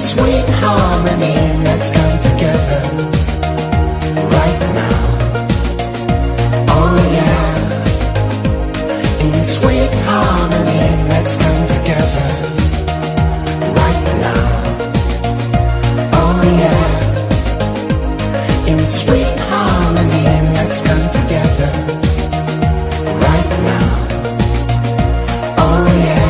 sweet harmony, let's come together right now. Oh yeah. In sweet harmony, let's come together right now. Oh yeah. In sweet harmony, let's come together right now. Oh yeah.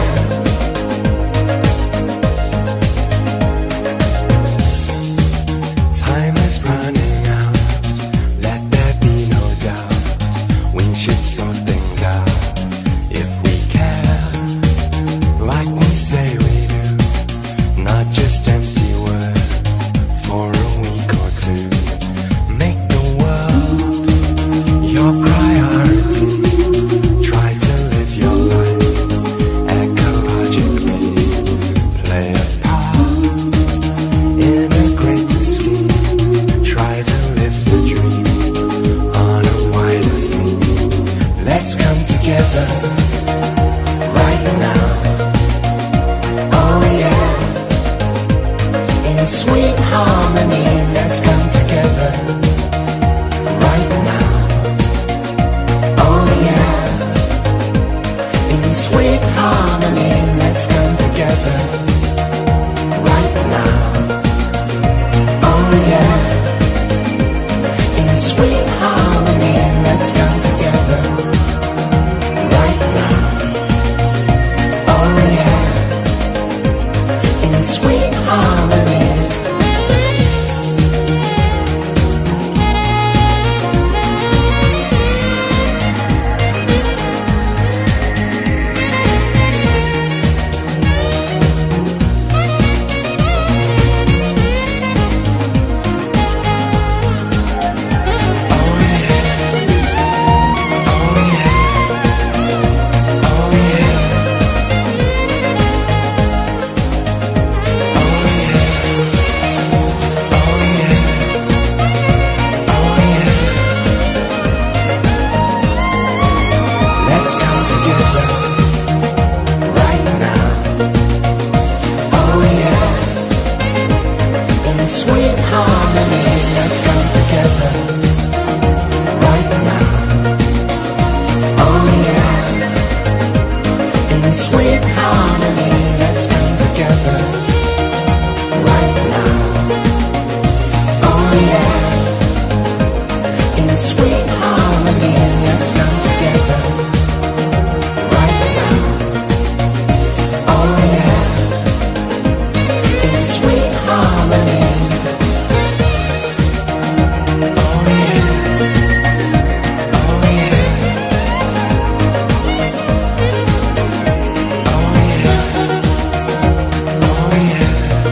Time is running out, let there be no doubt. We should sort things out if we care, like we say we do. Not just empty words for a week or two. Make the world your priority. Try to live your life ecologically. Play a part in a greater scheme. Try to live the dream on a wider scene. Let's come together right now. Oh yeah. In sweet harmony, let's come together right now. Oh yeah. In sweet harmony, let's come together right now. Oh yeah. In sweet harmony, let's come together right now. Oh yeah. In sweet harmony. Let's come together right now. Oh yeah. In sweet harmony, let's come together right now. Oh yeah. In sweet harmony, let's come together right now. Oh yeah. In sweet harmony, let's come together right now. Oh yeah. In sweet harmony. Oh yeah. Oh yeah. Oh yeah. Oh yeah.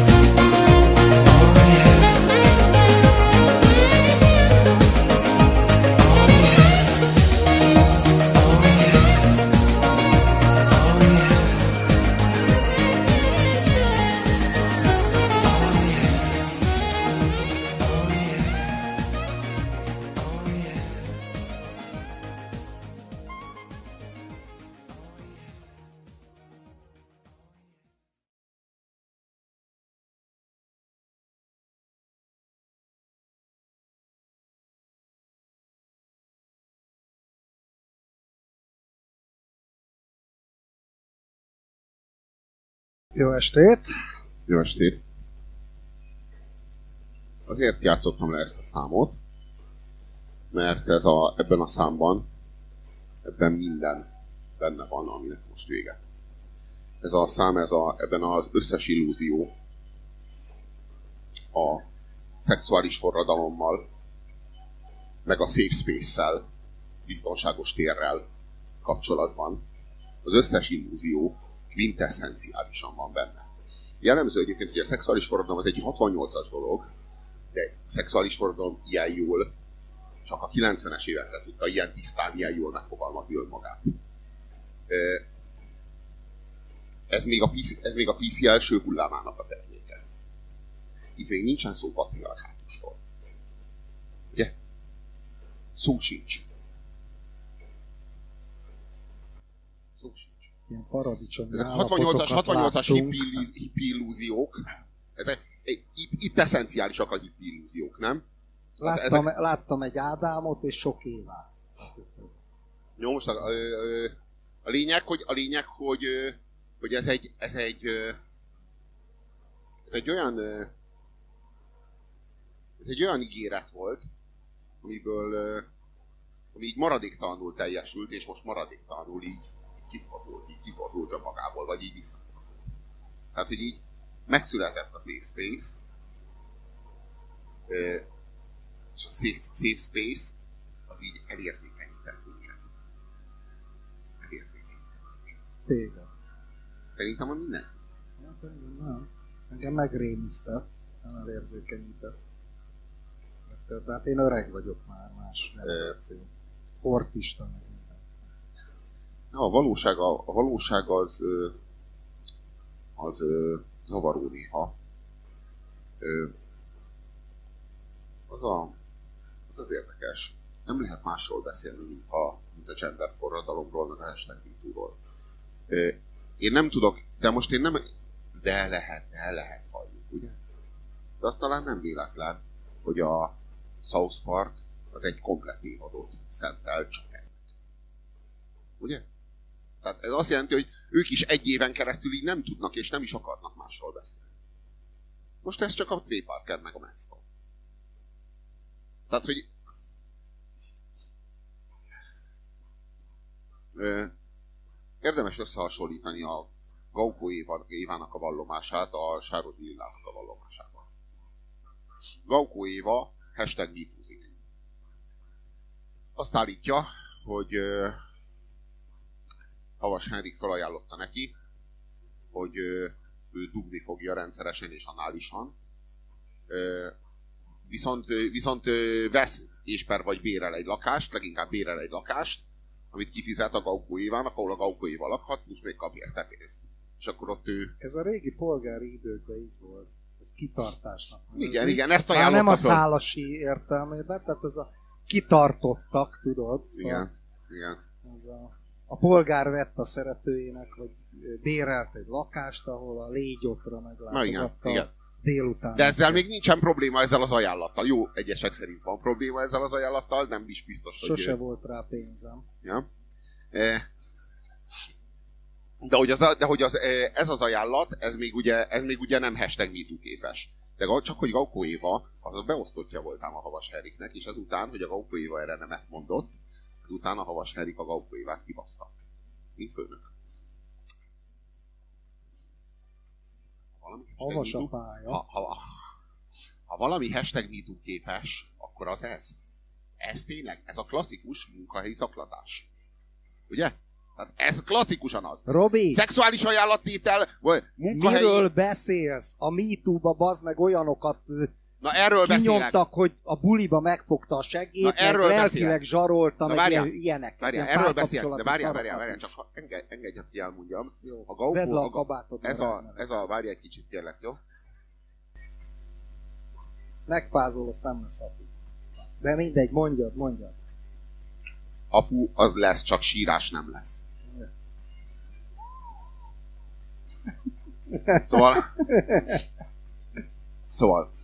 Jó estét! Jó estét! Azért játszottam le ezt a számot, mert ebben a számban ebben minden benne van, aminek most vége. Ez a szám, ebben az összes illúzió a szexuális forradalommal, meg a safe space-szel, biztonságos térrel kapcsolatban. Az összes illúzió quintesszenciálisan van benne. Jellemző egyébként, hogy a szexuális forradalom az egy 68-as dolog, de a szexuális forradalom ilyen jól csak a 90-es évekre tudta ilyen tisztán, ilyen jól megfogalmazni önmagát. Ez még a PC első hullámának a terméke. Itt még nincsen szó patriarchátusról. Ugye? Szó sincs. Szó sincs. Ilyen paradicsom. Ezek 68-as hippi illúziók, itt eszenciálisak a hippi illúziók, nem? Láttam egy Ádámot és sok Évát. Jó, most a lényeg, hogy ez egy olyan ígéret volt, ami így maradéktalanul teljesült, és most maradéktalanul így kifordult önmagából, vagy így visszafordult. Tehát, hogy így megszületett a Safe Space, és a Safe Space az így elérzékenyített minket. Téged. Szerintem a minden. Nem. Engem megrémisztett, nem elérzékenyített. Tehát én öreg vagyok már, más generáció. Hortista meg minden. A valóság az zavaró néha. Az érdekes. Nem lehet másról beszélni, mint a gender forradalomról, meg a hashtag MeToo-ról. Én nem tudok, de lehet halljuk, ugye? De azt talán nem véletlen, hogy a South Park az egy komplett évadot szentel csak ennek. Ugye? Tehát ez azt jelenti, hogy ők is egy éven keresztül így nem tudnak és nem is akarnak másról beszélni. Most ez csak a Trey Parker meg a Manston. Tehát, hogy érdemes összehasonlítani a Gaukó Évának a vallomását a Sáros Lillának a vallomásával. Gaukó Éva #MeToozik. Azt állítja, hogy Havas Henrik felajánlotta neki, hogy ő dugni fogja rendszeresen és análisan. Viszont vesz és vagy bérel egy lakást, leginkább bérel egy lakást, amit kifizet a Gaukó Évának, ahol a Gaukó Éva lakhat, plusz még kap érte pénzt. És akkor ott ő... Ez a régi polgári időkben így volt. Ez kitartásnak. Igen, ezt ajánlotta. Nem a szálasi értelmében, tehát ez a kitartottak, tudod? Szóval igen. Ez a polgár vett a szeretőjének, vagy bérelt egy lakást, ahol a légyokra meglátogatta délután. De ezzel még nincsen probléma ezzel az ajánlattal. Jó, egyesek szerint van probléma ezzel az ajánlattal, nem is biztos, hogy... Sose volt rá pénzem. Ja. Ez az ajánlat, ez még ugye nem #MeToo képes. De csak hogy Gaukó Éva, az a beosztottja voltám a Havas Henriknek, és ezután, hogy a Gaukó Éva erre nemet mondott, ezután a Havas Henrik a Gaukó Évát kibaszta. Mint főnök. Havas a pálya. Ha valami #MeToo képes, akkor az ez. Ez tényleg, ez a klasszikus munkahelyi zaklatás. Ugye? Tehát ez klasszikusan az. Robi! Szexuális ajánlattétel, vagy munkahelyi... Miről beszélsz? A MeToo-ba bazd meg olyanokat erről kinyomtak, beszélek. hogy a buliba megfogta a segét, meg lelkileg zsarolta, meg ilyenek. Várjál, erről beszélek, de várjál, csak engedj, hogy elmondjam. Jó, a Gaukó, vedd le a kabátod. várj egy kicsit, kérlek, jó? Megpázol, azt nem lesz apu. De mindegy, mondjad. Apu az lesz, csak sírás nem lesz. Szóval,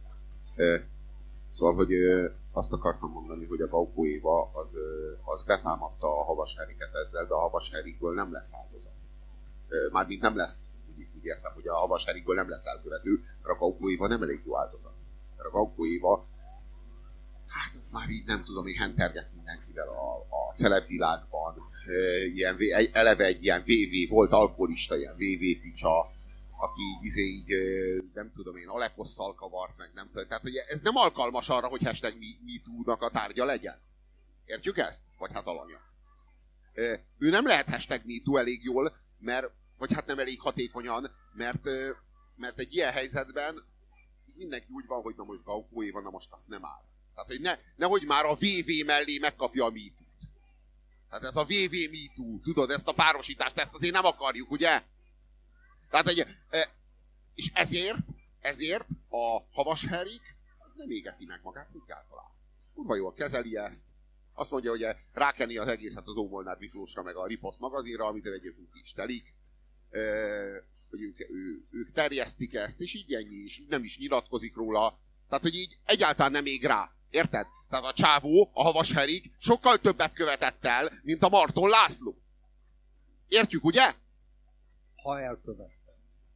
hogy azt akartam mondani, hogy a Gaukó Éva az betámadta a Havas Henriket ezzel, de a Havas Henrikből nem lesz áldozat. Mármint nem lesz, úgy értem, hogy a Havas Henrikből nem lesz elkövető, mert a Gaukó Éva nem elég jó áldozat. Mert a Gaukó Éva, hát az már így nem tudom, hogy henterget mindenkivel a celebvilágban. Eleve egy ilyen VV, volt alkoholista, ilyen VV picsa, aki így, nem tudom én, Alekosszal kavart meg, nem tudom. Tehát, hogy ez nem alkalmas arra, hogy #MeToo-nak a tárgya legyen. Értjük ezt? Vagy hát alanya. Ő nem lehet #MeToo elég jól, vagy hát nem elég hatékonyan, mert egy ilyen helyzetben mindenki úgy van, hogy na most Gaukó Éva, na most azt nem áll. Tehát, hogy nehogy már a VV mellé megkapja a MeToo-t. Tehát ez a VV MeToo, tudod, ezt a párosítást, ezt azért nem akarjuk, ugye? Tehát, és ezért a Havas Henrik nem égeti meg magát egyáltalán. Kurva jól kezeli ezt. Azt mondja, hogy rákenni az egészet az Ómolnár Miklósra, meg a Riposzt magazinra, amit egyébként is telik. hogy ők terjesztik ezt, és így ennyi is, nem is nyilatkozik róla. Tehát, hogy így egyáltalán nem ég rá. Érted? Tehát a csávó, a Havas Henrik sokkal többet követett el, mint a Marton László. Értjük, ugye? Ha elkövette.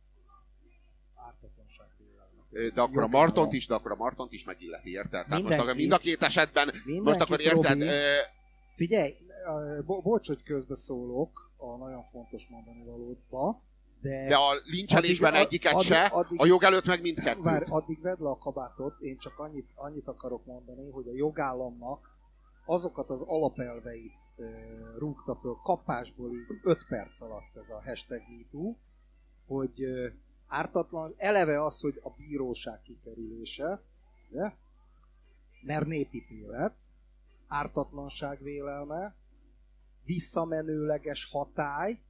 Ártatlanság vélelme. De akkor a Martont is megilleti, érted? Tehát most mind a két esetben, most akkor érted... Figyelj, bocs, hogy közbeszólok a nagyon fontos mondani valódba, de a lincselésben egyiket se, a jog előtt meg mindkettőt. Várj, addig vedd le a kabátot, én csak annyit akarok mondani, hogy a jogállamnak azokat az alapelveit rúgta föl kapásból így 5 perc alatt ez a #MeToo, hogy ártatlan, eleve az, hogy a bíróság kikerülése, de, mert népítélet, ártatlanság vélelme, visszamenőleges hatály,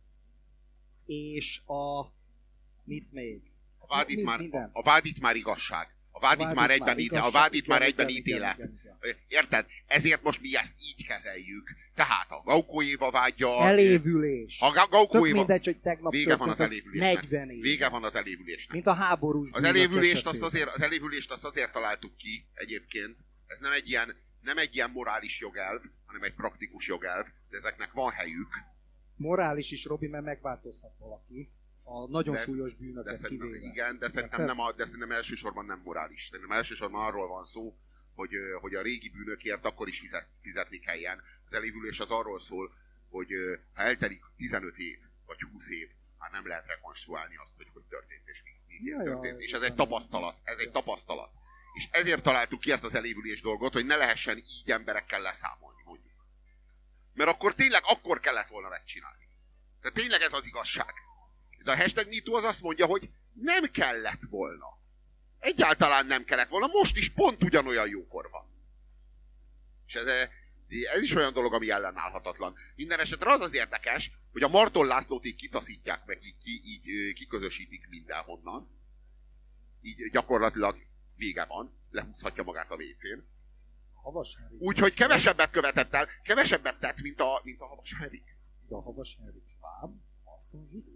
és mit még? A vád itt már igazság. A vád itt már egyben ítélet. Érted? Ezért most mi ezt így kezeljük. Tehát a Gaukó Éva vágya... Elévülés. Tök mindegy, hogy tegnap vége van az elévülésnek. 40 éve. Vége van az elévülésnek. Mint a háborús az elévülést azt azért találtuk ki egyébként. Ez nem egy ilyen morális jogelv, hanem egy praktikus jogelv, de ezeknek van helyük. Morális is, Robi, mert megváltozhat valaki. A nagyon súlyos bűnöket kivéve. Igen, de szerintem elsősorban nem morális. Szerintem elsősorban arról van szó, hogy a régi bűnökért akkor is fizetni kelljen. Az elévülés az arról szól, hogy ha eltelik 15 év, vagy 20 év, már nem lehet rekonstruálni azt, hogy történt és mi történt. És ez egy tapasztalat. És ezért találtuk ki ezt az elévülés dolgot, hogy ne lehessen így emberekkel leszámolni, mondjuk. Mert akkor tényleg akkor kellett volna megcsinálni. Tehát tényleg ez az igazság. De a #MeToo az azt mondja, hogy nem kellett volna. Egyáltalán nem kellett volna. Most is pont ugyanolyan jókor van. És ez is olyan dolog, ami ellenállhatatlan. Minden esetre az érdekes, hogy a Marton Lászlót így kitaszítják meg, így kiközösítik mindenhonnan. Így gyakorlatilag vége van. Lehúzhatja magát a WC-n. Úgyhogy kevesebbet követett el, kevesebbet tett, mint a Havas Henrik. De a Havas Henrik sváb, Marton zsidó.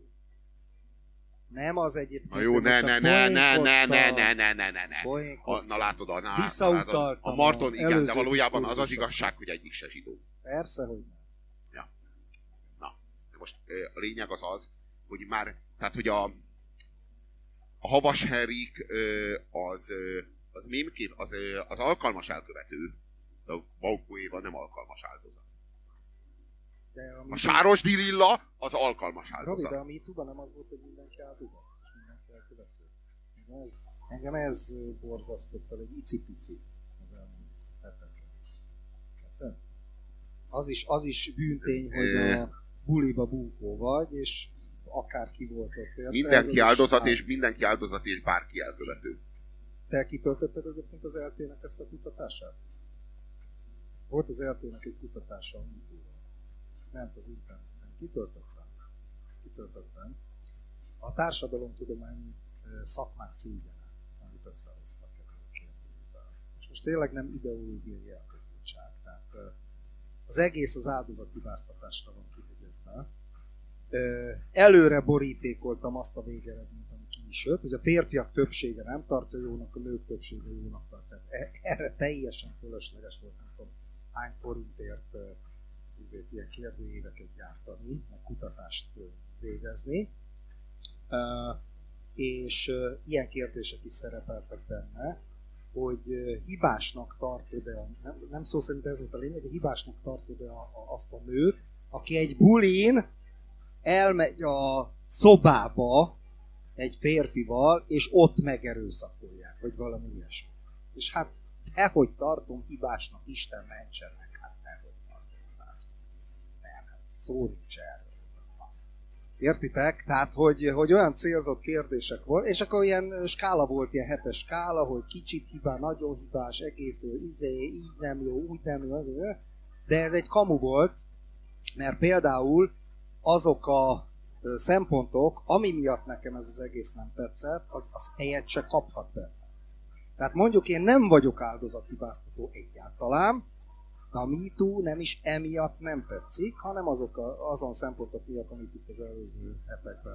Nem az egyébként. Na jó, ne. Na látod, a Marton, igen, de valójában az igazság, hogy egyik se zsidó. Persze, hogy nem. Ja. Na, de most a lényeg az, hogy már, tehát hogy a Havas Henrik az mémként, az alkalmas elkövető, de a Gaukó Éva nem alkalmas áldozat. A Sáros Dirilla az alkalmas áldozat. Robi, de a MeToo-ban nem az volt, hogy mindenki áldozat, és mindenki elkövető. Engem ez borzasztott el egy icipicit az elmúlt hetekben. Az is bűntény, hogy a buliba bunkó vagy, és akárki volt ott. Mindenki áldozat, és bárki elkövető. Te kitöltötted egyébként az LT-nek ezt a kutatását? Volt az LT-nek egy kutatása a MeToo-ról. Ment az interneten. Kitöltöttem. A társadalomtudományi szakmák szígyene, amit összehoztak ezzel a kérdőjével. És most tényleg nem ideológiai elfogultság. Tehát az egész az áldozathibáztatásra van kihegyezve. Előre borítékoltam azt a végeredményt, ami ki is jött, hogy a férfiak többsége nem tartja jónak, a nők többsége jónak tart. Tehát erre teljesen fölösleges volt, nem tudom hány forintért ilyen kérdőíveket gyártani, meg kutatást végezni. És ilyen kérdések is szerepeltek benne, hogy hibásnak tartod-e, nem szó szerint ez volt a lényeg, hogy hibásnak tartod-e azt a nőt, aki egy bulin elmegy a szobába egy férfival, és ott megerőszakolják, vagy valami ilyesmi. És hát nehogy tartom hibásnak, Isten mentsen meg, hát nehogy tartom hibásnak. Nem, hát szó nincs erről. Értitek? Tehát, hogy olyan célzott kérdések volt, és akkor ilyen skála volt, ilyen 7-es skála, hogy kicsit hibás, nagyon hibás, egész jó, így nem jó, úgy nem jó, azért. De ez egy kamu volt, mert például azok a szempontok, ami miatt nekem ez az egész nem tetszett, az helyet se kaphat benne. Tehát mondjuk én nem vagyok áldozathibáztató egyáltalán, de a MeToo nem is emiatt nem tetszik, hanem azon szempontok miatt, amit itt az előző hetekben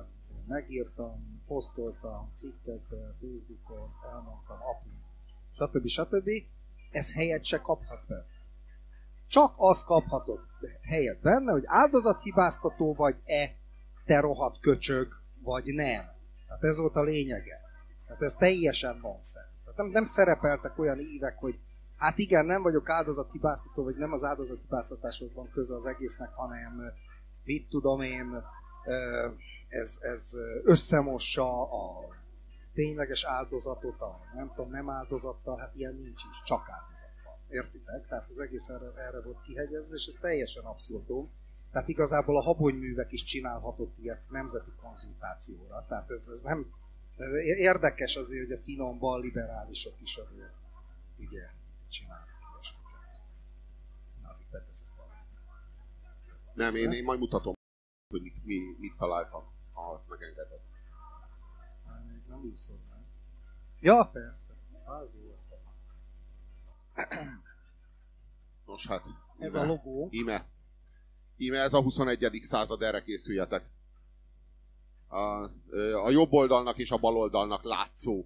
megírtam, posztoltam cikkekbe, Facebookon, elmondtam, apin, stb. Ez helyet se kaphat be. Csak azt kaphatod helyet benne, hogy áldozathibáztató vagy-e, te rohadt köcsög, vagy nem. Tehát ez volt a lényege. Tehát ez teljesen nonsens. Tehát nem szerepeltek olyan ívek, hogy hát igen, nem vagyok áldozathibáztató, vagy nem az áldozathibáztatáshoz van köze az egésznek, hanem mit tudom én, ez összemossa a tényleges áldozatot, a nem tudom, nem áldozattal, hát ilyen nincs is, csak áldozattal. Értitek? Tehát az egész erre volt kihegyezve, és ez teljesen abszurdum. Tehát igazából a habonyművek is csinálhatott ilyet nemzeti konzultációra. Tehát ez nem... Érdekes azért, hogy a finom balliberálisok is azért ugye csinálnak ilyesmiket. Na, itt beteszek valamit. Nem, én majd mutatom, hogy mit találtam, ha megengedett. Még nem úszol, nem? Ja, persze. Az jó, ezt teszem. Nos hát, Ez a logó. Íme ez a 21. század, erre készüljetek. A jobb oldalnak és a bal oldalnak látszó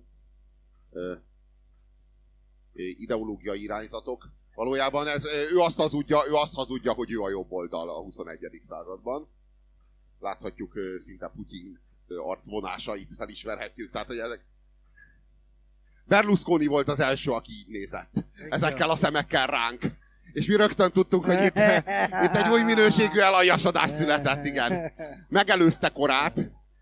ideológiai irányzatok. Valójában ő azt hazudja, hogy ő a jobb oldal a 21. században. Láthatjuk szinte Putyin arcvonásait, felismerhetjük. Tehát, hogy ezek... Berlusconi volt az első, aki így nézett. Ezekkel a szemekkel ránk. És mi rögtön tudtunk, hogy itt egy új minőségű elajasodás született, igen. Megelőzte korát.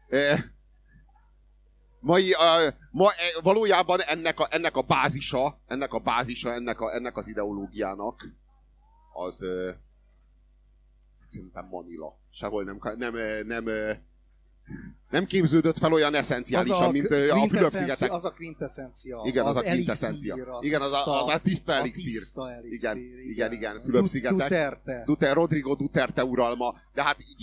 Valójában ennek a bázisa, ennek az ideológiának az szerintem Manila. Sehol nem képződött fel olyan eszenciálisan, mint a Fülöp-szigetek. Az a quintessencia. Igen, az a quintessencia. Igen, az a tiszta elixír. Igen, Fülöp-szigetek. Rodrigo Duterte uralma. De hát így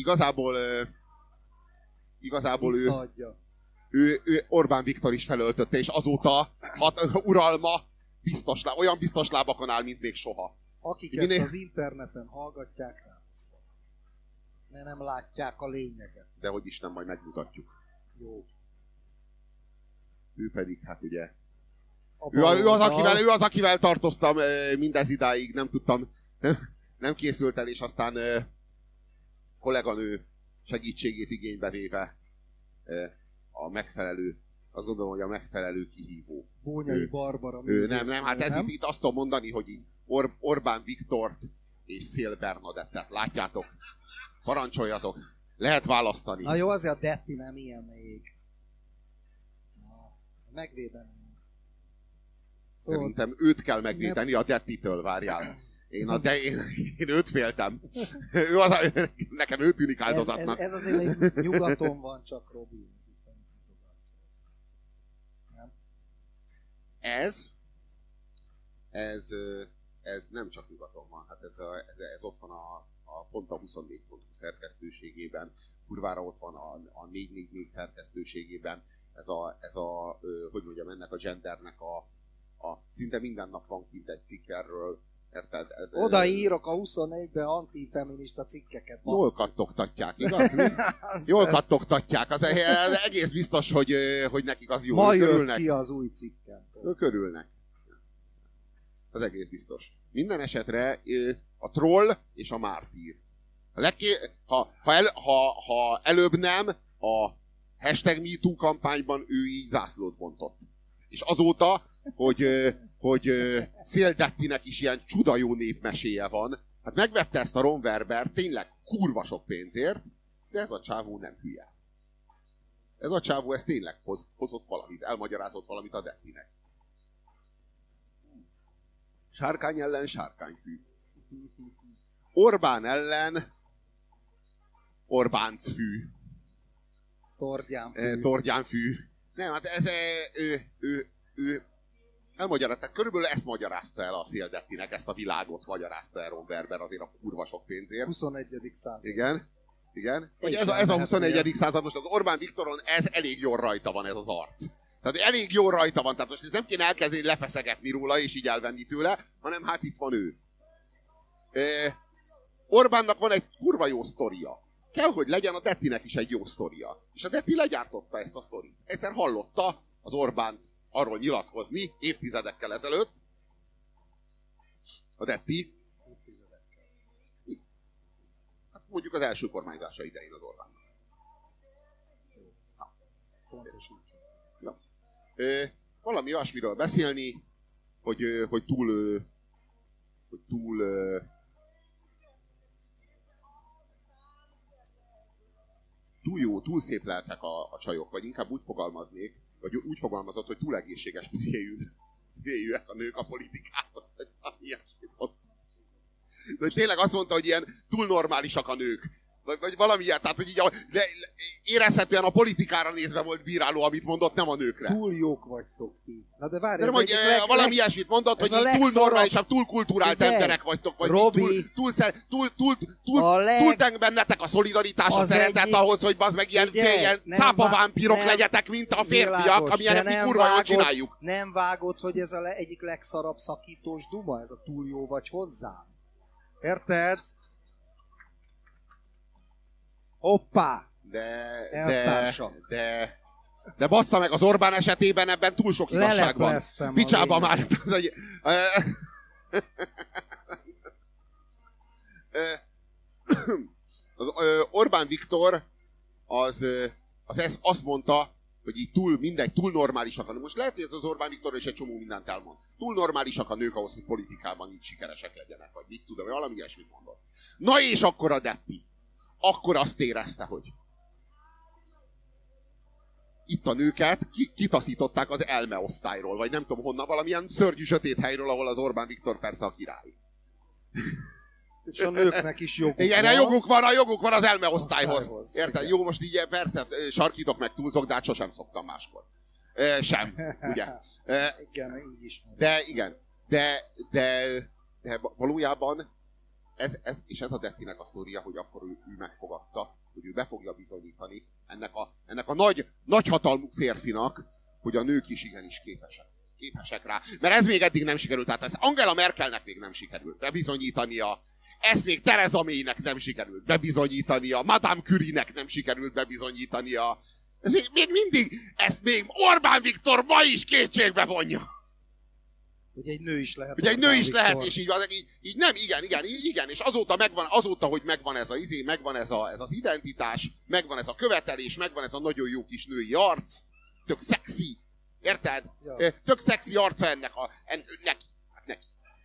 igazából ő Orbán Viktor is felöltötte, és azóta uralma olyan biztos lábakon áll, mint még soha. Akik ezt az interneten hallgatják, ráhoztak. Mert nem látják a lényeget. De hogy Isten, majd megmutatjuk. Jó. Ő pedig, hát ugye... Ő az, akivel tartoztam mindez idáig, nem tudtam, nem készült el, és aztán kolléganő segítségét igénybe véve azt gondolom, hogy a megfelelő kihívó. Bónyai Barbara. Nem, hát itt azt tudom mondani, hogy Orbán Viktort és Szél Bernadettet. Látjátok? Parancsoljatok. Lehet választani. Na jó, azért a Detti nem ilyen még. Megvédeni. Szerintem őt kell megvédeni a Dettitől, várjál. Én őt féltem. Nekem ő tűnik áldozatnak. Ez azért még nyugaton van, csak Robi. Ez nem csak nyugaton van, hát ez ott van pont a 24.hu szerkesztőségében, kurvára ott van a 444 szerkesztőségében, hogy mondjam, ennek a gendernek a szinte minden nap van kint egy cikk erről, érted? Odaírok a 24-ben antifeminista cikkeket. Jól kattogtatják, igaz? Jól kattogtatják, az egész biztos, hogy nekik az jó. Ma jött ki az új cikkem. Ők örülnek. Az egész biztos. Minden esetre a troll és a mártír. Ha előbb nem, a hashtag MeToo kampányban ő így zászlót bontott. És azóta, hogy Szél Dettinek is ilyen csuda jó népmeséje van, hát megvette ezt a Ron Werber tényleg kurva sok pénzért, de ez a csávó nem hülye. Ez a csávó ez tényleg hozott valamit, elmagyarázott valamit a Dettinek. Sárkány ellen sárkányfű. Orbán ellen Orbáncfű. Tordjánfű. Nem, hát ez ő elmagyarázta, körülbelül ezt magyarázta el a Szél Dettinek, ezt a világot magyarázta el Ron Werber azért a kurva sok pénzért. 21. század. Igen. Hogy ez a 21. század, most az Orbán Viktoron ez elég jól rajta van, ez az arc. Tehát elég jól rajta van, tehát most nem kéne elkezdeni lefeszegetni róla, és így elvenni tőle, hanem hát itt van ő. Orbánnak van egy kurva jó sztoria. kell, hogy legyen a Dettinek is egy jó sztoria. És a Detti legyártotta ezt a sztorit. Egyszer hallotta az Orbánt arról nyilatkozni évtizedekkel ezelőtt. A Detti. Hát mondjuk az első kormányzása idején az Orbán. Ja. Valami olyasmiről beszélni, hogy túl jó, túl szép lelkek a csajok, vagy inkább úgy fogalmaznék, vagy úgy fogalmazott, hogy túl egészséges pszichéjűek a nők a politikához, vagy ilyesmit mondta. De hogy tényleg azt mondta, hogy ilyen túl normálisak a nők. Vagy valami ilyet, tehát hogy így érezhetően a politikára nézve volt bíráló, amit mondott, nem a nőkre. Túl jók vagytok ti. Na de várj, de hogy valami ilyesmit mondott, hogy így túl normálisabb, túl kulturált emberek vagytok, vagy Robi, túl bennetek a szolidaritás, a szeretet ahhoz, hogy bazd meg ilyen cápavámpírok legyetek, mint a férfiak, amilyenek mi kurva jól csináljuk. Nem vágod, hogy ez egyik legszarabb szakítós duma, ez a túl jó vagy hozzám. Érted? Hoppá! De bassza meg, az Orbán esetében ebben túl sok igazság van. Picsába már. Az Orbán Viktor az azt mondta, hogy így túl normálisak a nők. Most lehet, hogy ez az Orbán Viktor is egy csomó mindent elmond. Túl normálisak a nők ahhoz, hogy politikában így sikeresek legyenek, vagy mit tudom, valami ilyesmit mondott. Na és akkor a Detti. Akkor azt érezte, hogy itt a nőket kitaszították az elme osztályról, vagy nem tudom honnan, valamilyen szörnyű sötét helyről, ahol az Orbán Viktor persze a király. És a nőknek is joguk van. Igen, joguk van az elme osztályhoz. Érted? Igen. Jó, most így persze sarkítok meg túlzok, de hát sosem szoktam máskor. Sem, ugye? Igen, így is. De igen, de valójában ez a Dettinek a sztória, hogy akkor ő megfogadta, hogy ő be fogja bizonyítani ennek a nagy hatalmú férfinak, hogy a nők is igenis képesek rá. Mert ez még eddig nem sikerült, tehát ez Angela Merkelnek még nem sikerült bebizonyítania, ezt még Theresa Maynek nem sikerült bebizonyítania, Madame Curie-nek nem sikerült bebizonyítania. Ez még mindig, ezt még Orbán Viktor ma is kétségbe vonja. Hogy egy nő is lehet. Hogy egy nő is lehet, és így nem, igen, és azóta, hogy megvan ez megvan ez az identitás, megvan ez a követelés, megvan ez a nagyon jó kis női arc, tök szexi, érted? Ja. Tök szexi arca neki.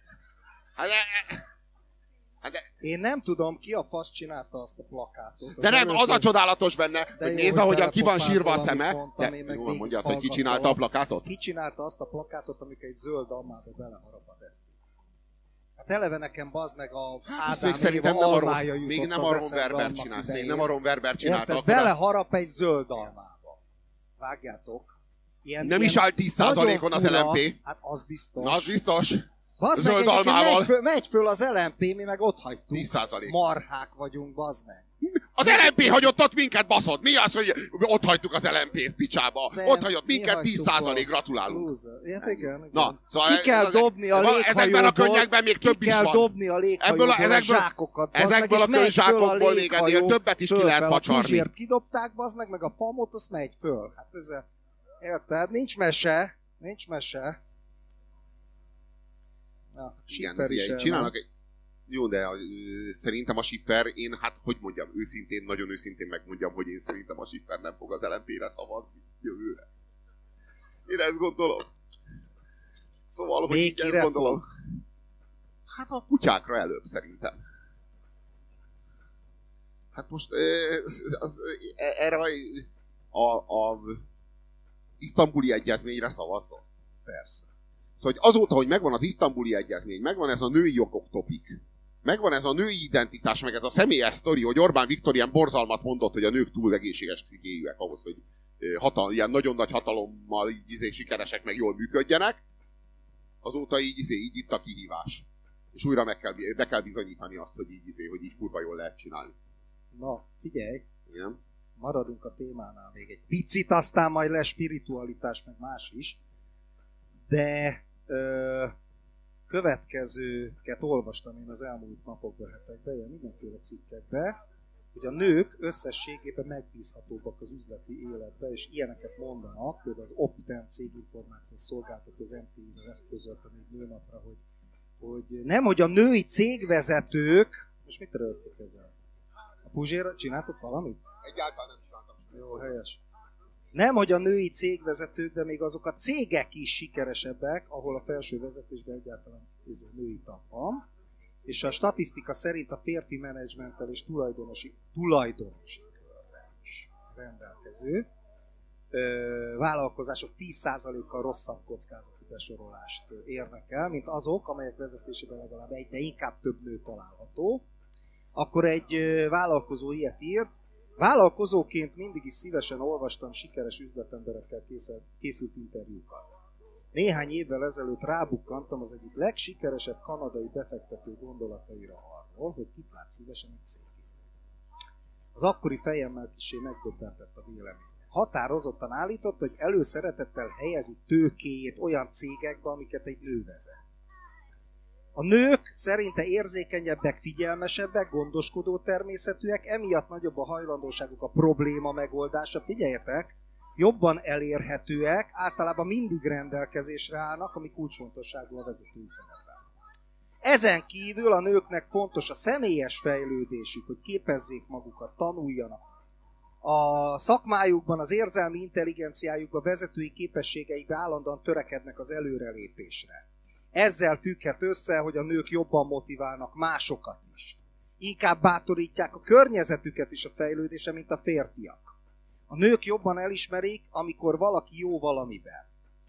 Én nem tudom, ki a fasz csinálta azt a plakátot. De nem, az a csodálatos benne, hogy nézd, ahogyan ki van sírva a szeme. Jól mondjad, hogy ki csinálta a plakátot? Ki csinálta azt a plakátot, amikor egy zöld almába beleharap a Detti. Hát eleve nekem bazd meg a Ádám Éva almája jutott még nem a Ron Werber csinálsz, még nem a Ron Werber csinálta. Beleharap egy zöld almába. Vágjátok. Nem is áll 10%-on az LMP. Hát az biztos. Na, az biztos. Bazd meg, megy föl az LMP, mi meg ott hagytuk. 10%. Marhák vagyunk, bazd meg. Az LMP hagyott ott minket, baszod. Mi az, hogy ott hagytuk az LMP-t picsába? De ott hagyott minket 10%, gratulálunk. Hát igen. Na, szóval ki kell dobni a léghajóból. Ezekben a könnyekben még több is van. Ki kell dobni a léghajóból a zsákokat. Ezekből a könyvzsákokból még ennél többet is ki lehet facsarni. A Puzsért kidobták, bazd meg a Pamot, azt megy föl. Hát ez érted? Nincs mese. Na, igen, ugye, csinálnak egy... Jó, de szerintem a Schiffer, én hát, hogy mondjam, nagyon őszintén megmondjam, hogy én szerintem a Schiffer nem fog az LMP-re szavazni jövőre. Én ezt gondolom. Szóval, hogy így ezt gondolom. Hát a kutyákra előbb szerintem. Hát most erre a isztambuli egyezményre szavazzon. Persze. Szóval hogy azóta, hogy megvan az isztambuli egyezmény, megvan ez a női jogok topik, megvan ez a női identitás, meg ez a személyes sztori, hogy Orbán Viktor ilyen borzalmat mondott, hogy a nők túl egészséges pszichéjűek ahhoz, hogy ilyen nagyon nagy hatalommal így sikeresek, meg jól működjenek, azóta így itt a kihívás. És újra be kell bizonyítani azt, hogy hogy így kurva jól lehet csinálni. Na, figyelj! Igen? Maradunk a témánál még egy picit, aztán majd lesz spiritualitás, meg más is. De következőket olvastam én az elmúlt napokban, hetekben, ilyen mindenféle cikkekben, hogy a nők összességében megbízhatóbbak az üzleti életbe, és ilyeneket mondanak, például az Opten céginformációs szolgáltató az MTI-vel ezt közölte még nőnapra, hogy nem, hogy a női cégvezetők, most mit rögtük ezzel? A Puzséra csináltok valamit? Egyáltalán nem csináltam. Jó, helyes. Nem, hogy a női cégvezetők, de még azok a cégek is sikeresebbek, ahol a felső vezetésben egyáltalán női tag van. És a statisztika szerint a férfi menedzsmenttel és tulajdonosi körben is rendelkező vállalkozások 10%-kal rosszabb kockázati besorolást érnek el, mint azok, amelyek vezetésében legalább egy, de inkább több nő található. Akkor egy vállalkozó ilyet írt: vállalkozóként mindig is szívesen olvastam sikeres üzletemberekkel készült interjúkat. Néhány évvel ezelőtt rábukkantam az egyik legsikeresebb kanadai befektető gondolataira arról, hogy kit lát szívesen egy cégét. Az akkori fejemmel kissé megdöbbentett a véleménye. Határozottan állított, hogy előszeretettel helyezi tőkéjét olyan cégekbe, amiket egy nő vezet. A nők szerinte érzékenyebbek, figyelmesebbek, gondoskodó természetűek, emiatt nagyobb a hajlandóságuk a probléma megoldása. Figyeljetek, jobban elérhetőek, általában mindig rendelkezésre állnak, ami kulcsfontosságú a vezetői szerepben. Ezen kívül a nőknek fontos a személyes fejlődésük, hogy képezzék magukat, tanuljanak. A szakmájukban, az érzelmi intelligenciájukban, vezetői képességeikben állandóan törekednek az előrelépésre. Ezzel függhet össze, hogy a nők jobban motiválnak másokat is. Inkább bátorítják a környezetüket is a fejlődésre, mint a férfiak. A nők jobban elismerik, amikor valaki jó valamiben.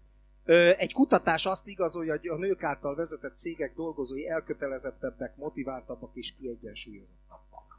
Egy kutatás azt igazolja, hogy a nők által vezetett cégek dolgozói elkötelezettebbek, motiváltabbak és kiegyensúlyozottabbak.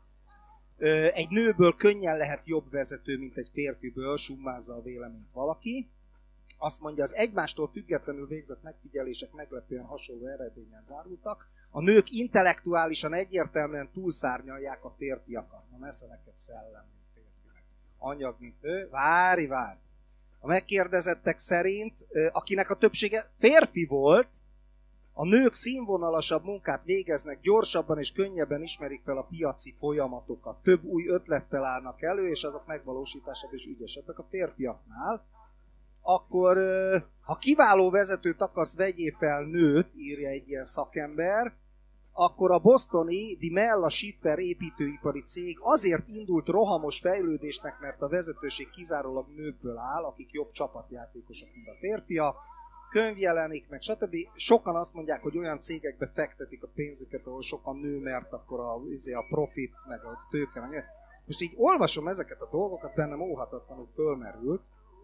Egy nőből könnyen lehet jobb vezető, mint egy férfiből, summázza a véleményt valaki. Azt mondja, az egymástól függetlenül végzett megfigyelések meglepően hasonló eredménnyel zárultak. A nők intellektuálisan egyértelműen túlszárnyalják a férfiakat. Na, messze neked szellem, mint férfinek. Anyag, mint ő. Várj! A megkérdezettek szerint, akinek a többsége férfi volt, a nők színvonalasabb munkát végeznek, gyorsabban és könnyebben ismerik fel a piaci folyamatokat. Több új ötlettel állnak elő, és azok megvalósításában is ügyesebbek a férfiaknál. Akkor, ha kiváló vezetőt akarsz, vegyél fel nőt, írja egy ilyen szakember, akkor a bostoni Die Mella Schiffer építőipari cég azért indult rohamos fejlődésnek, mert a vezetőség kizárólag nőkből áll, akik jobb csapatjátékosok, mint a férfiak, könyv jelenik meg, stb. Sokan azt mondják, hogy olyan cégekbe fektetik a pénzüket, ahol sokan nő, mert akkor a profit, meg a tőke, meg. Most így olvasom ezeket a dolgokat, bennem óhatatlanul fölmerült.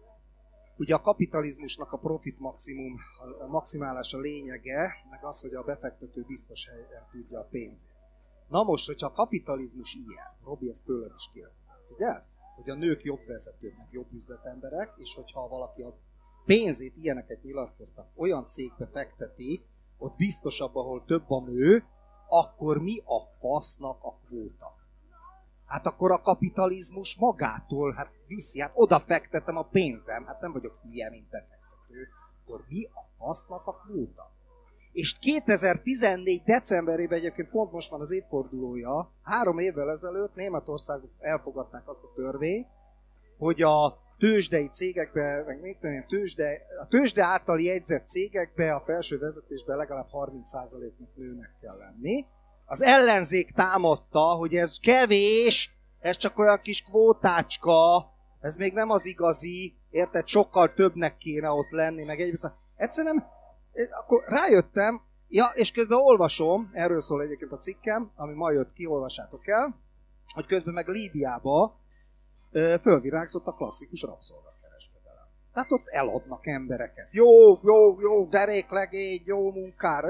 Ugye a kapitalizmusnak a profit maximum, a maximálása lényege, meg az, hogy a befektető biztos helyen tudja a pénzét. Na most, hogyha a kapitalizmus ilyen, Robi, ezt tőled is kérdezett, figyelsz? Hogy a nők jobb vezetők, meg jobb üzletemberek, és hogyha valaki a pénzét, ilyeneket nyilatkoztak, olyan cégbe fekteti, ott biztosabb, ahol több a nő, akkor mi a fasznak a kvóta? Hát akkor a kapitalizmus magától viszi, oda fektetem a pénzem, nem vagyok hülye, mint befektető, akkor mi a fasznak a kvóta? És 2014. decemberében egyébként pont most van az évfordulója, 3 évvel ezelőtt Németországban elfogadták azt a törvényt, hogy a tőzsdei cégekbe, meg még a tőzsde által jegyzett cégekbe, a felső vezetésben legalább 30%-nak nőnek kell lenni. Az ellenzék támadta, hogy ez kevés, ez csak olyan kis kvótácska, ez még nem az igazi, érted, sokkal többnek kéne ott lenni, meg egyrészt. Egyszerűen akkor rájöttem, és közben olvasom, erről szól egyébként a cikkem, ami ma jött ki, olvassátok el, hogy közben meg Líbiába fölvirágzott a klasszikus rabszolgakereskedelem. Tehát ott eladnak embereket. Jó, deréklegény, jó munkára,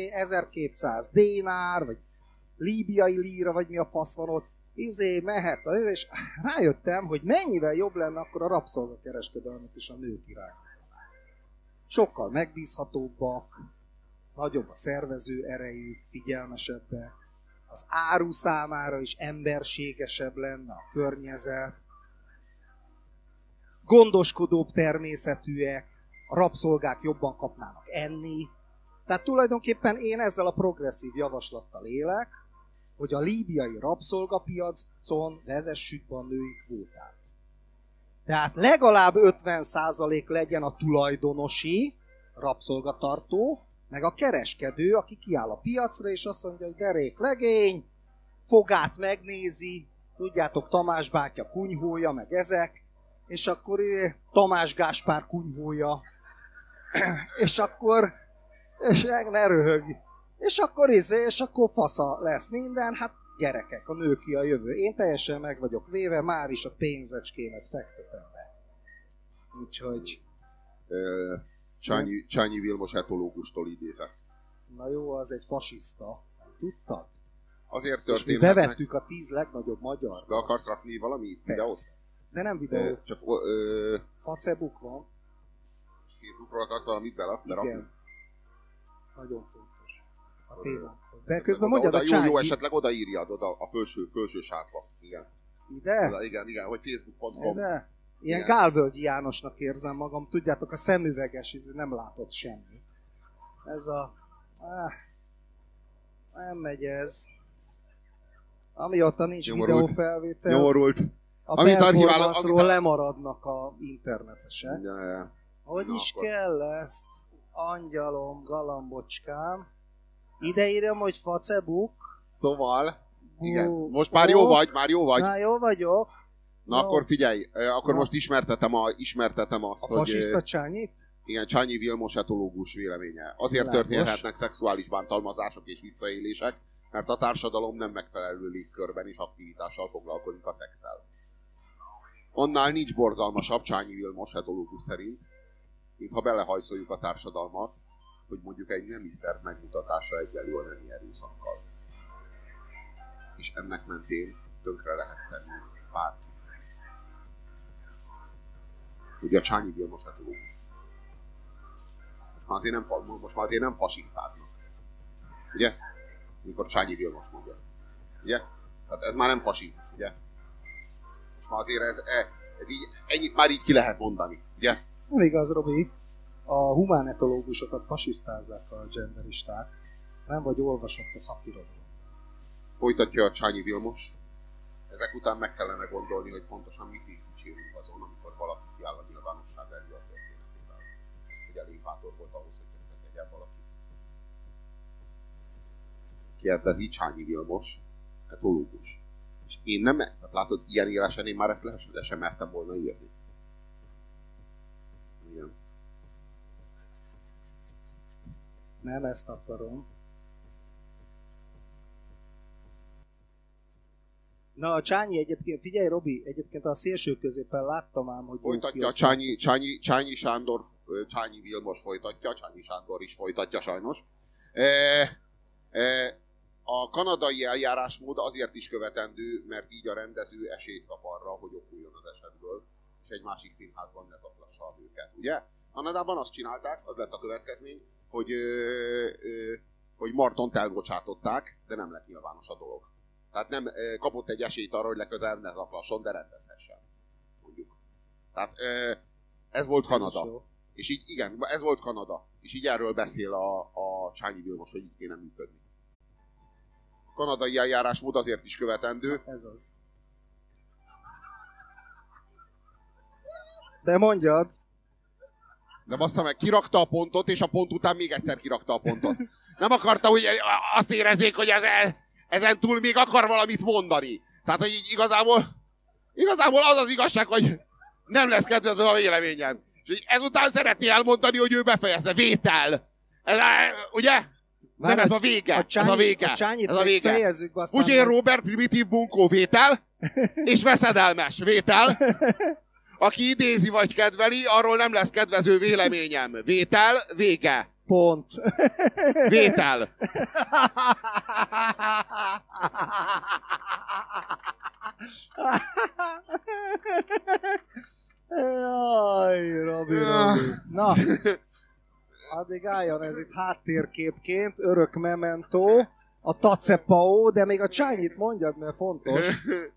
1200 dénár, vagy líbiai líra, vagy mi a fasz van ott, mehet, és rájöttem, hogy mennyivel jobb lenne akkor a rabszolgakereskedelmet is a nők irányába. Sokkal megbízhatóbbak, nagyobb a szervező erejük, figyelmesebbek, az áru számára is emberségesebb lenne a környezet, gondoskodóbb természetűek, a rabszolgák jobban kapnának enni. Tehát tulajdonképpen én ezzel a progresszív javaslattal élek, hogy a líbiai rabszolgapiacon vezessük be a női kvótát. Tehát legalább 50% legyen a tulajdonosi, rabszolgatartó, meg a kereskedő, aki kiáll a piacra, és azt mondja, hogy derék legény, fogát megnézi, tudjátok, Tamás bátya kunyhója, meg ezek, és akkor Tamás Gáspár kunyhója, és akkor, és ne röhögj, és akkor fasza lesz minden, hát gyerekek, a nő ki a jövő. Én teljesen meg vagyok véve, már is a pénzecskémet fektetem be. Úgyhogy... Csányi Vilmos etológustól idézett. Na jó, az egy fasiszta. Tudtad? Azért És mi történhetnek... bevettük a 10 legnagyobb magyar. Be akarsz rakni valami videót? Persze. De nem videó. Csak Facebook van. Facebookról akarsz valamit berakni? Igen. Nagyon fontos. A témánkhoz. De közben mondjad a Csányi... Jó, esetleg odaírjad, oda a felső sárba. Igen. Ide? Igen, hogy facebook.com. Ide? Ilyen Gálvölgyi Jánosnak érzem magam. Tudjátok, a szemüveges, nem látott semmi. Ez a... nem megy ez. Amióta nincs videófelvétel, Nyomorult. a performance-ról lemaradnak a internetesek. Ja. Hogy is akkor kell ezt? Angyalom, galambocskám. Ide írjam, hogy Facebook. Szóval, igen. Most már jó vagy. Na, jó vagyok. Na, akkor figyelj, akkor most ismertetem azt, a fasiszta Csányit? Igen, Csányi Vilmos etológus véleménye. Azért történhetnek szexuális bántalmazások és visszaélések, mert a társadalom nem megfelelő légkörben és aktivitással foglalkozik a szexszel. Annál nincs borzalmasabb Csányi Vilmos etológus szerint, mintha belehajszoljuk a társadalmat, hogy mondjuk egy nemi szerv megmutatása egyenlő a nemi erőszakkal. És ennek mentén tönkre lehet tenni bárki. Ugye a Csányi Vilmos etológus. Most már azért nem fasisztáznak. Ugye? Amikor Csányi Vilmos mondja. Ugye? Tehát ez már nem fasizmus, ugye? Most már azért ez így, ennyit már így ki lehet mondani, ugye? Nem igaz, Robi. A humánetológusokat fasisztázzák a genderisták. Nem vagy olvasott a szakirodalom. Folytatja a Csányi Vilmos. Ezek után meg kellene gondolni, hogy pontosan mit is dicsérünk azon, amikor valaki kiáll a nyilvánosság elé a történetével. Hogy elég bátor volt ahhoz, hogy tönkre tegyen valaki. Kérdezi Csányi Vilmos, etológus. És én nem, tehát látod, ilyen élesen én már ezt le sem mertem volna írni. Igen. Nem ezt akarom. Na, a Csányi egyébként, figyelj Robi, egyébként a szélső középen láttam ám, hogy... Folytatja Csányi Sándor, Csányi Vilmos folytatja, Csányi Sándor is folytatja sajnos. A kanadai eljárásmód azért is követendő, mert így a rendező esélyt kap arra, hogy okuljon az esetből, és egy másik színházban ne zaklassa a nőket. Ugye? Kanadában azt csinálták, az lett a következmény, hogy Martont elbocsátották, de nem lett nyilvános a dolog. Tehát nem kapott egy esélyt arra, hogy legközelebb ne zaklasson, de rendezhessen. Mondjuk. Tehát ez volt Kanada. És így, igen, ez volt Kanada. És így erről beszél a Csányi Vilmos, hogy így kéne működni. A kanadai eljárásmód azért is követendő. Ez az. De mondjad. De bassza meg, kirakta a pontot, és a pont után még egyszer kirakta a pontot. Nem akarta, hogy azt érezzék, hogy ezen túl még akar valamit mondani. Tehát, hogy így igazából az az igazság, hogy nem lesz kedvező a véleményem. És ezután szeretné elmondani, hogy ő befejezte. Vétel! Ugye? Nem, ez a vége. Ez a vége. Ez a vége. Puzsér Robert, primitív bunkó, vétel. És veszedelmes, vétel. Aki idézi vagy kedveli, arról nem lesz kedvező véleményem. Vétel, vége. Pont. Vétel. Jaj, Robi. Na, addig álljon ez itt háttérképként, örök memento, a tacepao, de még a Csányit mondjad, mert fontos.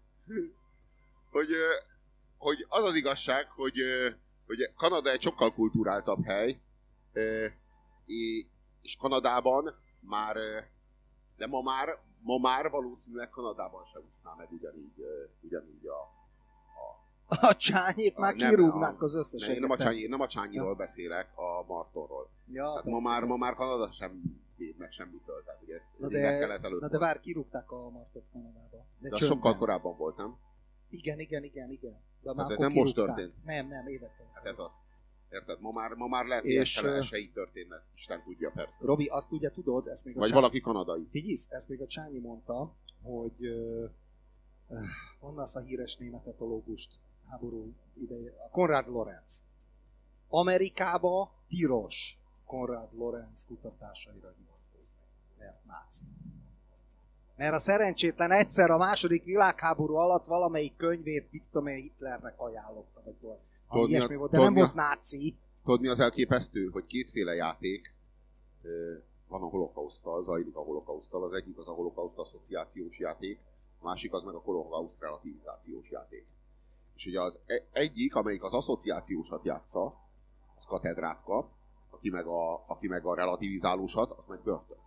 hogy az az igazság, hogy Kanada egy sokkal kulturáltabb hely, és Kanadában már De ma már valószínűleg Kanadában sem úszná meg ugyanígy A csányék már kirúgnák az összes egyetem. Nem a csányiról beszélek, a Martonról. Ja, tehát ma már Kanada sem véd meg semmitől. Tehát, ugye na de vár, kirúgták a Martot Kanadába. De sokkal korábban volt, nem? Igen. De hát ez nem most történt. Nem, évekkel. Hát ez az. Érted? Ma már lehet, hogy esélyt történnek. Isten tudja, persze. Robi, azt ugye tudod, ezt még vagy valaki kanadai. Figyelj, ezt még a Csányi mondta, hogy onnan azt a híres német etológust háború ideje, a Konrad Lorenz. Amerikába tilos Konrad Lorenz kutatásaira hivatkozni, mert náci. Mert a szerencsétlen egyszer a második világháború alatt valamelyik könyvét, mit tudom én, Hitlernek ajánlotta, vagy valami ilyesmi volt, de nem volt náci. Tudod, mi az elképesztő, hogy kétféle játék van a holokauszttal, zajlik a holokauszttal. Az egyik az a holokauszt asszociációs játék, a másik az meg a holokauszt relativizációs játék. És ugye az egyik, amelyik az asszociációsat játsza, az katedrát kap, aki meg a relativizálósat, az meg börtönt.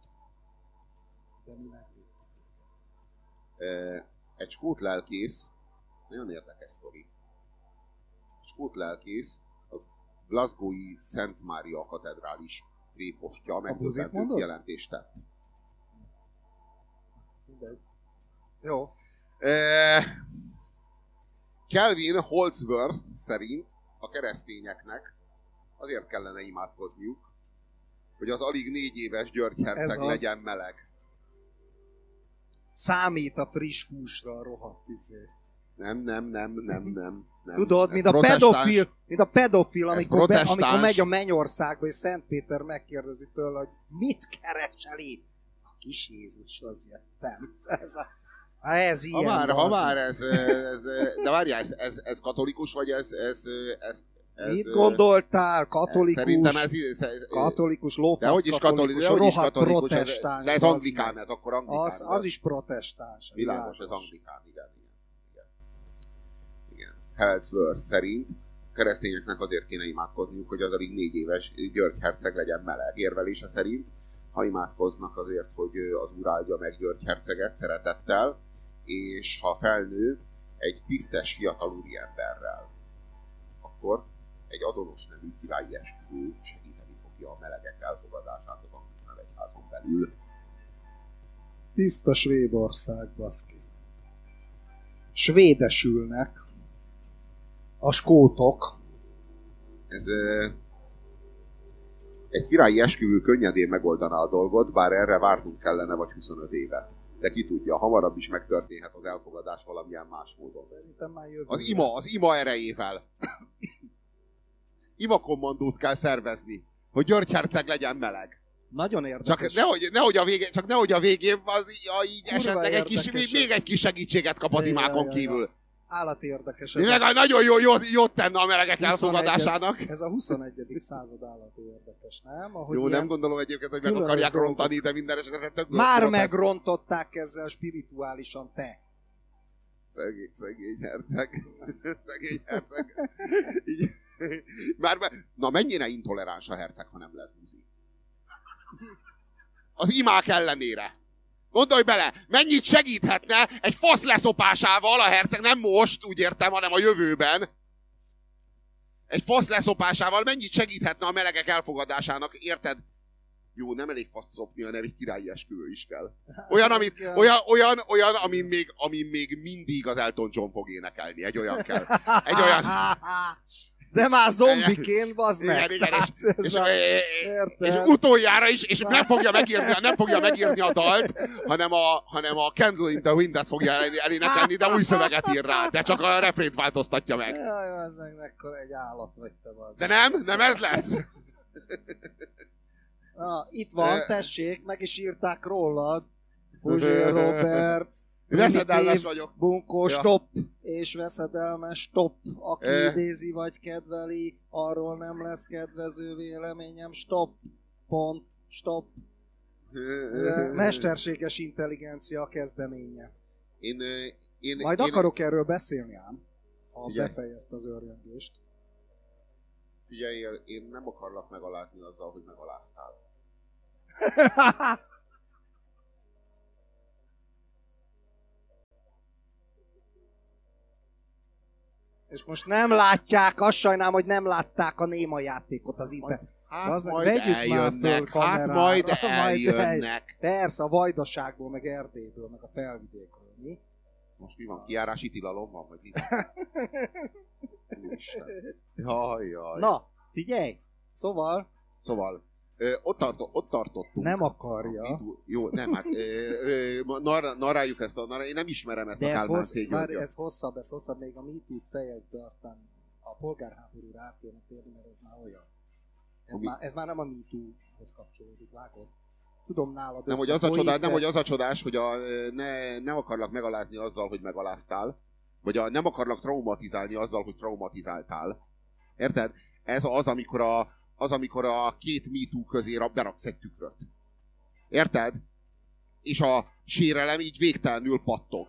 Egy skót lelkész, nagyon érdekes sztori. Skót lelkész, a Glasgow-i Szent Mária katedrális prépostja megdöbbentő kijelentést tett. Jó. Calvin Holdsworth szerint a keresztényeknek azért kellene imádkozniuk, hogy az alig 4 éves György herceg legyen meleg. Számít a friss húsra a rohadt izé. Nem. Tudod, mint a pedofil, amikor megy a Mennyországba, és Szentpéter megkérdezi tőle, hogy mit keresel itt? A kis Jézus, az jöttem. Ez ilyen. Ha már ez de várjál, ez katolikus, vagy ez mit gondoltál? Katolikus? Szerintem katolikus, lófasz de hogy is katolikus, protestáns. De ez anglikán, ez akkor anglikán. Az is protestáns. Világos, ez anglikán, igen. Holdsworth szerint keresztényeknek azért kéne imádkozniuk, hogy az alig 4 éves György herceg legyen meleg. Érvelése szerint, ha imádkoznak azért, hogy az Úr áldja meg György herceget szeretettel, és ha felnő egy tisztes fiatal úriemberrel, akkor egy azonos nevű királyi esküvő segíteni fogja a melegek elfogadását az anglikán egyházon belül. Tiszta Svédország, baszki. Svédesülnek a skótok. Ez egy királyi esküvő könnyedén megoldaná a dolgot, bár erre várnunk kellene vagy 25 évet. De ki tudja, hamarabb is megtörténhet az elfogadás valamilyen más módon. Szerintem már jövő. Az ima erejével. Ima kommandót kell szervezni, hogy György herceg legyen meleg. Nagyon érdekes. Csak nehogy a végén így esetleg még egy kis segítséget kap az imákon kívül. Állati érdekes. Nagyon jót tenne a melegek elfogadásának. Ez a 21. század állati érdekes, nem? Ahogy jó, nem gondolom egyébként, hogy meg akarják rontani, de minden esetre tök már megrontották ezzel spirituálisan, te. Szegény herceg. Szegény herceg. Na mennyire intoleráns a herceg, ha nem lesz buzi? Az imák ellenére. Gondolj bele, mennyit segíthetne egy fasz leszopásával a herceg, nem most, úgy értem, hanem a jövőben. Egy fasz leszopásával mennyit segíthetne a melegek elfogadásának, érted? Jó, nem elég faszt szopni, hanem egy királyi esküvő is kell. Olyan, amin még mindig az Elton John fog énekelni. Egy olyan kell. Egy olyan... De már zombiként, bazd meg. Igen, és utoljára is, és nem fogja megírni a dalt, hanem a Candle in the Wind-et fogja elénekelni, de új szöveget ír rá, de csak a refrént változtatja meg. Jaj, az meg mekkora egy állat vagy te, bazd. De nem ez lesz. Itt van, tessék, meg is írták rólad. Puzsér Robert. Veszedelmes vagyok. Bunkó, stop, és veszedelmes, stop. Aki idézi vagy kedveli, arról nem lesz kedvező véleményem, stop, pont, stop. Mesterséges intelligencia kezdeménye. Majd akarok erről beszélni ám, ha befejezte az őrjöngést. Figyelj, én nem akarlak megalázni azzal, hogy megaláztál. És most nem látják, azt sajnálom, hogy nem látták a néma játékot az itt. Hát majd eljönnek, Persze, a Vajdaságból, meg Erdélyből, meg a Felvidékről, mi? Most mi van? Kijárási tilalom van, vagy mi? Úristen. Jaj. Na, figyelj! Szóval, ott tartottunk. nem akarja. Jó, nem, hát narráljuk ezt én nem ismerem ezt de a Kálmán C. Györgyöt. ez hosszabb, még a MeToo-t fejezd be, aztán a polgárháborúra át kéne térni, mert ez már olyan. Ez már nem a MeToo-hoz kapcsolódik, vágod? Tudom nálad nem, hogy az a csodás, hogy nem akarlak megalázni azzal, hogy megaláztál, vagy nem akarlak traumatizálni azzal, hogy traumatizáltál. Érted? Ez az, amikor a két MeToo közé beraksz egy tükröt. Érted? És a sérelem így végtelenül pattog.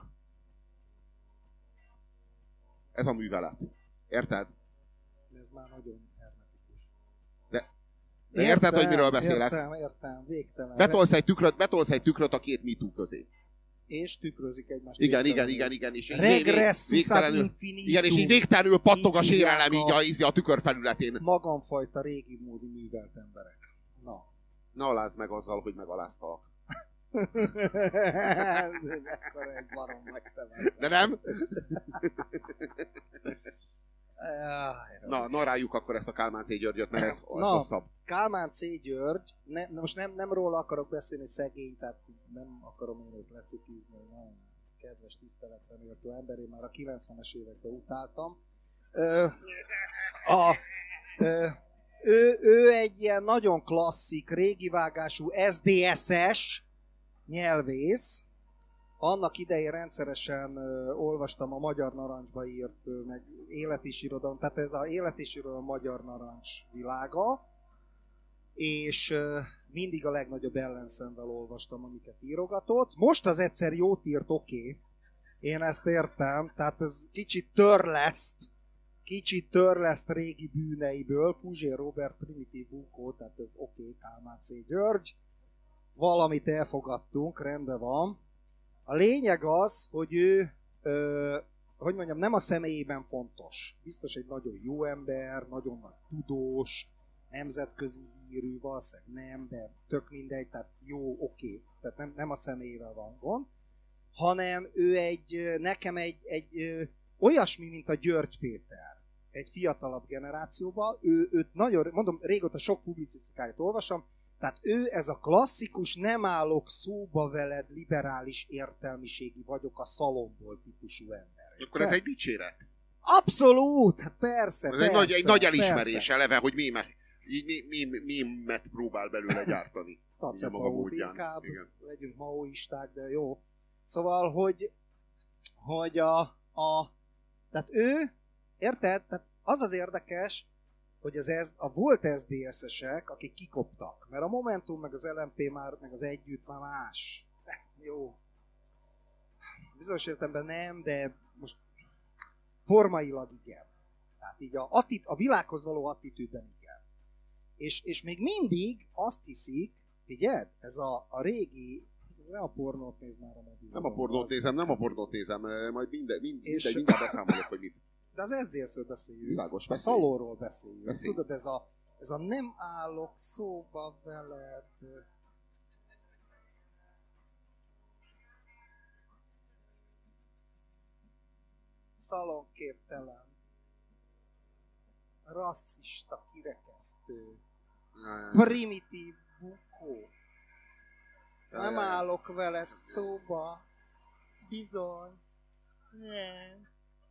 Ez a művelet. Érted? Ez már nagyon hermetikus. De érted, hogy miről beszélek? Értem, végtelen. Betolsz egy tükröt a két MeToo közé. És tükrözik egymást. Igen. És Regressus ad infinitum. Igen, és így végtelenül pattog a sérelem így a tükör felületén. Magamfajta régi módi művelt emberek. Na. Ne alázd meg azzal, hogy megaláztalak. Ekkora egy barom meg te vagy. De nem? Na, rájuk akkor ezt a Kálmán C. Györgyöt, mert ez hosszabb. Kálmán C. György, most nem róla akarok beszélni, szegény, tehát nem akarom én őt lecikizni, nagyon kedves, tiszteletre méltó ember, én már a 90-es években utáltam. Ő egy ilyen nagyon klasszik, régi vágású SDSS nyelvész. Annak idején rendszeresen olvastam a Magyar Narancsba írt, meg Élet és Irodalom, tehát ez a Élet és Irodalom Magyar Narancs világa, és mindig a legnagyobb ellenszemvel olvastam, amiket írogatott. Most az egyszer jót írt, oké. Én ezt értem, tehát ez kicsit törleszt régi bűneiből, Puzsér Robert, Primitív Bunkó, tehát ez oké, Kálmán C. György. Valamit elfogadtunk, rendben van. A lényeg az, hogy ő, nem a személyében fontos. Biztos egy nagyon jó ember, nagyon nagy tudós, nemzetközi hírű, valószínűleg nem, de tök mindegy, tehát jó, oké. Tehát nem a személyével van gond, hanem ő nekem egy olyasmi, mint a György Péter. Egy fiatalabb generációban. Őt nagyon, mondom, régóta sok publicisztikáját olvasom, tehát ő ez a klasszikus, nem állok szóba veled, liberális értelmiségi vagyok a szalomból típusú ember. Akkor ez egy dicséret. Abszolút, hát persze. Ez egy nagy elismerés eleve, hogy mémet próbál belőle gyártani. Tacepaut inkább, legyünk maoisták, de jó. Szóval, hogy tehát ő, érted? Tehát az érdekes, hogy a volt SZDSZ-esek, akik kikoptak. Mert a Momentum, meg az LMP már, meg az Együtt már más. Jó. Bizonyos értelemben nem, de most formailag igen. Tehát így a világhoz való attitűdben igen. És még mindig azt hiszik, figyeld, ez a régi, nem a pornót néz már a mobilon. Nem a pornót nézem, majd mindent beszámolok, hogy mit. De az SZDSZ-ről beszéljünk, világos, a szalóról beszéljünk. Tudod, ez a nem állok szóba veled. Szalonképtelen. Rasszista, kirekesztő. Primitív bukó. Nem állok veled szóba. Bizony. Nem.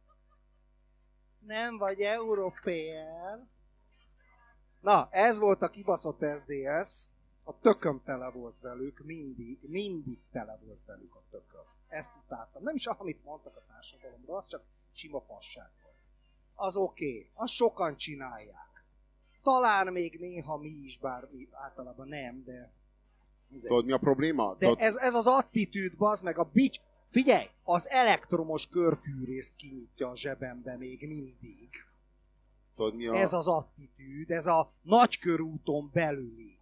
Nem vagy európér. Na, ez volt a kibaszott SZDSZ. A tököm tele volt velük, mindig tele volt velük a tököm. Ezt utáltam. Nem is amit mondtak a társadalomra, az csak sima fasság volt. Az oké, azt sokan csinálják. Talán még néha mi is, bár általában nem, de... Tudod, mi a probléma? De ez az attitűd, bazd meg, a bics... Figyelj, az elektromos körfűrészt kinyitja a zsebembe még mindig. Tudod, ez az attitűd, ez a nagykörúton belüli.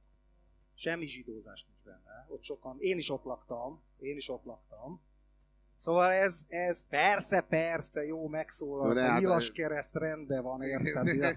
Semmi zsidózás nincs benne. Ott sokan, én is ott laktam. Szóval ez persze, jó, megszólalt. De A hát- nyilas kereszt rendben van, érted?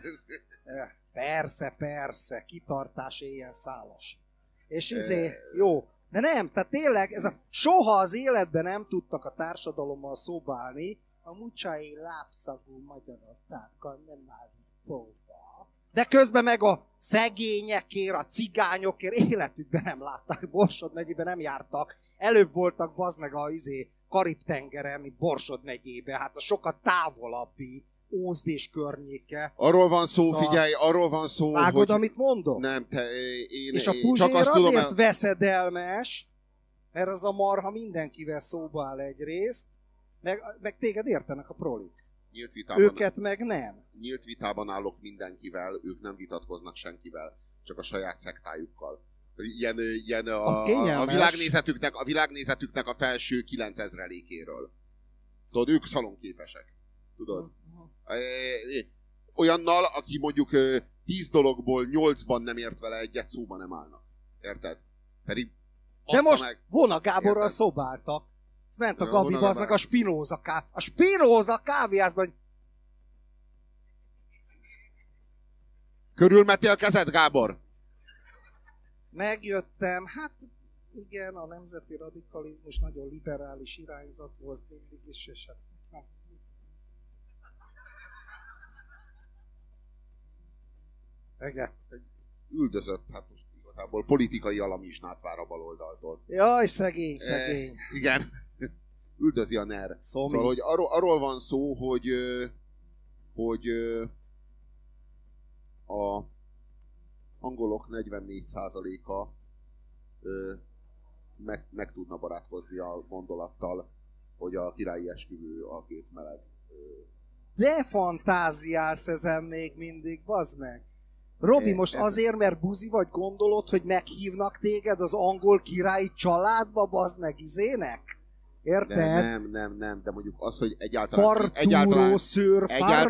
Persze, kitartás éjjel szálas. És jó. De nem, tehát tényleg, soha az életben nem tudtak a társadalommal szobálni, a mucsai lábszagú magyarokkal nem állni fófa. De közben meg a szegényekért, a cigányokért életükben nem látták, Borsod megyében nem jártak. Előbb voltak bazd meg a Karib-tengeren, mint Borsod megyébe, hát a sokkal távolabbi Ózd és környéke. Arról van szó, Szóval- figyelj, arról van szó, Vágod, amit mondok? Nem, És a csak Puzsér azt azért tudom, veszedelmes, mert az a marha mindenkivel szóba áll egyrészt, meg téged értenek a prolik. Őket meg nem. Nyílt vitában állok mindenkivel, ők nem vitatkoznak senkivel, csak a saját szektájukkal. Ilyen Az a kényelmes. világnézetüknek a felső 9000-elékéről. Tudod, ők szalonképesek. Tudod? Olyannal, aki mondjuk 10 dologból 8-ban nem ért vele egyet, szóba nem állnak. Érted? Pedig De most meg... Vona Gáborral Érted? szobáltak. Ezt ment a Ja, Gabi, Vona az meg Gábor. a Spinoza kávéházban, hogy Körülmetél kezed, Gábor? megjöttem, hát igen, a nemzeti radikalizmus nagyon liberális irányzat volt mindig is, és hát nem. Igen. Üldözött, hát most igazából politikai alamizsnát vár a baloldaltól. Jaj, szegény. Igen. Üldözi a NER. Szomi. Szóval, hogy arról van szó, hogy a angolok 44%-a meg tudna barátkozni a gondolattal, hogy a királyi esküvő a két meleg. De fantáziálsz ezen még mindig, bazd meg. Robi, most azért, mert buzi vagy, gondolod, hogy meghívnak téged az angol királyi családba, bazd meg izének? Érted? Nem, de mondjuk az, hogy Fartúró szőr,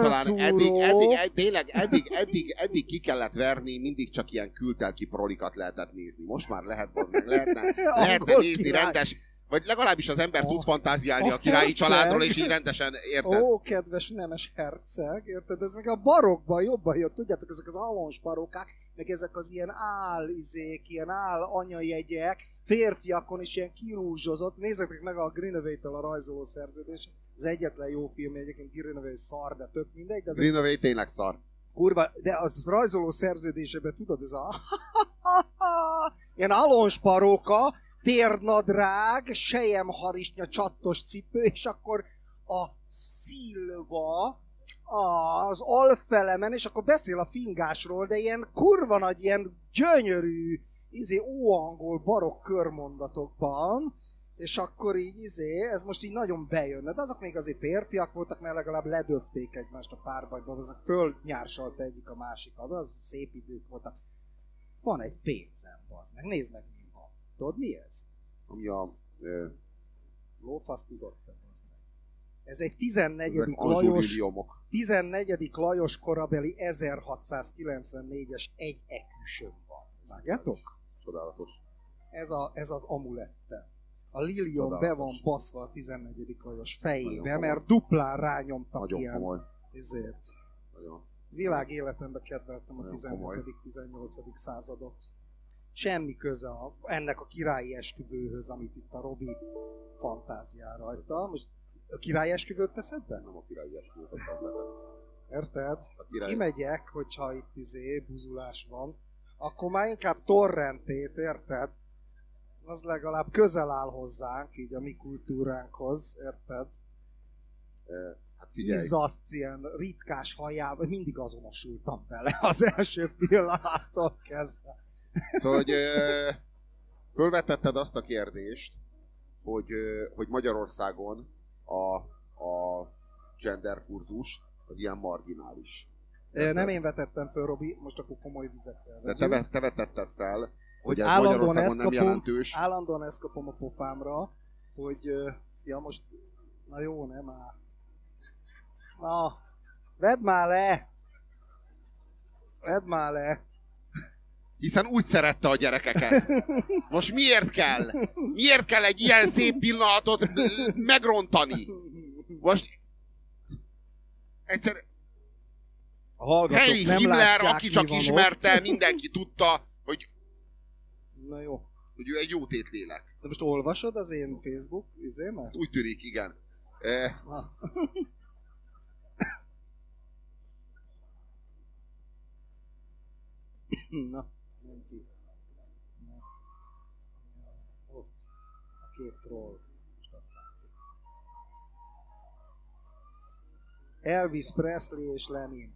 eddig ki kellett verni, mindig csak ilyen kültelki prolikat lehetett nézni. Most már lehetne nézni király. rendes, vagy legalábbis az ember tud fantáziálni a királyi herceg. családról, és így rendesen, érted? Ó, kedves nemes herceg, érted? Ez meg a barokban jobban jött, tudjátok, ezek az alonsparókák, meg ezek az ilyen ilyen anyajegyek, férfiakon is ilyen kirúzsozott. Nézzétek meg a Greenaway-től a rajzoló szerződés. Az egyetlen jó film, egyébként Greenaway szar, de tök mindegy. De Greenaway tényleg szar. Kurva, de az rajzoló szerződésében tudod, ez a ilyen alonsparóka, térnadrág, selyemharisnya, csattos cipő, és akkor a szilva az alfelemen, és akkor beszél a fingásról, de ilyen kurva nagy, ilyen gyönyörű, óangol barokk körmondatokban, és akkor így ez most így nagyon bejönne. De azok még azért férfiak voltak, mert legalább ledöfték egymást a párbajban, azok fölnyársalta egyik a másikat, az szép idők voltak. Van egy pénzem, bazd meg, nézd meg mi van. Tudod mi ez? Ami a... Lófasz tudod te, bazd meg. Ez egy 14. Lajos... 14. Lajos korabeli 1694-es egy eküsön van. Vágjátok? Csodálatos. Ez az amulette. A lilium Csodálatos. be van baszva a 14. Lajos fejébe, Nagyon mert duplán rányomtak Nagyon ilyen. komoly. Ezért. Nagyon. Világ életemben kedveltem a Nagyon 17.-18. századot. Semmi köze ennek a királyi esküvőhöz, amit itt a Robi fantáziál rajta. Most a királyi esküvőt teszed be? Nem a királyi esküvőt akartam letenni. Érted? A király... Kimegyek, hogyha itt buzulás van, akkor már inkább torrentét, érted? Az legalább közel áll hozzánk, így a mi kultúránkhoz, érted? Hát figyelj. Izzadt, ilyen ritkás hajával, mindig azonosultam vele az első pillanattól kezdve. Szóval, hogy fölvetetted azt a kérdést, hogy Magyarországon a gender kurzus az ilyen marginális. Nem én vetettem föl, Robi, most akkor komoly vizekkel De vezünk. te vetetted fel, hogy ez állandóan Magyarországon nem jelentős. Állandóan ezt kapom a pofámra, hogy ja most, na jó, nem áll. Na, vedd már le! Hiszen úgy szerette a gyerekeket. Most miért kell? Miért kell egy ilyen szép pillanatot megrontani? Most egyszer Heinrich Himmler, aki csak ismerte, mindenki tudta, hogy na jó. Hogy ő egy jó tétlélek. De most olvasod az én Facebook izémet? Úgy tűnik, igen. Na, nem ki. Ott. A két troll. Most azt látjuk. Elvis Presley és Lenin.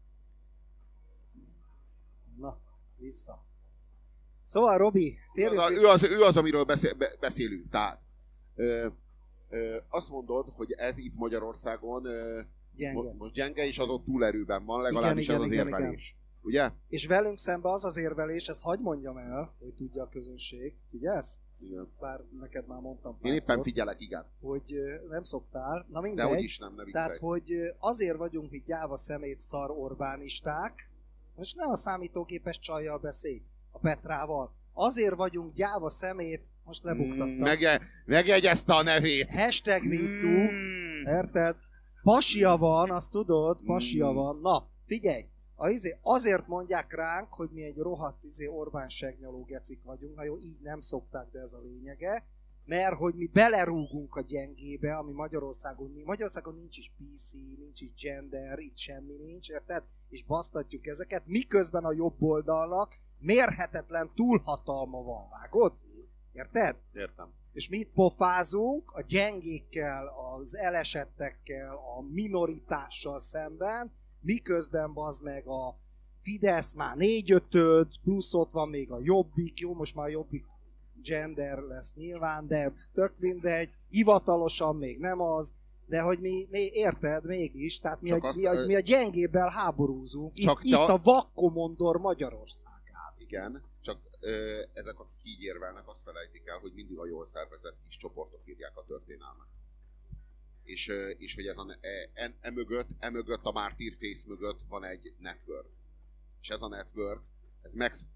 Na, vissza. Szóval, Robi, ő az, amiről beszélünk. Tehát, azt mondod, hogy ez itt Magyarországon gyenge. Most gyenge, és az ott túlerőben van, legalábbis ez az érvelés. Ugye? És velünk szemben az az érvelés, ezt hadd mondjam el, hogy tudja a közönség. Figyelsz? Igen. Bár neked már mondtam párszor. Én éppen figyelek, igen. Hogy nem szoktál. Na mindegy. Dehogy is nem viccelj. Tehát, hogy azért vagyunk mi gyáva szemét szar Orbánisták, most ne a számítógépes csajjal beszélj, a Petrával. Azért vagyunk gyáva szemét, most lebuktattam. Megjegyezte a nevét. #MeToo, érted? Pasia van, azt tudod, pasia van. Na, figyelj, azért mondják ránk, hogy mi egy rohadt Orbán segnyaló gecik vagyunk, na jó, így nem szokták, de ez a lényege, mert hogy mi belerúgunk a gyengébe, ami Magyarországon nincs is PC, nincs is gender, itt semmi nincs, érted? És basztatjuk ezeket, miközben a jobb oldalnak mérhetetlen túlhatalma van, vágod? Érted? Értem. És mi itt pofázunk a gyengékkel, az elesettekkel, a minoritással szemben, miközben bazd meg a Fidesz már 4/5, plusz ott van még a Jobbik, jó, most már a Jobbik gender lesz nyilván, de tök mindegy, hivatalosan még nem az, de hogy mi érted mégis, tehát mi a gyengébbel háborúzunk, itt a vakkomondor Magyarországán. Igen, csak ezek, akik így érvelnek, azt felejtik el, hogy mindig a jól szervezett kis csoportok írják a történelmet. És hogy emögött, a Martyrface mögött van egy network. És ez a network, ez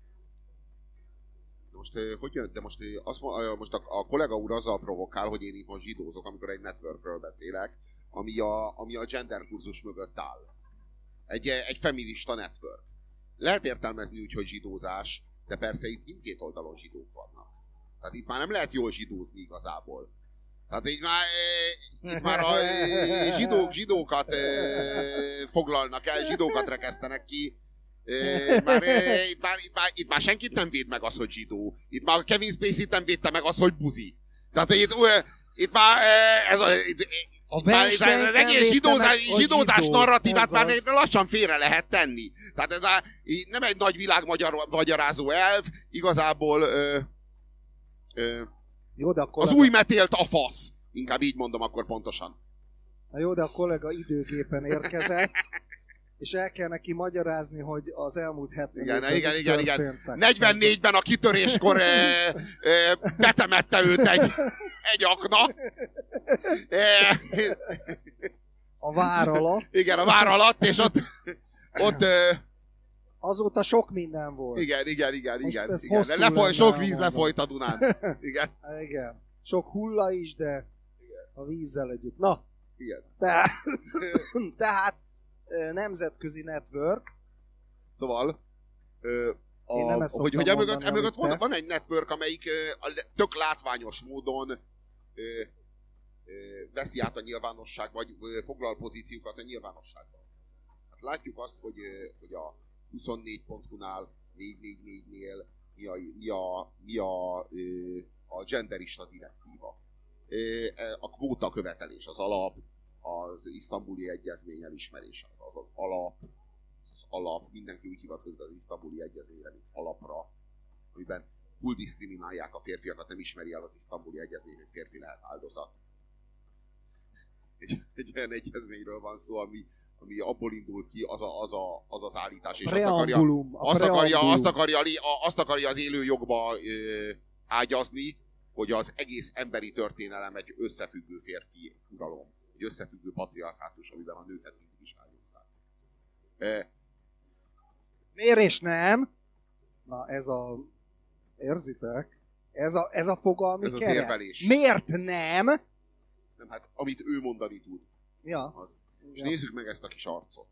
most a kollega úr azzal provokál, hogy én itt most zsidózok, amikor egy networkről beszélek, ami a gender kurzus mögött áll. Egy feminista network. Lehet értelmezni úgy, hogy zsidózás, de persze itt mindkét oldalon zsidók vannak. Tehát itt már nem lehet jól zsidózni igazából. Tehát itt már a zsidókat foglalnak el, zsidókat rekesztenek ki. Itt már senkit nem véd meg az, hogy zsidó. Itt már Kevin Spacey nem védte meg az, hogy buzi. Tehát itt már az egész zsidózás narratívát már lassan félre lehet tenni. Tehát ez nem egy nagy világmagyarázó elv, igazából jó, de az új metélt a fasz. Inkább így mondom akkor pontosan. Na jó, de a kollega időgépen érkezett, és el kell neki magyarázni, hogy az elmúlt 70 Igen. 44-ben a kitöréskor betemette őt egy akna. A vár alatt. Igen, a vár alatt, és ott azóta sok minden volt. Igen. Sok víz lefolyt a Dunán. Igen. Sok hulla is, de a vízzel együtt. Na. Igen. Tehát nemzetközi network. Szóval hogy emögött van egy network, amelyik tök látványos módon veszi át a nyilvánosság, vagy foglal pozíciókat a nyilvánosságban. Hát látjuk azt, hogy a 24.hu-nál, 444-nél mi a genderista direktíva. A kvóta követelés, az alap, az isztambuli egyezmény elismerése, az alap, mindenki úgy hivatkozik az isztambuli egyezményre, mint alapra, amiben full diszkriminálják a férfiakat, nem ismeri el az isztambuli egyezmény, hogy férfi lehet áldozat. Egy olyan egyezményről van szó, ami abból indul ki, az az állítás, és azt akarja az élő jogba ágyazni, hogy az egész emberi történelem egy összefüggő férfi uralom, egy összefüggő patriarchátus, amiben a nőket mindig is állították. Miért és nem? Na ez a... Érzitek? Ez a fogalmi Ez az keret. érvelés. Miért nem? Nem, hát amit ő mondani tud. Ja. Az. És nézzük meg ezt a kis arcot.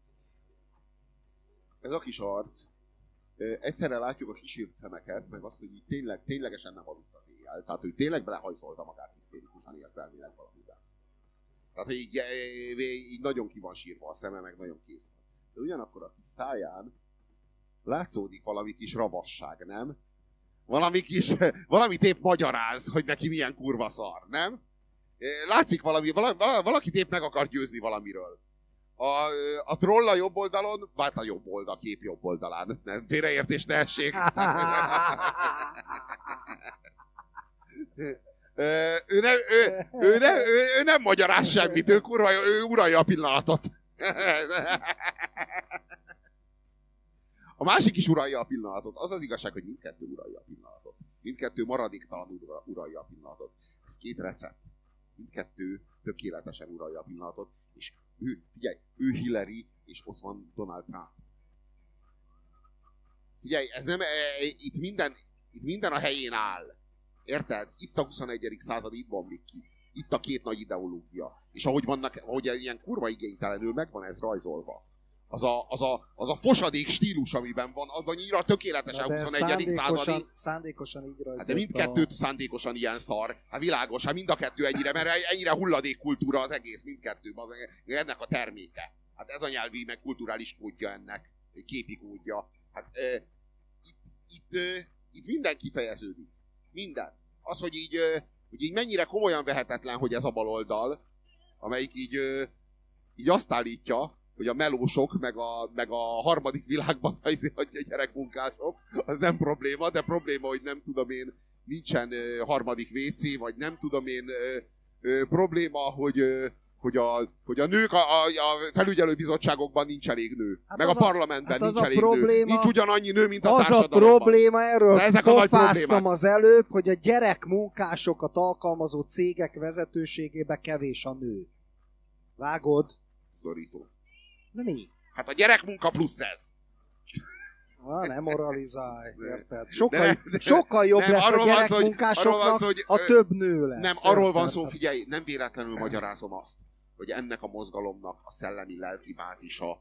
Ez a kis arc, egyszerre látjuk a kísért szemeket, meg azt, hogy így ténylegesen nem aludt az éjjel. Tehát, hogy tényleg belehajszolta magát hisztérikusan érzelmileg valamivel. Tehát, hogy így nagyon ki van sírva a szeme, meg nagyon kész. De ugyanakkor a kis száján látszódik valami kis ravasság, nem? Valamit épp magyaráz, hogy neki milyen kurva szar, nem? Látszik valaki épp meg akar győzni valamiről. A troll a jobb oldalon, a jobb oldal, kép jobb oldalán. Nem, félreértés ne essék. Ő nem magyaráz semmit, ő uralja a pillanatot. A másik is uralja a pillanatot. Az az igazság, hogy mindkettő uralja a pillanatot. Mindkettő maradéktalan uralja a pillanatot. Ez két recept. Mindkettő tökéletesen uralja a pillanatot. És ő Hillary, és ott van Donald Trump. Figyelj, ez nem, itt minden a helyén áll. Érted? Itt a 21. század, itt bomlik ki. Itt a két nagy ideológia. És ahogy ilyen kurva igénytelenül megvan ez rajzolva. Az a fosadék stílus, amiben van, az annyira tökéletes a 21. századi. Szándékosan így rajzolt. Hát de mindkettőt szándékosan ilyen szar. Hát világos, hát mind a kettő ennyire, mert ennyire hulladékkultúra az egész, mindkettő. Ennek a terméke. Hát ez a nyelvi, meg kulturális kódja ennek. Képi kódja. Hát itt minden kifejeződik. Minden. Az, hogy így mennyire komolyan vehetetlen, hogy ez a baloldal, amelyik így azt állítja, hogy a melósok, meg a harmadik világban a gyerekmunkások, az nem probléma, de probléma, hogy nem tudom én, nincsen harmadik WC, vagy nem tudom én, probléma, hogy a nők a felügyelőbizottságokban nincs elég nő. Hát meg a parlamentben nincs elég nő. Nincs ugyanannyi nő, mint a társadalomban. Az a probléma, erről pofáztam az előbb, hogy a gyerekmunkásokat alkalmazó cégek vezetőségébe kevés a nő. Vágod? Szorító. De mi? Hát a gyerekmunka plusz ez. Nem moralizálj, érted? Sokkal jobb lesz a gyerekmunkásoknak, ha több nő lesz. Nem, arról van szó, figyelj, nem véletlenül magyarázom azt, hogy ennek a mozgalomnak a szellemi lelki bázisa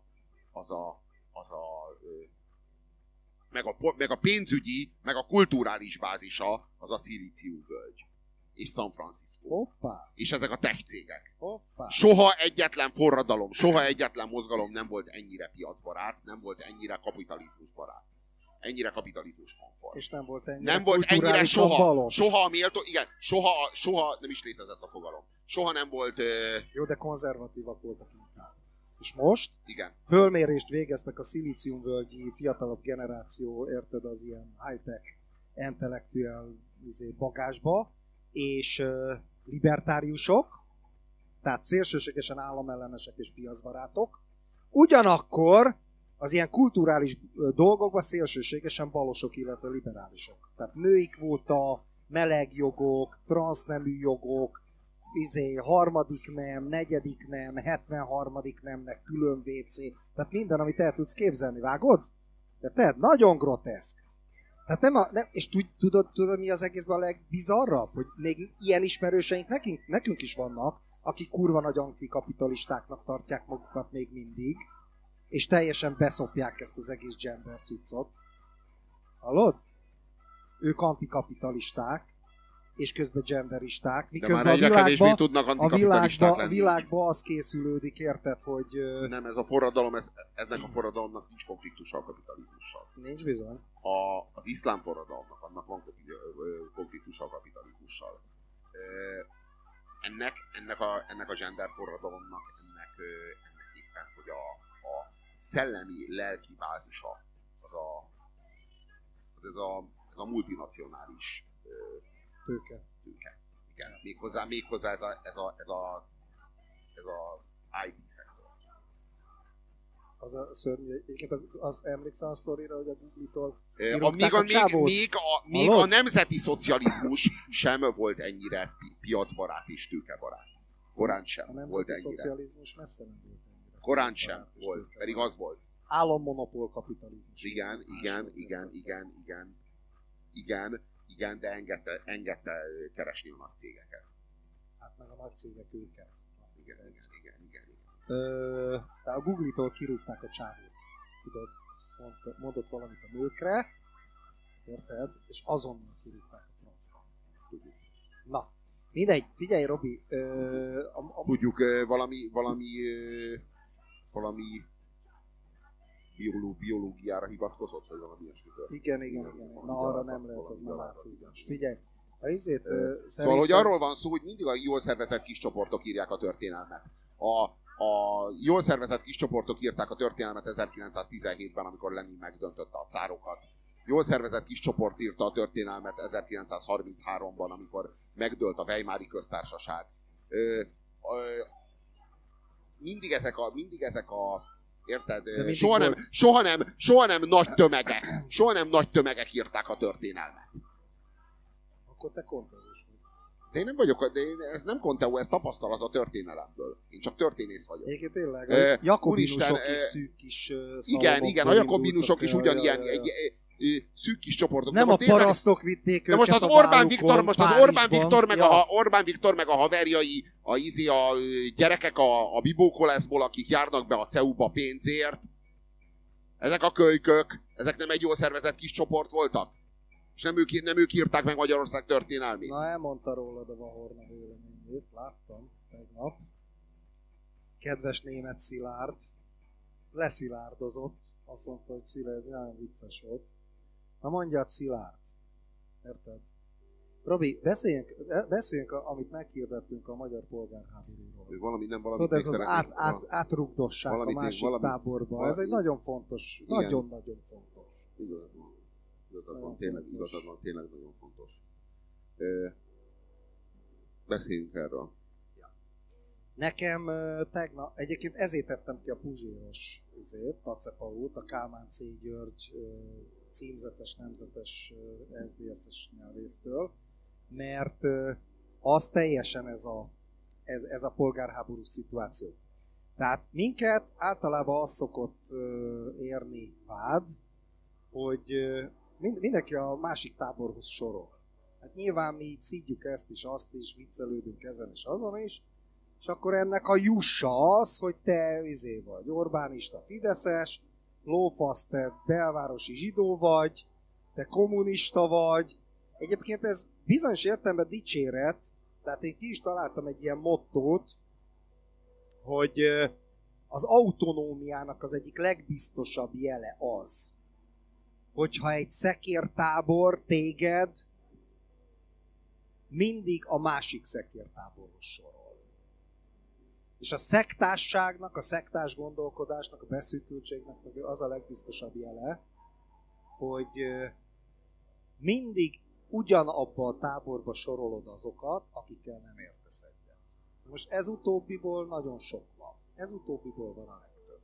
meg a pénzügyi, meg a kulturális bázisa az a Szilícium-völgy. És San Francisco. Hoppá. És ezek a tech cégek. Hoppá. Soha egyetlen forradalom, soha egyetlen mozgalom nem volt ennyire piacbarát, nem volt ennyire kapitalizmusbarát. Ennyire kapitalizmus komfort. És nem volt ennyire, nem volt ennyire soha. balos. Soha a méltó, igen, soha nem is létezett a fogalom. Soha nem volt... Jó, de konzervatívak voltak inkább. És most? Igen. Fölmérést végeztek a szilíciumvölgyi fiatalabb generáció, érted, az ilyen high-tech intellektuál bagásba, és libertáriusok, tehát szélsőségesen államellenesek és piacbarátok, ugyanakkor az ilyen kulturális dolgokban szélsőségesen balosok, illetve liberálisok. Tehát női kvóta, melegjogok, transznemű jogok, harmadik nem, negyedik nem, 73. nemnek külön WC, tehát minden, amit el tudsz képzelni, vágod? Tehát nagyon groteszk. Tehát nem, és tudod, mi az egészben a legbizarrabb? Hogy még ilyen ismerőseink nekünk is vannak, akik kurva nagy antikapitalistáknak tartják magukat még mindig, és teljesen beszopják ezt az egész gender cuccot. Hallod? Ők antikapitalisták, és közben genderisták, miközben a világban az készülődik, érted, hogy... Nem, ez a forradalom, ennek a forradalomnak nincs konfliktusa a kapitalizmussal. Nincs bizony. Az iszlám forradalomnak, annak van konfliktusa a kapitalizmussal. Ennek a gender forradalomnak, ennek éppen, hogy a szellemi, lelki bázisa, ez a multinacionális tőke. Igen, méghozzá ez a IT szektor. Az a szörnyű, az emlékszel a sztorira, hogy a Google-tól még a nemzeti szocializmus sem volt ennyire piacbarát és tőkebarát. Korán sem volt ennyire. A nemzeti szocializmus messze nem volt ennyire. Korán sem volt, pedig az volt. Állammonopól kapitalizmus. Igen, de engedte keresni a nagy cégeket. Hát meg a nagy cégek őket. Igen. Tehát a Google-tól kirúgták a csávót. Tudod, mondott valamit a nőkre, érted? És azonnal kirúgták a francba. Tudjuk. Na, mindegy, figyelj Robi, Tudjuk, valami biológiára hivatkozott, vagy valami ilyesmi történt. Igen. Na, arra nem lehet, az már nácizmus. Figyelj, a izét Szóval, hogy arról van szó, hogy mindig a jól szervezett kis csoportok írják a történelmet. A jól szervezett kis csoportok írták a történelmet 1917-ben, amikor Lenin megdöntötte a cárokat. Jól szervezett kis csoport írta a történelmet 1933-ban, amikor megdőlt a Weimári köztársaság. Mindig ezek a érted? Soha nem nagy tömegek írták a történelmet. Akkor te konteós vagy. De én nem vagyok, ez nem konteó, ez tapasztalat a történelemből. Én csak történész vagyok. Egyébként tényleg, a jakobinusok is szűk kis szalagokból. Igen, a jakobinusok is ugyanilyen szűk kis csoportok. Nem a parasztok vitték őket. De most az Orbán Viktor meg a haverjai, a gyerekek a bibókoleszból, akik járnak be a CEU-ba pénzért. Ezek a kölykök, ezek nem egy jól szervezett kis csoport voltak? És nem ők írták meg Magyarország történelmét. Na, elmondta rólad a Vahorna véleményét, láttam tegnap. Kedves német Szilárd leszilárdozott, azt mondta, hogy Szilárd nagyon vicces volt. Na mondjad Szilárd, érted? Robi, beszéljünk amit meghirdettünk a magyar polgárháborúról. Valamit tudod, ez az átrugdosság a másik táborba. Ez egy nagyon fontos, nagyon-nagyon fontos. Igazad van, tényleg nagyon fontos. Beszéljünk erről. Ja. Nekem tegnap, egyébként ezért tettem ki a Puzséros Tacepaút, a Kálmán C. György címzetes, nemzetes SZDSZ-es nyelvésztől, mert az teljesen ez a polgárháború szituáció. Tehát minket általában az szokott érni vád, hogy mindenki a másik táborhoz sorol. Hát nyilván mi így szidjuk ezt is, azt is, viccelődünk ezen és azon is, és akkor ennek a jussa az, hogy te vagy Orbánista fideszes, lófasz, te belvárosi zsidó vagy, te kommunista vagy. Egyébként ez bizonyos értelemben dicséret, tehát én ki is találtam egy ilyen mottót, hogy az autonómiának az egyik legbiztosabb jele az, hogyha egy szekértábor téged mindig a másik szekértáborhoz sorol. És a szektásságnak, a szektás gondolkodásnak, a beszűkültségnek az a legbiztosabb jele, hogy mindig ugyanabba a táborba sorolod azokat, akikkel nem értesz egyet. Most ez utóbbiból nagyon sok van. Ez utóbbiból van a legtöbb.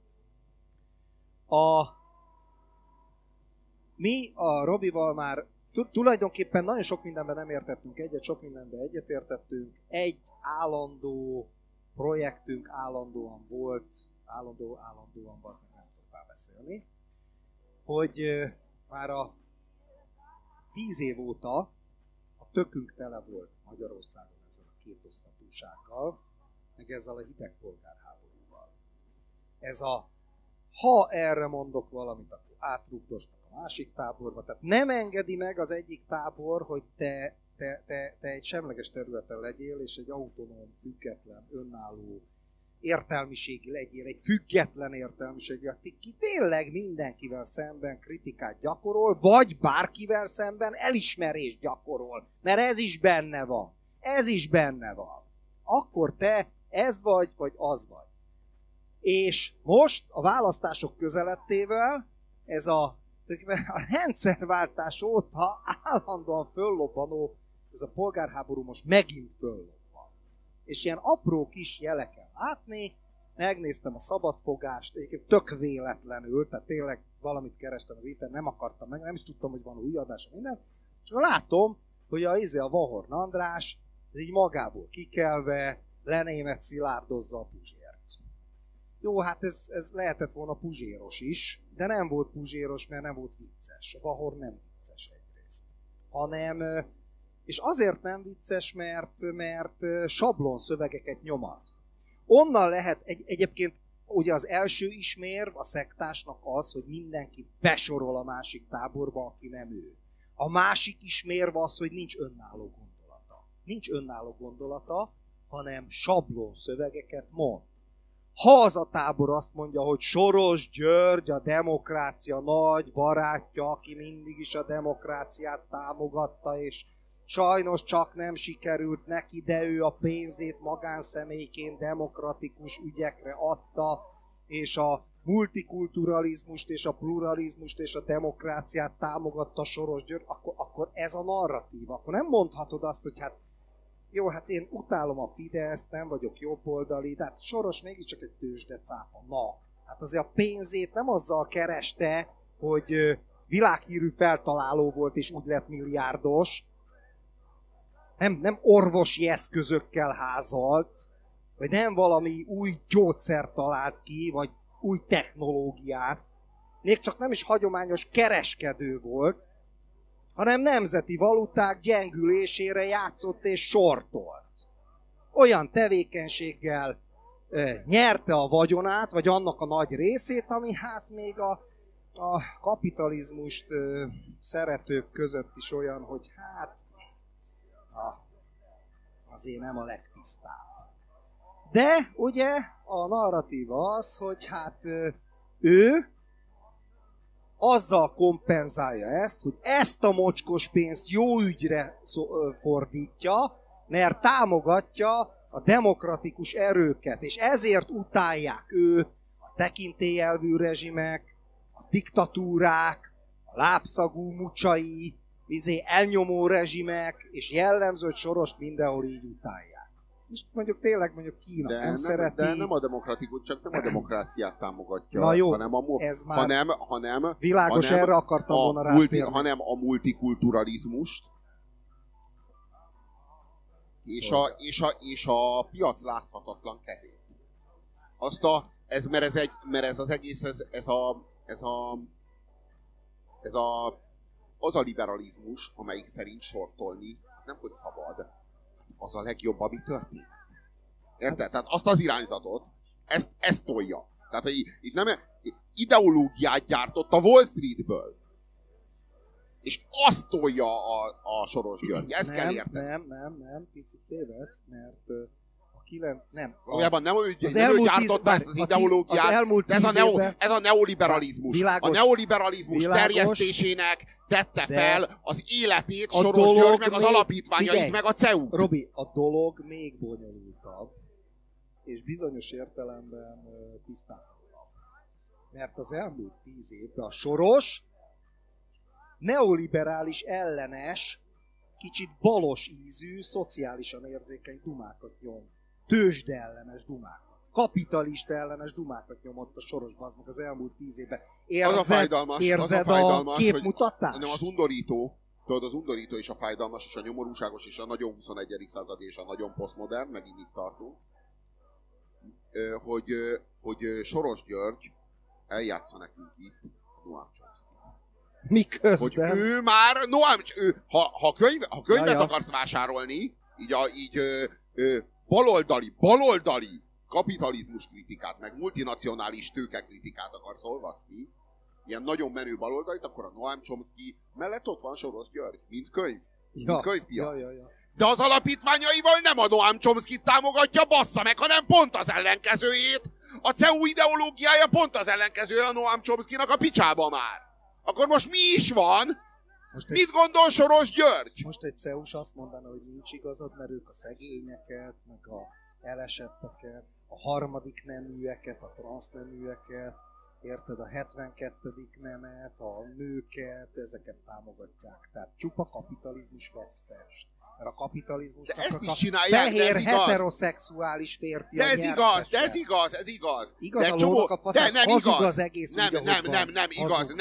Mi a Robival már tulajdonképpen nagyon sok mindenben nem értettünk egyet, sok mindenben egyetértettünk. Egy állandó projektünk állandóan volt, állandóan az nem tudok már beszélni, hogy már a 10 év óta a tökünk tele volt Magyarországon ezzel a kétosztatúsággal, meg ezzel a hidegpolgárháborúval. Ha erre mondok valamit, akkor átrugdosnak a másik táborba. Tehát nem engedi meg az egyik tábor, hogy te egy semleges területen legyél, és egy autonóm, független, önálló értelmiségi legyél, egy független értelmiségi, aki tényleg mindenkivel szemben kritikát gyakorol, vagy bárkivel szemben elismerést gyakorol, mert ez is benne van. Ez is benne van. Akkor te ez vagy az vagy. És most a választások közelettével ez a rendszerváltás óta állandóan föllobbanó ez a polgárháború most megint föllobban. És ilyen apró kis jeleken látni, megnéztem a szabadfogást, egyébként tök véletlenül, tehát tényleg valamit kerestem az internet, nem akartam meg, nem is tudtam, hogy van új adás, minden, és látom, hogy a Vahorn András így magából kikelve lenémet szilárdozza a Puzsért. jó, hát ez lehetett volna puzséros is, de nem volt puzséros, mert nem volt vicces. A Bahor nem vicces egyrészt. Hanem, és azért nem vicces, mert sablon szövegeket nyomat. Onnan lehet egyébként, ugye az első ismérv a szektásnak az, hogy mindenki besorol a másik táborba, aki nem ő. A másik ismérv az, hogy nincs önálló gondolata. Nincs önálló gondolata, hanem sablon szövegeket mond. Ha az a tábor azt mondja, hogy Soros György a demokrácia nagy barátja, aki mindig is a demokráciát támogatta, és sajnos csak nem sikerült neki, de ő a pénzét magánszemélyként demokratikus ügyekre adta, és a multikulturalizmust, és a pluralizmust, és a demokráciát támogatta Soros György, akkor ez a narratíva. Akkor nem mondhatod azt, hogy hát jó, hát én utálom a Fideszt, nem vagyok jobboldali, de hát Soros mégiscsak egy tőzsdecápa. Na, hát azért a pénzét nem azzal kereste, hogy világhírű feltaláló volt, és úgy lett milliárdos. Nem orvosi eszközökkel házalt, vagy nem valami új gyógyszert talált ki, vagy új technológiát. Még csak nem is hagyományos kereskedő volt, hanem nemzeti valuták gyengülésére játszott és sortolt. Olyan tevékenységgel nyerte a vagyonát, vagy annak a nagy részét, ami hát még a kapitalizmust szeretők között is olyan, hogy hát azért nem a legtisztább. De ugye a narratíva az, hogy hát ő azzal kompenzálja ezt, hogy ezt a mocskos pénzt jó ügyre fordítja, mert támogatja a demokratikus erőket, és ezért utálják őt a tekintélyelvű rezsimek, a diktatúrák, a lábszagú mucsai, elnyomó rezsimek, és jellemző, hogy Sorost mindenhol így utálják. És mondjuk tényleg Kína nem szereti. De nem a demokratikus, csak nem a demokráciát támogatja, na jó, hanem világos, erre akartam volna rátérni. Hanem a multikulturalizmust, és a piac láthatatlan kezét. Mert ez az egész, az a liberalizmus, amelyik szerint sortolni, nem hogy szabad, az a legjobb, ami történt. Érted? Tehát azt az irányzatot, ezt tolja. Tehát, hogy itt nem ideológiát gyártott a Wall Streetből. És azt tolja a Soros György. Ezt kell érteni. Nem, picit tévedsz, mert valójában nem ő gyártotta ezt az ideológiát, de ez a neoliberalizmus. Világos, a neoliberalizmus terjesztésének tette fel az életét Soros György, meg az alapítványait, meg a CEU. Robi, a dolog még bonyolultabb, és bizonyos értelemben tisztátalabb. Mert az elmúlt 10 évben a Soros neoliberális ellenes, kicsit balos ízű, szociálisan érzékeny dumákat nyom. Tőzsde ellenes dumákat. Kapitalista ellenes dumákat nyomott a Sorosban az elmúlt 10 évben. Érzed a képmutatást? Nem, az undorító. Tudod, az undorító és a fájdalmas, és a nyomorúságos, és a nagyon 21. századi, és a nagyon posztmodern, megint itt tartunk, hogy Soros György eljátsza nekünk itt Noam Chomsky. Miközben? Hogy ő már, ha könyvet akarsz vásárolni, így baloldali kapitalizmus kritikát, meg multinacionális tőke kritikát akarsz olvasni, ilyen nagyon menő baloldalit, akkor a Noam Chomsky mellett ott van Soros György, mint könyv. Mint könyvpiac. Ja. De az alapítványaival nem a Noam Chomskyt támogatja, bassza meg, hanem pont az ellenkezőjét. A CEU ideológiája pont az ellenkezője a Noam Chomskynak a picsába már. Akkor most mi is van? Mit gondol Soros György? Most egy CEU-s azt mondaná, hogy nincs igazad, mert ők a szegényeket, meg a elesetteket, a harmadik neműeket, a transzneműeket, érted, a 72. nemet, a nőket, ezeket támogatják. Tehát csupa kapitalizmus vesztest. Mert a kapitalizmusnak de ezt a is csinálják, fehér heteroszexuális férfi. De ez igaz. Igaz, a lónak a hazug az egész. Nem igaz.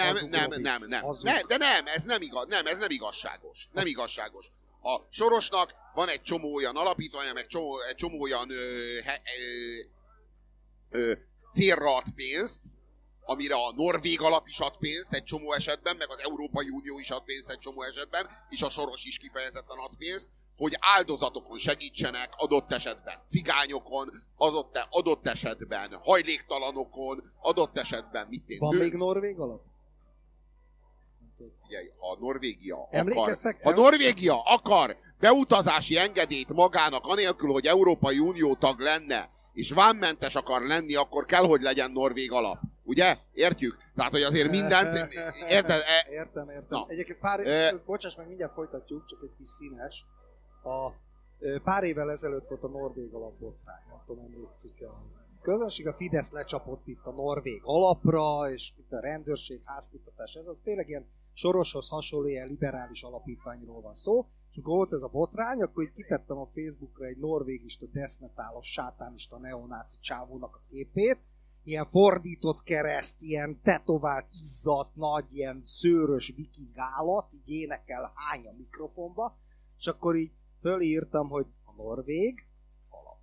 Ez nem igaz. Ez nem igazságos. Nem igazságos. A Sorosnak van egy csomó olyan alapítványa, meg egy csomó olyan célra ad pénzt, amire a norvég alap is ad pénzt egy csomó esetben, meg az Európai Unió is ad pénzt egy csomó esetben, és a Soros is kifejezetten ad pénzt, hogy áldozatokon segítsenek, adott esetben cigányokon, adott esetben hajléktalanokon, adott esetben Van még norvég alap? Figyelj, Emlékeztek? Norvégia akar beutazási engedélyt magának, anélkül, hogy Európai Unió tag lenne, és vámmentes akar lenni, akkor kell, hogy legyen norvég alap. Ugye? Értjük? Tehát, hogy azért mindent... Érted? Értem. Na. Egyébként bocsáss meg, mindjárt folytatjuk, csak egy kis színes. Pár évvel ezelőtt volt a norvég alapbotrány, nem tudom, emlékszik a közönség, a Fidesz lecsapott itt a norvég alapra, és itt a rendőrség, házkutatás, ez az tényleg ilyen Soroshoz hasonló ilyen liberális alapítványról van szó, és amikor volt ez a botrány, akkor így kitettem a Facebookra egy norvégista, deszmetálos, sátánista, neonáci csávónak a képét, ilyen fordított kereszt, ilyen tetovált, izzadt, nagy, ilyen szőrös viking állat, így énekel hány a mikrofonba, és akkor így fölírtam, hogy a norvég alap.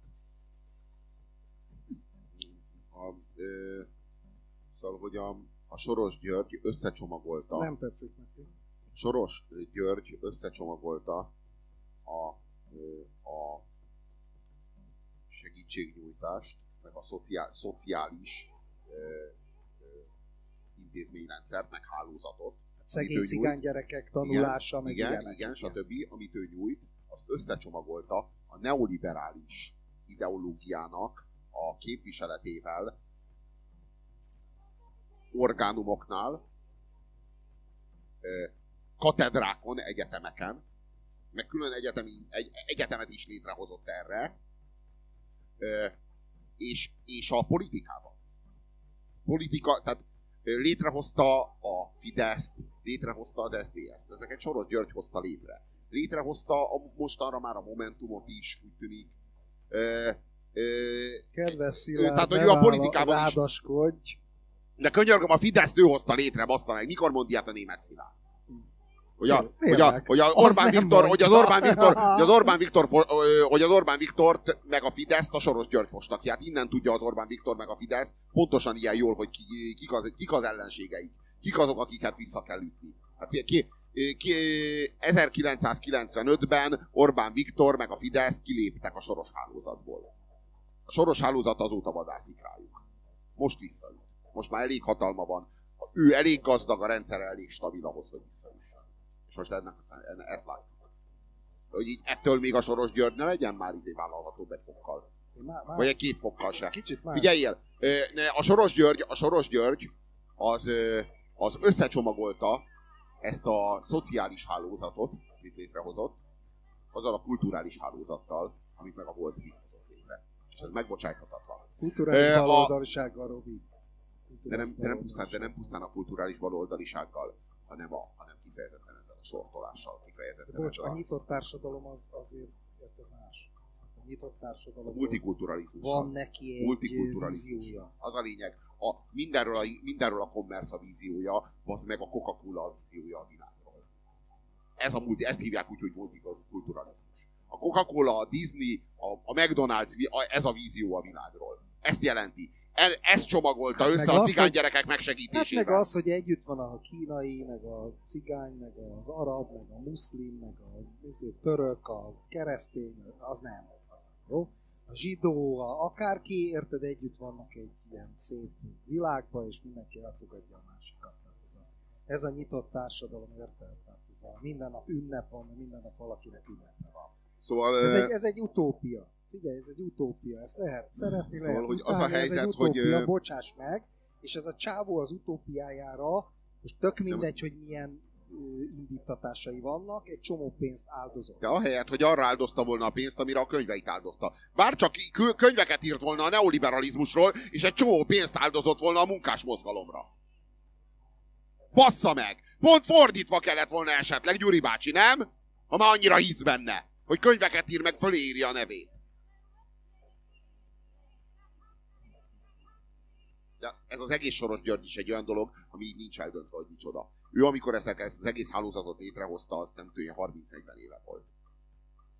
Szóval, hogy a Soros György összecsomagolta. Nem tetszik neki. Soros György összecsomagolta a segítségnyújtást, meg a szociális intézményrendszert, meg hálózatot. Szegény cigánygyerekek tanulása, meg igen, stb. Amit ő nyújt, azt összecsomagolta a neoliberális ideológiának a képviseletével orgánumoknál, katedrákon, egyetemeken, meg külön egyetemet is létrehozott erre, és a politikában. Tehát létrehozta a Fideszt, létrehozta az SZDSZ-t. Ezeket Soros György hozta létre. Létrehozta mostanra már a Momentumot is, úgy tűnik. Kedves Szilárd, tehát, hogy ő a politikában rádaskodj. De könyörgöm, a Fideszt ő hozta létre, bassza meg. Mikor mond ilyet a német Szilárd? Hogy az Orbán Viktort meg a Fideszt a Soros György fostak ki. Hát innen tudja az Orbán Viktor meg a Fidesz pontosan ilyen jól, hogy kik az ellenségeik. Kik azok, akiket vissza kell ütni. Hát 1995-ben Orbán Viktor meg a Fidesz kiléptek a Soros hálózatból. A Soros hálózat azóta vadászik rájuk. Most visszajut. Most már elég hatalma van. Ő elég gazdag, a rendszer elég stabil ahhoz, hogy visszajusson. És most ezt látjuk. Hogy így ettől még a Soros György ne legyen már vállalhatóbb egy fokkal. Vagy egy 2 fokkal se. Figyeljél, a Soros György az összecsomagolta ezt a szociális hálózatot, amit létrehozott, azzal a kulturális hálózattal, amit meg a Wall Street hozott létre. És ez megbocsájthatatlan. Kulturális baloldalisággal, Robi. De nem pusztán a kulturális baloldalisággal, hanem kifejezetten ezzel a sortolással. Bocs, a nyitott társadalom azért más. A nyitott társadalom... A multikulturalizmus. Van neki egy víziója. Az a lényeg. Mindenről a commerce a víziója, az meg a Coca-Cola a víziója a világról. Ezt hívják úgy, hogy multikulturalizmus. A Coca-Cola, a Disney, a McDonald's, ez a vízió a világról. Ezt jelenti. Ezt csomagolta össze a cigánygyerekek megsegítésével. Hát meg az, hogy együtt van a kínai, meg a cigány, meg az arab, meg a muszlim, meg a török, a keresztény, az nem. Jó? A zsidó, akárki, érted, együtt vannak egy ilyen szép világban, és mindenki elfogadja a másikat. Ez a nyitott társadalom, érted? Tehát ez a minden nap ünnep van, minden nap valakinek ünnepe van. Szóval, ez egy utópia. Figyelj, ez egy utópia, ezt lehet szeretni, szóval, lehet hogy utálni, az a helyzet, ez egy utópia, hogy... bocsáss meg, és ez a csávó az utópiájára, most tök mindegy, hogy milyen indítatásai vannak, egy csomó pénzt áldozott. De ahelyett, hogy arra áldozta volna a pénzt, amire a könyveit áldozta. Bár csak könyveket írt volna a neoliberalizmusról, és egy csomó pénzt áldozott volna a munkásmozgalomra. Bassza meg! Pont fordítva kellett volna esetleg, Gyuri bácsi, nem? Ha már annyira hisz benne, hogy könyveket ír, meg fölé írja a nevét. De ez az egész Soros György is egy olyan dolog, ami így nincs eldöntve, hogy micsoda. Ő amikor ezt az egész hálózatot létrehozta, az nem tudja, 30-40 éve volt.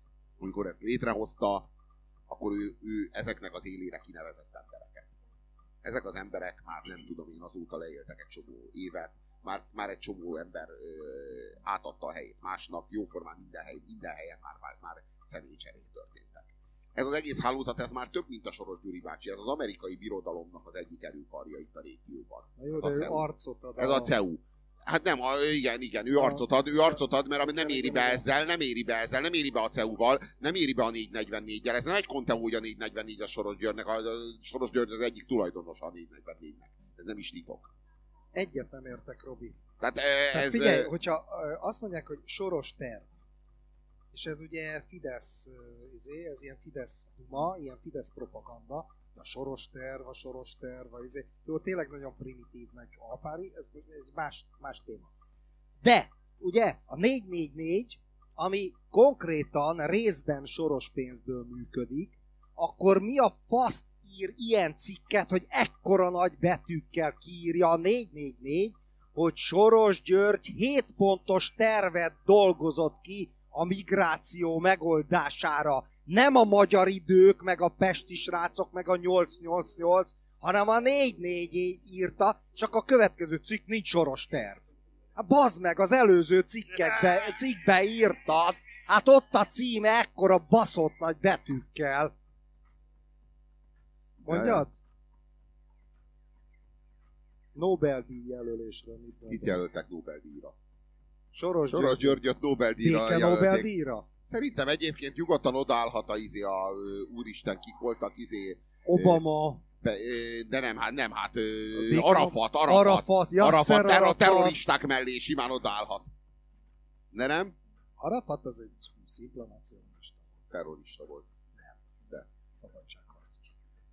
Amikor ezt létrehozta, akkor ő ezeknek az élére kinevezett embereket. ezek az emberek már nem tudom én azóta leéltek egy csomó évet, már egy csomó ember átadta a helyét másnak, jóformán minden helyen már személycserék történtek. Ez az egész hálózat, ez már több, mint a Soros Gyuri bácsi, ez az amerikai birodalomnak az egyik erőkarja itt a régióban. Jó, de ő arcot ad. Ez a CEU. Hát nem, igen, ő arcot ad, mert nem éri be ezzel, nem éri be a CEU-val, nem éri be a 444-jel. Ez nem egy Conteo, hogy a 444 a Soros Györgynek, a Soros György az egyik tulajdonosa a 444-nek. Ez nem is titok. Egyet nem értek, Robi. Tehát ez... Figyelj, hogyha azt mondják, hogy Soros terv, és ez ugye Fidesz, ez ilyen Fidesz duma, ilyen Fidesz propaganda, a Soros terv, jó, tényleg nagyon primitív, meg alpári, ez más téma. De, ugye, a 444, ami konkrétan részben Soros pénzből működik, akkor mi a faszt ír ilyen cikket, hogy ekkora nagy betűkkel kiírja a 444, hogy Soros György 7 pontos tervet dolgozott ki a migráció megoldására. Nem a Magyar Idők, meg a Pesti Srácok, meg a 888, hanem a 444 írta, csak a következő cikk nincs Soros terv. Hát bazd meg, az előző cikkbe írtad, hát ott a címe ekkora baszott nagy betűkkel. Mondjad? Nobel-díj jelölésre mit mondod? Itt jelöltek Nobel-díjra. Soros Györgyöt Nobel-díjra jelölték. Nobel-díjra? Szerintem egyébként nyugodtan odaállhat a úristen, kik voltak Obama. De nem, Arafat, terroristák mellé simán odaállhat. De nem? Arafat az egy szimpla nacionalista. Terrorista volt. Nem. De. Szabadságharcos.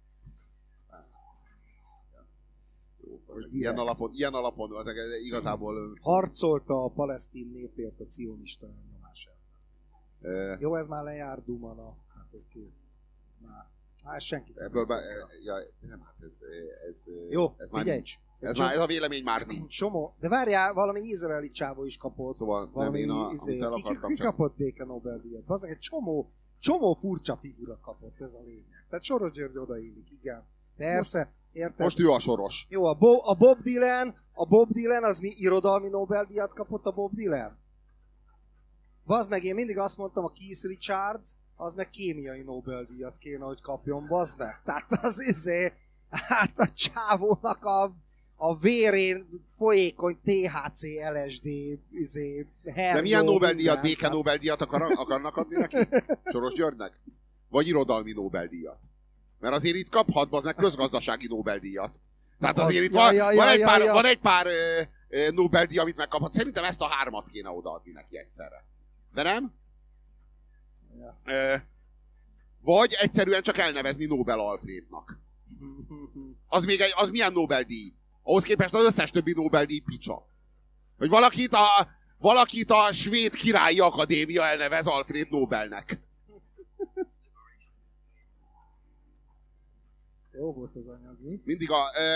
Ilyen alapon az igazából... Harcolta a palesztin népért a cionista elnyomás ellen. Jó, ez már lejár Dumana. Hát oké. Hát senki. Ebből nem, hát ez jó, ez már nincs. Ez a vélemény már nincs. Csomó. De várjál, valami izraeli csávó is kapott. Szóval valami ki kapott béke Nobel-díjat. Azok egy csomó furcsa figura kapott, ez a lényeg. Tehát Soros György odaillik, igen. Persze, érted? Most ő a Soros. Jó, a Bob Dylan, az mi irodalmi Nobel-díjat kapott a Bob Dylan? Bazd meg, én mindig azt mondtam, a Keith Richard, az meg kémiai Nobel-díjat kéne, hogy kapjon, bazd meg. Tehát az hát a csávónak a vérén folyékony THC, LSD, de milyen Nobel-díjat, béke Nobel-díjat akarnak adni neki? Soros Györgynek? Vagy irodalmi Nobel-díjat? Mert azért itt kaphat, bazd meg, közgazdasági Nobel-díjat. Tehát azért itt van egy pár Nobel-díj, amit megkaphat. Szerintem ezt a 3 kéne odaadni neki egyszerre. De nem? Ja. Vagy egyszerűen csak elnevezni Nobel Alfrednak. Az milyen Nobel-díj? Ahhoz képest az összes többi Nobel-díj picsa. Hogy valakit a Svéd Királyi Akadémia elnevez Alfred Nobelnek. Jó volt az anyag, mi? Mindig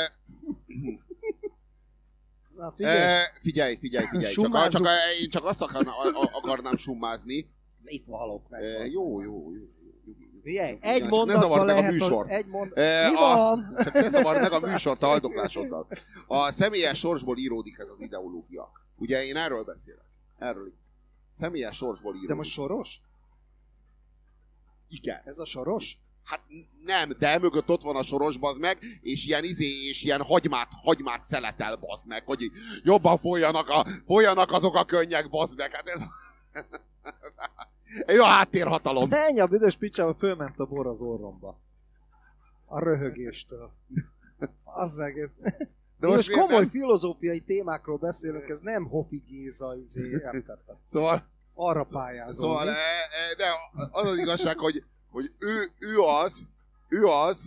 Na, figyelj. Én csak azt akarnám summázni. Itt halok meg. Jó. Figyelj, egy mondatban lehet, mi van? Csak ne zavard meg a műsort a haldoklásoddal. A személyes sorsból íródik ez az ideológia. Ugye én erről beszélek. Személyes sorsból íródik. De most Soros? Igen. Ez a Soros? Hát nem, de mögött ott van a Soros, bazd meg, és ilyen hagymát szeletel, bazd meg, hogy jobban folyjanak azok a könnyek, bazd meg. Hát ez jó háttérhatalom. Menj a büdös picsába, fölment a bor az orromba. A röhögéstől. Az egész. De most komoly filozófiai témákról beszélünk, ez nem Hofi Géza, értettem. Szóval arra pályázom. Szóval de az igazság, hogy ő az,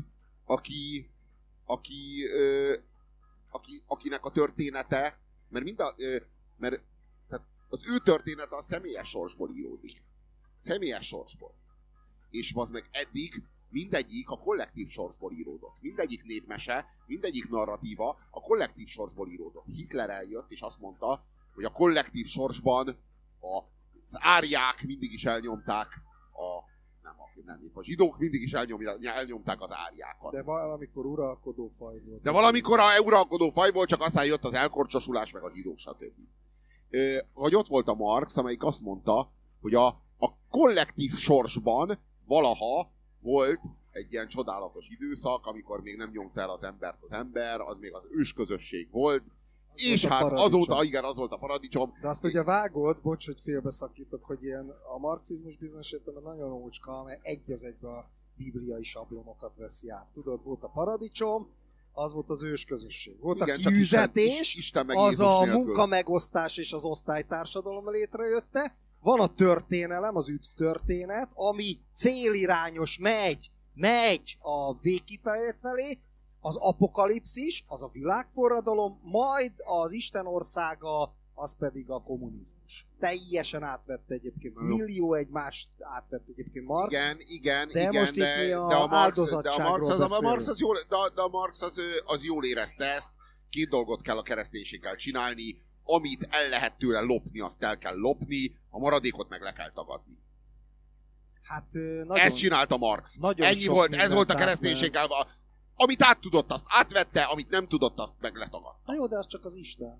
akinek a története, mert tehát az ő története a személyes sorsból íródik. Személyes sorsból. És az meg eddig mindegyik a kollektív sorsból íródott. Mindegyik népmese, mindegyik narratíva a kollektív sorsból íródott. Hitler eljött és azt mondta, hogy a kollektív sorsban az árják mindig is elnyomták A zsidók mindig is elnyomták az áriákat. De valamikor uralkodó faj volt. De valamikor a uralkodó faj volt, csak aztán jött az elkorcsosulás, meg a zsidók, stb. Hogy ott volt a Marx, amelyik azt mondta, hogy a kollektív sorsban valaha volt egy ilyen csodálatos időszak, amikor még nem nyomta el az embert az ember, az még az ősközösség volt, és hát azóta, igen, az volt a paradicsom. De azt ugye vágod, bocs, hogy félbeszakítok, hogy ilyen a marxizmus bizonyos értelemben nagyon ócska, mert egy az egybe a bibliai sablonokat veszi át. Tudod, volt a paradicsom, az volt az ősközösség. Volt igen, a kiüzetés, Isten az a munkamegosztás és az osztálytársadalom létrejötte. Van a történelem, az üdvtörténet, ami célirányos megy a végkifejlet felé, az apokalipszis, az a világforradalom, majd az Isten országa, az pedig a kommunizmus. Teljesen átvette egyébként, millió egymást átvette egyébként Marx. Igen, de most itt mi a áldozatságról a Marx az jól érezte ezt. Két dolgot kell a kereszténységgel csinálni, amit el lehet tőle lopni, azt el kell lopni, a maradékot meg le kell tagadni. Hát, ezt csinálta Marx. Ennyi volt, ez volt a kereszténységgel. Amit át-tudott, azt átvette, amit nem tudott, azt meg letagadta. Na jó, de az csak az Isten.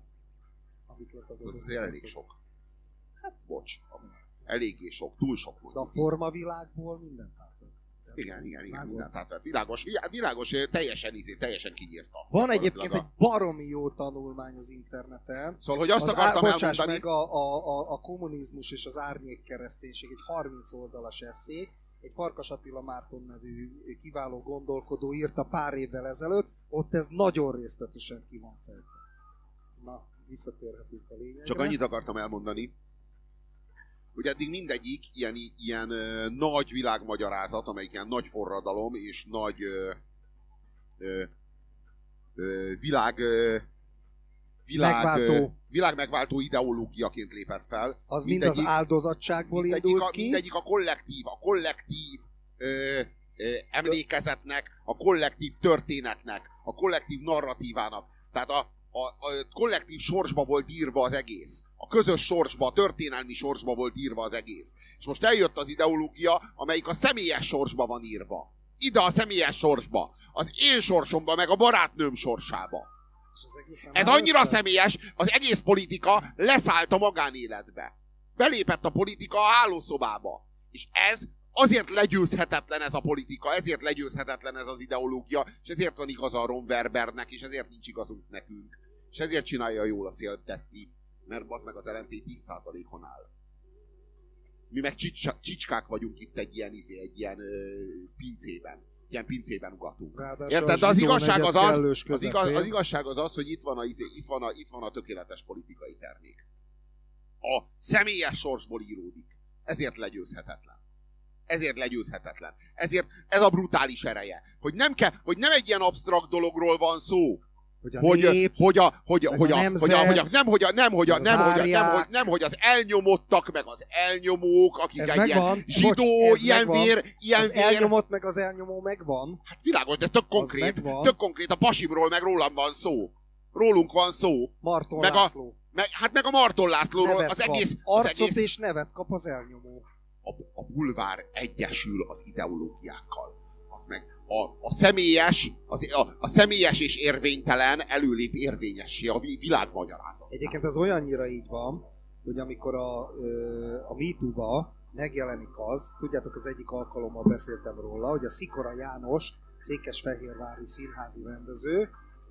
Ez azért elég sok. Hát, bocs. Eléggé sok, túl sok volt. De a formavilágból mindent átvett. Igen, mindent átvett. Világos, teljesen kinyírta. Van egyébként egy baromi jó tanulmány az interneten. Szóval, hogy azt akartam elmondani... meg a kommunizmus és az árnyék kereszténység, egy 30 oldalas esszé, egy Farkas Attila Márton nevű kiváló gondolkodó írta pár évvel ezelőtt, ott ez nagyon részletesen ki van fejtve. Na, visszatérhetünk a lényegre. Csak annyit akartam elmondani, hogy eddig mindegyik ilyen nagy világmagyarázat, amelyik ilyen nagy forradalom és nagy világmegváltó ideológiaként lépett fel. Az mind az áldozatságból indult ki. Mindegyik a kollektív emlékezetnek, a kollektív történetnek, a kollektív narratívának. Tehát a kollektív sorsba volt írva az egész. A közös sorsba, a történelmi sorsba volt írva az egész. És most eljött az ideológia, amelyik a személyes sorsba van írva. Ide a személyes sorsba. Az én sorsomba, meg a barátnőm sorsába. Ez annyira személyes, az egész politika leszállt a magánéletbe. Belépett a politika a hálószobába. És ez azért legyőzhetetlen ez a politika, ezért legyőzhetetlen ez az ideológia, és ezért van igaza a Ron Werbernek, és ezért nincs igazunk nekünk. És ezért csinálja jól a Széldetti, mert az meg az LNP 10%-on áll. Mi meg csicskák vagyunk itt egy ilyen pincében. Ilyen pincében ugatunk. Érted? De az igazság az az, hogy itt van a tökéletes politikai termék. A személyes sorsból íródik. Ezért legyőzhetetlen. Ezért ez a brutális ereje. Hogy nem egy ilyen absztrakt dologról van szó. Nem, hogy az elnyomottak, meg az elnyomók, akik egy ilyen zsidó, ilyen vér. Az elnyomott, meg az elnyomó megvan. Hát világos, de tök konkrét, a pasimról, meg rólam van szó. Rólunk van szó. Marton László. Meg a Marton Lászlóról, az egész... Arcot és nevet kap az elnyomó. A bulvár egyesül az ideológiákkal. Az meg a személyes és érvénytelen előlép érvényessé a világmagyarázat. Egyébként ez olyannyira így van, hogy amikor a MeToo-ba megjelenik az, tudjátok, az egyik alkalommal beszéltem róla, hogy a Szikora János, székesfehérvári színházi rendező,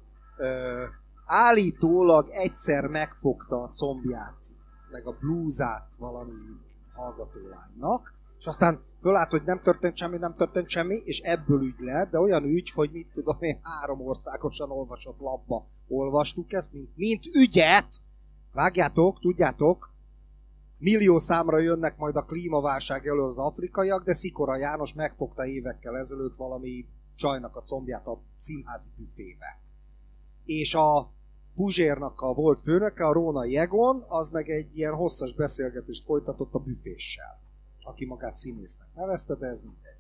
állítólag egyszer megfogta a combját, meg a blúzát valami hallgatólánynak, és aztán fölállt, hogy nem történt semmi, és ebből ügy lett, de olyan ügy, hogy mit tudom én, 3 országosan olvasott lapba olvastuk ezt, mint ügyet. Vágjátok, tudjátok, millió számra jönnek majd a klímaválság elől az afrikaiak, de Szikora János megfogta évekkel ezelőtt valami csajnak a combját a színházi büfébe. És a Puzsérnak a volt főnöke, a Rónai Egon, az meg egy ilyen hosszas beszélgetést folytatott a büféssel, aki magát színésznek nevezte, de ez mindegy.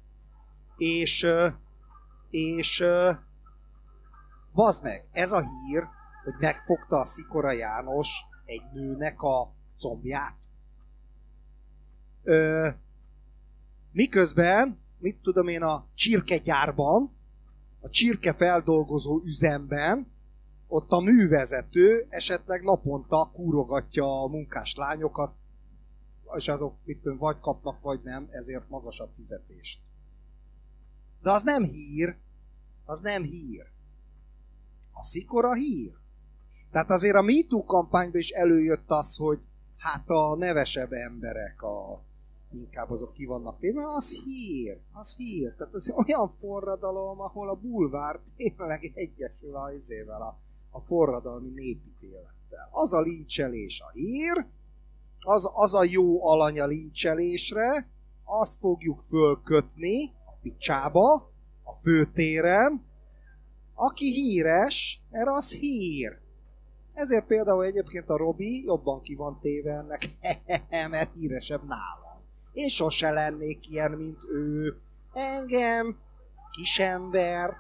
És bazd meg, ez a hír, hogy megfogta a Szikora János egy nőnek a combját. Miközben mit tudom én, a csirkegyárban, a csirkefeldolgozó üzemben, ott a művezető esetleg naponta kúrogatja a munkás lányokat, és azok mit tudom, vagy kapnak, vagy nem, ezért magasabb fizetést. De az nem hír. Az nem hír. A szikora hír. Tehát azért a MeToo kampányban is előjött az, hogy hát a nevesebb emberek, inkább azok ki vannak téve, az hír. Az hír. Tehát az olyan forradalom, ahol a bulvár tényleg egyesül a forradalmi népítélettel. Az a lincselés a hír, az a jó alany a lincselésre, azt fogjuk fölkötni a picsába, a főtéren. Aki híres, erre az hír. Ezért például egyébként a Robi jobban ki van téve ennek, mert híresebb nálam. Én sose lennék ilyen, mint ő. Engem, kisembert,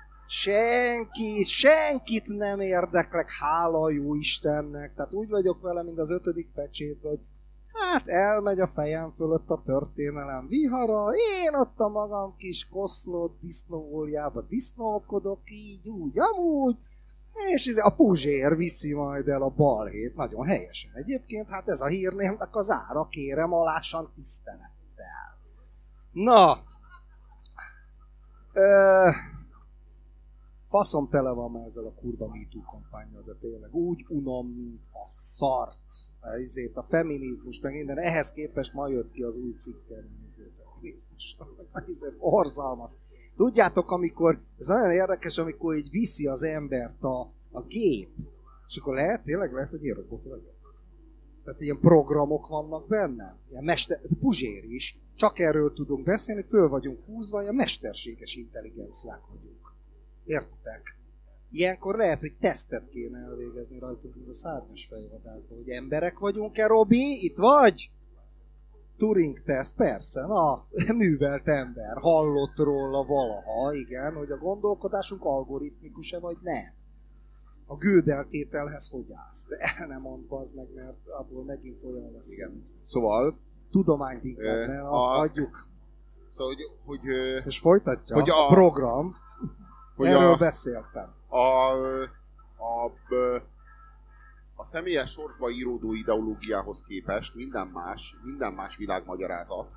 senkit nem érdeklek, hála jó Istennek. Tehát úgy vagyok vele, mint az 5. pecsét, hogy hát elmegy a fejem fölött a történelem vihara, én ott a magam kis koszlott disznóoljába disznókodok, így, úgy, amúgy, és a Puzsér viszi majd el a balhét, nagyon helyesen egyébként, hát ez a hírnémnek az ára, kérem, alásan tisztelettel. Na, faszom tele van már ezzel a kurva MeToo kampánnyal, de tényleg úgy unom, mint a szart. A feminizmus, meg minden, ehhez képest ma jött ki az új cikken. Orzalmas. Tudjátok, amikor, ez nagyon érdekes, amikor így viszi az embert a gép, és akkor lehet, hogy én robot vagyok. Tehát ilyen programok vannak benne. Ilyen Puzsér is. Csak erről tudunk beszélni, föl vagyunk húzva, ilyen mesterséges intelligenciák vagyunk. Értitek? Ilyenkor lehet, hogy tesztet kéne elvégezni rajtunk, mint a szárnyas fejvadászban, hogy emberek vagyunk-e, Robi? Itt vagy? Turing-teszt, persze, na, művelt ember, hallott róla valaha, igen, hogy a gondolkodásunk algoritmikus-e, vagy nem. A Gödel-tételhez hogy állsz? De el nem mondd az meg, mert abból megint olyan lesz. Igen. Szóval... Tudományt inkább, ne adjuk. Szóval, hogy és folytatja hogy a program. Hogy erről beszéltem. A személyes sorsba íródó ideológiához képest minden más világmagyarázat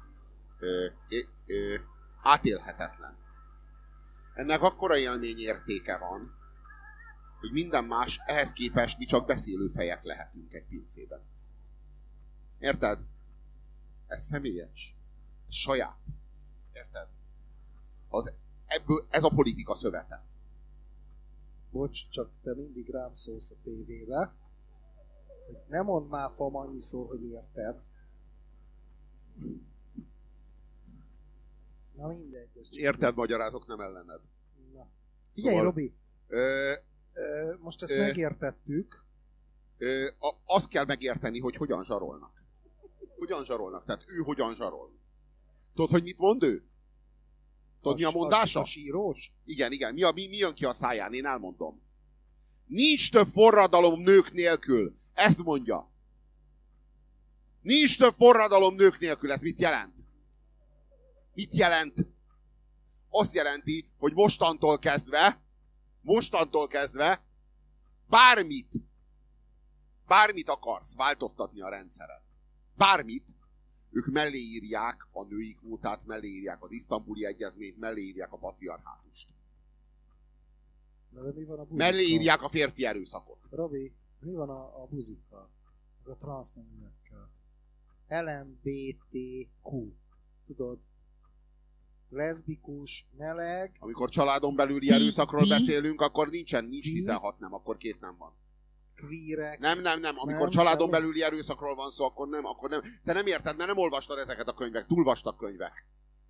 átélhetetlen. Ennek akkora élményértéke van, hogy minden más, ehhez képest mi csak beszélőfejek lehetünk egy pincében. Érted? Ez személyes. Ez saját. Érted? Ez a politika szövete. Bocs, csak te mindig rám szólsz a tévébe, hogy ne mondd már fam annyiszor, hogy érted. Na mindegy. Érted, magyarázok, nem ellened. Na. Figyelj, Szóval, Robi! Most ezt megértettük. Azt kell megérteni, hogy hogyan zsarolnak. Hogyan zsarolnak? Tehát ő hogyan zsarol. Tudod, hogy mit mond ő? Tudod, mi a mondása? A sírós? Igen. Mi jön ki a száján? Én elmondom. Nincs több forradalom nők nélkül. Ezt mondja. Nincs több forradalom nők nélkül. Ez mit jelent? Mit jelent? Azt jelenti, hogy mostantól kezdve bármit akarsz változtatni a rendszeren. Bármit, ők mellé írják a női kvótát, mellé írják az isztambuli egyezményt, mellé írják a patriarchátust. Mellé írják a férfi erőszakot. Robi, mi van a buzikkal? A transzneműekkel? LMBTQ. Tudod? Leszbikus, meleg... Amikor családon belüli erőszakról beszélünk, akkor nincs 16 nem, akkor 2 nem van. Queerek. Nem. Amikor családon belüli erőszakról van szó, akkor nem. Te nem érted, mert nem olvastad ezeket a könyvek. Túl vastag könyvek.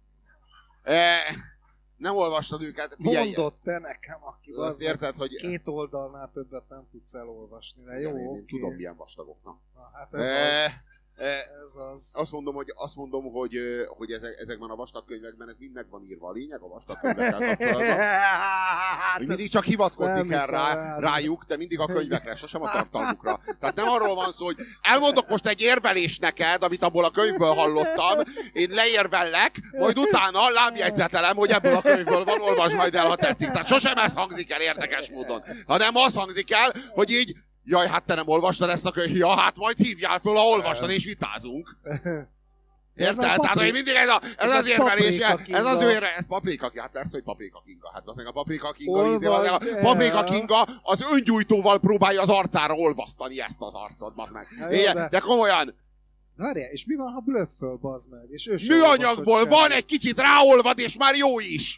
Nem olvastad őket. Mondott te nekem, aki azt érted, hogy... 2 oldalnál többet nem tudsz elolvasni. De jó, én tudom, milyen vastagok. Na. Hát ez az... Ez az. Azt mondom, hogy ezekben a vastag könyvekben ez mind meg van írva. A lényeg a vastag könyvekkel kapcsolatban. Hogy mindig csak hivatkozni kell rájuk, de mindig a könyvekre, sosem a tartalmukra. Tehát nem arról van szó, hogy elmondok most egy érvelést neked, amit abból a könyvből hallottam, én leérvellek, majd utána lábjegyzetelem, hogy ebből a könyvből van, olvasd majd el, ha tetszik. Tehát sosem ez hangzik el érdekes módon. Hanem az hangzik el, hogy így, jaj, hát te nem olvastad ezt a könyvet, ja, hát majd hívjál föl, ha olvastad, és vitázunk. Érted? Tehát, hogy mindig ez az érvelés, ez az ő érvelés, ez Paprika Kinga, hát persze, hogy Paprika Kinga. Hát az meg a Paprika Kinga, az öngyújtóval próbálja az arcára olvasztani ezt az arcot, bazd meg. De komolyan. Várjál, és mi van, ha blöfföl, bazd meg? Műanyagból van, egy kicsit ráolvad, és már jó is.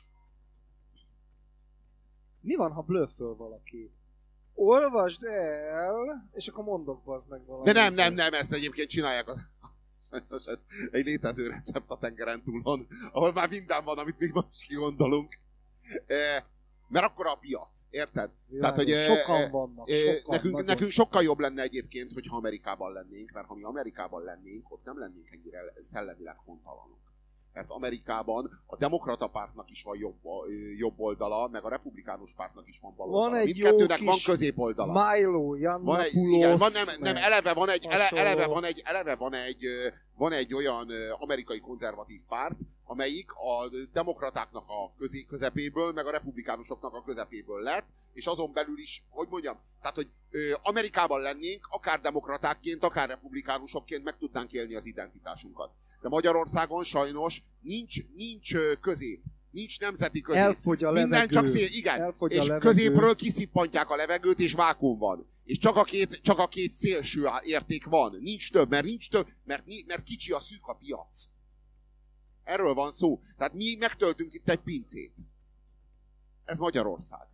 Mi van, ha blöfföl valaki? Olvasd el, és akkor mondok, bazd meg valamit. De nem, ezt egyébként csinálják. Egy létező recept a tengeren túlon, ahol már minden van, amit még most kigondolunk. Mert akkor a piac, érted? Tehát, hogy sokan vannak. Nekünk sokkal jobb lenne egyébként, hogyha Amerikában lennénk, mert ha mi Amerikában lennénk, ott nem lennénk ennyire szellemileg hontalanok. Mert Amerikában a demokrata pártnak is van jobb oldala, meg a republikánus pártnak is van bal oldala. Mindkettőnek van középoldala. Milo, Yiannopoulos. Van egy olyan amerikai konzervatív párt, amelyik a demokratáknak a közepéből, meg a republikánusoknak a közepéből lett, és azon belül is, hogy mondjam, tehát, hogy Amerikában lennénk, akár demokratákként, akár republikánusokként meg tudnánk élni az identitásunkat. De Magyarországon sajnos nincs közép. Nincs nemzeti közép. Elfogy a levegő. Minden csak szél, igen. És középről kiszippantják a levegőt, és vákuum van. És csak a két szélső érték van. Nincs több, mert kicsi a szűk a piac. Erről van szó. Tehát mi megtöltünk itt egy pincét. Ez Magyarország.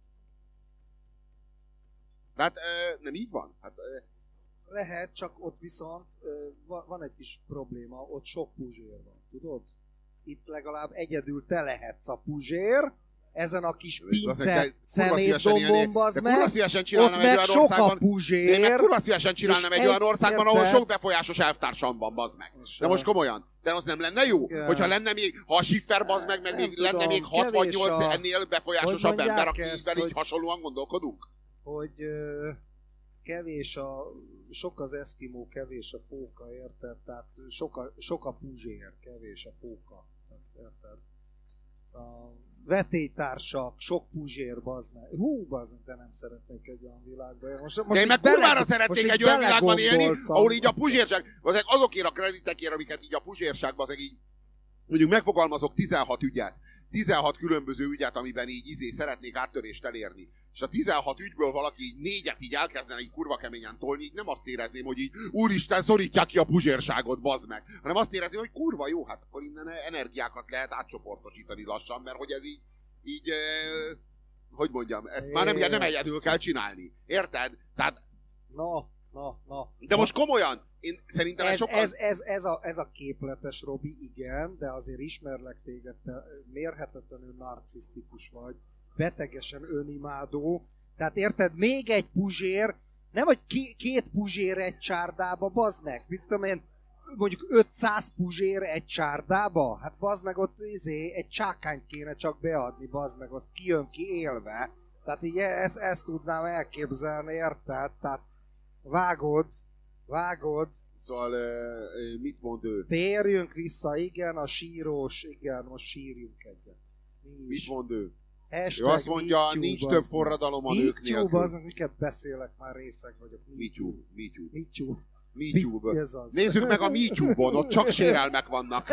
Tehát nem így van? Hát, lehet, csak ott viszont van egy kis probléma, ott sok puzsér van, tudod? Itt legalább egyedül te lehetsz a puzsér, ezen a kis pince szemétdombon, bazd meg, ott meg sok a puzsér. De én meg kurva szívesen csinálnám egy olyan országban, ahol sok befolyásos elvtársam van, bazd meg. De most komolyan. De az nem lenne jó? Hogyha lenne még, ha a Schiffer, bazd meg még lenne még 68 ennél befolyásosabb ember, akivel így hasonlóan gondolkodunk? Hogy kevés sok az eszkimó, kevés a fóka, érted? Tehát sok a puzsér, kevés a fóka, érted? Szóval vetélytársak, sok puzsér, bazd meg. Bazd meg, de nem szeretnék egy olyan világban. Most én meg kurvára szeretnék egy olyan világban élni, ahol így a puzsérság, azokért a kreditekért, amiket így a puzsérságban, így mondjuk megfogalmazok 16 ügyet, 16 különböző ügyet, amiben így szeretnék áttörést elérni. És a 16 ügyből valaki így 4-et így elkezdene így kurva keményen tolni, így nem azt érezném, hogy így úristen, szorítják ki a puzsérságot, bazd meg. Hanem azt érezném, hogy kurva jó, hát akkor innen energiákat lehet átcsoportosítani lassan, mert hogy ez így hogy mondjam, ezt már nem egyedül kell csinálni. Érted? Tehát... Na. De most komolyan, én szerintem ez a képletes, Robi, igen, de azért ismerlek téged, te mérhetetlenül narcisztikus vagy, betegesen önimádó, tehát érted, még egy puzsér, nem vagy két puzsér egy csárdába, bazd meg, mit tudom én, mondjuk 500 puzsér egy csárdába, hát bazd meg ott egy csákányt kéne csak beadni, bazd meg, azt kijön ki élve, tehát így ezt tudnám elképzelni, érted, tehát vágod. Szóval mit mond ő? Térjünk vissza, igen, a sírós, igen, most sírjunk egyet. Mit mond ő? Hashtag ő azt mondja, nincs több forradalom a nők nélkül. azon, miket beszélek, már részeg vagyok. MeToo. Nézzük meg a MeToo-bon, ott csak sérelmek vannak.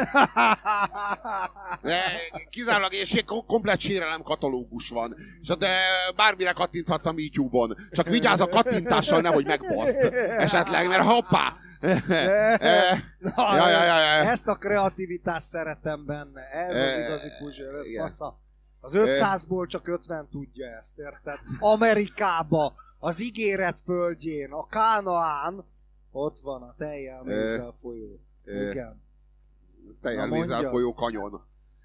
De kizárólag és komplett sérelem katalógus van. De bármire kattinthatsz a MeToo-bon. Csak vigyázz a kattintással, nehogy megbaszd. Esetleg, mert hoppá! Ezt a kreativitást szeretem benne. Ez az igazi puzsér, ez fasza. Az 500-ból csak 50 tudja ezt, érted? Amerikába, az ígéret földjén, a Kánaán, ott van a tejjel mézzel folyó. Igen. Tejjel mézzel folyó kanyon.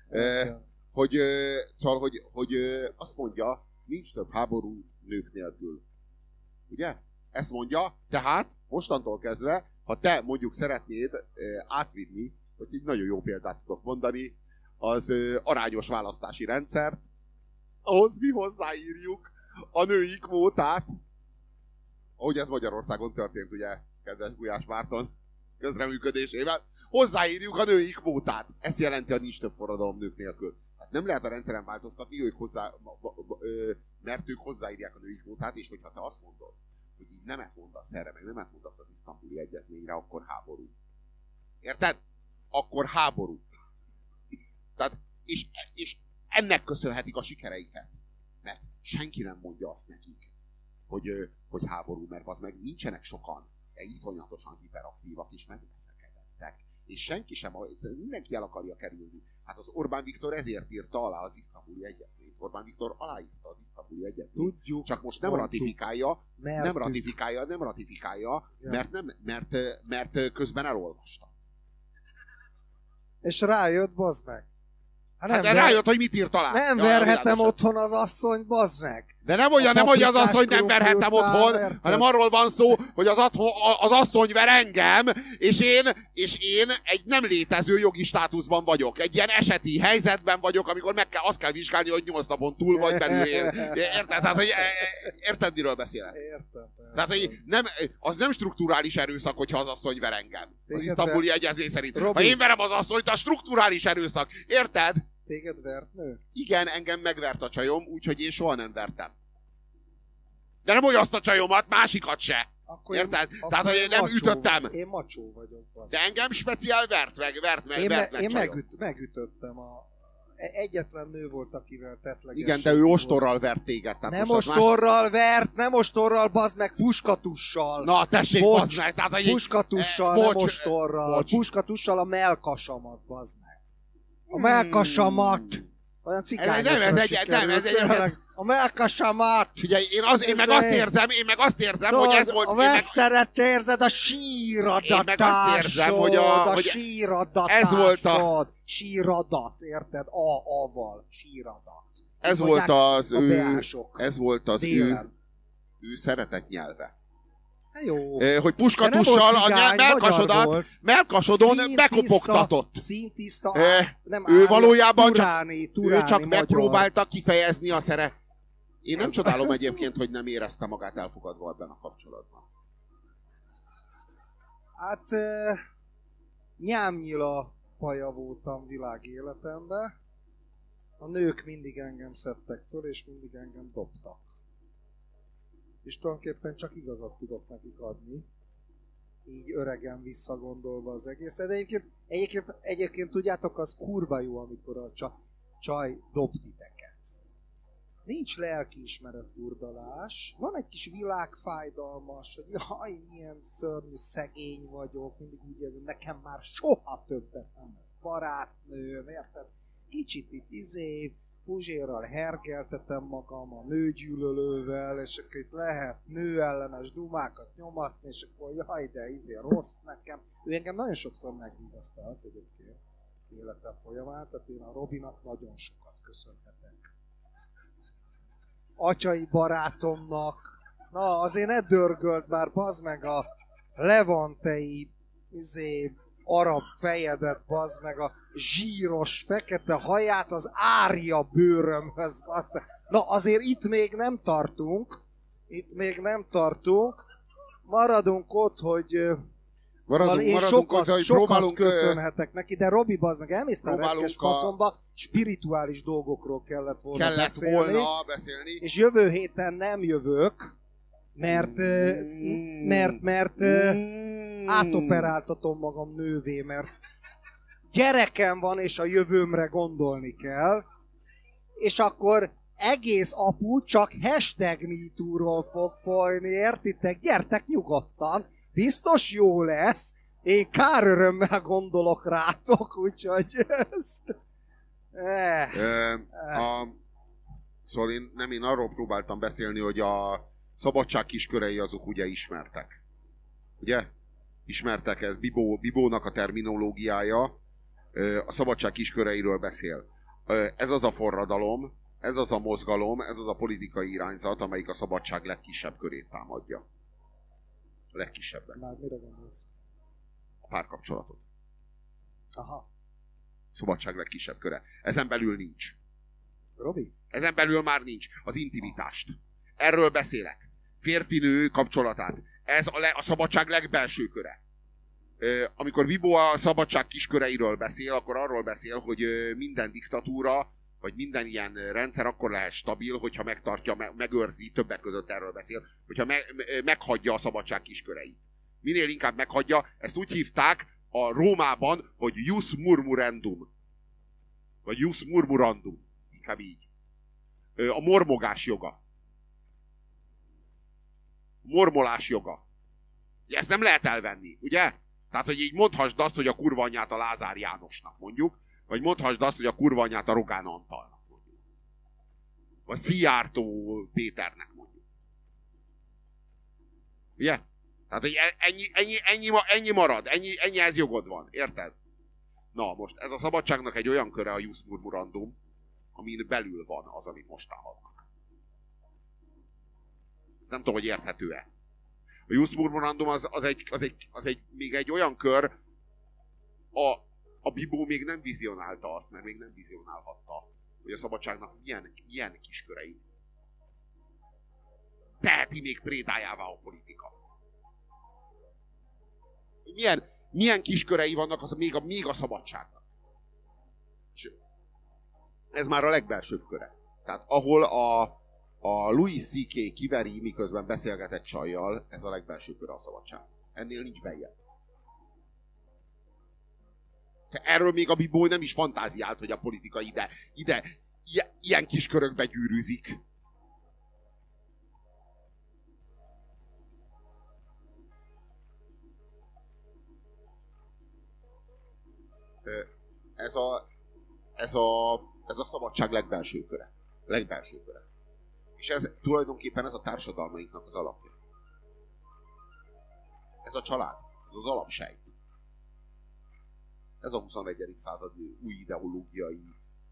Hogy azt mondja, nincs több háború nők nélkül. Ugye? Ezt mondja, tehát mostantól kezdve ha te mondjuk szeretnéd átvinni, hogy egy nagyon jó példát tudok mondani, az arányos választási rendszert, ahhoz mi hozzáírjuk a női kvótát, ahogy ez Magyarországon történt, ugye, kedves Gulyás Márton közreműködésével, hozzáírjuk a női kvótát. Ez jelenti, hogy nincs több forradalom nők nélkül. Hát nem lehet a rendszeren változtatni, mert ők hozzáírják a női kvótát, és hogyha te azt mondod, hogy így nemet mondasz erre, meg nemet mondasz az isztambuli egyezményre, akkor háború. Érted? Akkor háború. Tehát, és ennek köszönhetik a sikereiket. Mert senki nem mondja azt nekik, hogy háború, mert az meg nincsenek sokan, de iszonyatosan hiperaktívak és megveszekedettek. És senki sem, mindenki el akarja kerülni. Hát az Orbán Viktor ezért írta alá az isztambuli egyezményt. Orbán Viktor aláírta az isztambuli egyezményt. Tudjuk, csak most nem ratifikálja, ja. mert közben elolvasta. És rájött, bazd meg. Hát rájött, hogy mit írt alá. Nem verhetem otthon az asszonyt, bazd meg. De nem olyan, nem, hogy az asszony nem verhetem otthon, hanem arról van szó, hogy az asszony ver engem, és én egy nem létező jogi státuszban vagyok. Egy ilyen eseti helyzetben vagyok, amikor azt kell vizsgálni, hogy 8 napon túl vagy belül él. Érted? Tehát, hogy érted, miről beszélek? Értem. Tehát, hogy az nem strukturális erőszak, hogyha az asszony ver engem. Az isztambuli egyezmény szerint. Ha én verem az asszonyt, a strukturális erőszak. Érted? Téged vert nő? Igen, engem megvert a csajom, úgyhogy én soha nem vertem. De nem olyan azt a csajomat, másikat se. Akkor érted? Tehát, hogy nem ütöttem. Én macsó vagyok. Basz. De engem speciál vert meg Én megütöttem egyetlen nő volt, akivel tettleges. Igen, de ő ostorral vert téged. Nem ostorral vert, nem ostorral, bazd meg, puskatussal. Na, tessék, bazd meg. Tehát, puskatussal, nem ostorral. Puskatussal a melkasamat, bazd meg. A melkasamat. Olyan cigányosra sikerült. A melkasamat. Figyelj, én meg azt érzem, hogy ez volt... A veszteret érzed, a síradatásod. Én meg azt érzem, hogy a síradatásod. Ez volt a... Síradat, érted? A-val. Síradat. Ez volt az ő szeretett nyelve. Jó. Hogy puskatussal a melkasodon bekopogtatott. Színtiszta. Ő valójában turáni ő csak magyar. megpróbálta kifejezni a szere. Én nem csodálom egyébként, hogy nem érezte magát elfogadva ebben a kapcsolatban. Hát nyámnyila paja voltam világ életemben. A nők mindig engem szedtek föl, és mindig engem dobtak. És tulajdonképpen csak igazat tudok nekik adni. Így öregen visszagondolva az egész. De egyébként tudjátok, az kurva jó, amikor a csaj dob titeket. Nincs lelkiismeret furdalás. Van egy kis világfájdalmas, hogy jaj, milyen szörnyű, szegény vagyok. Mindig úgy érzem, nekem már soha többet nem lesz barátnőm, érted? Kicsit itt Puzsérral hergeltetem magam a nőgyűlölővel, és akkor itt lehet nőellenes dumákat nyomatni, és akkor jaj, de rossz nekem. Ő engem nagyon sokszor megvigasztalt egyébként életem folyamán, tehát én a Robinak nagyon sokat köszönhetek. Atyai barátomnak, na azért ne dörgöld már, bazd meg a levantei arab fejedet, bazd meg a zsíros, fekete haját az árja bőrömhöz, bazd meg. Na azért itt még nem tartunk. Maradunk ott, hogy én sokat köszönhetek neki, de Robi, bazd meg, elmész a retkes faszomba, spirituális dolgokról kellett volna beszélni. És jövő héten nem jövök, mert átoperáltatom magam nővé, mert gyerekem van, és a jövőmre gondolni kell, és akkor egész apu csak #MeToo-ról fog folyni, értitek? Gyertek nyugodtan, biztos jó lesz, én kárörömmel gondolok rátok, úgyhogy Szóval én arról próbáltam beszélni, hogy a szabadság kiskörei azok ugye ismertek. Ugye? Ismertek, ez Bibónak a terminológiája, a szabadság kisköreiről beszél. Ez az a forradalom, ez az a mozgalom, ez az a politikai irányzat, amelyik a szabadság legkisebb körét támadja. A legkisebben. Már mire gondolsz? a párkapcsolatot. Aha. Szabadság legkisebb köre. Ezen belül nincs. Robi? Ezen belül már nincs. Az intimitást. Erről beszélek. Férfi-nő kapcsolatát. Ez a szabadság legbelső köre. Amikor Bibó a szabadság kisköreiről beszél, akkor arról beszél, hogy minden diktatúra, vagy minden ilyen rendszer akkor lehet stabil, hogyha megtartja, megőrzi, többek között erről beszél, hogyha meghagyja a szabadság kisköreit. Minél inkább meghagyja, ezt úgy hívták a Rómában, hogy jus murmurandum. Vagy jus murmurandum. Inkább így. A mormogás joga. Mormolás joga. Ezt nem lehet elvenni, ugye? Tehát, hogy így mondhassd azt, hogy a kurva anyját a Lázár Jánosnak, mondjuk, vagy mondhassd azt, hogy a kurva anyját a Rogán Antalnak, mondjuk. Vagy Szijjártó Péternek, mondjuk. Ugye? Tehát, hogy ennyi marad, ennyihez jogod van, érted? Na, most ez a szabadságnak egy olyan köre a jus murmurandum, amin belül van az, amit most hallnak. Nem tudom, hogy érthető-e. A jus murmurandum az még egy olyan kör, a Bibó még nem vizionálta azt, mert még nem vizionálhatta, hogy a szabadságnak milyen kiskörei. Teheti még prédájává a politika. Milyen kiskörei vannak az még a szabadságnak. És ez már a legbelsőbb köre. Tehát ahol a Louis C.K. kiveri, miközben beszélget egy csajjal, ez a legbelső köre a szabadság. Ennél nincs beljebb. Erről még a Bibó nem is fantáziált, hogy a politika ide ilyen kis körökbe gyűrűzik. Ez a szabadság legbelső köre. Legbelső köre. És ez tulajdonképpen ez a társadalmainknak az alapja. Ez a család, ez az alapsejt. Ez a 21. század új ideológiai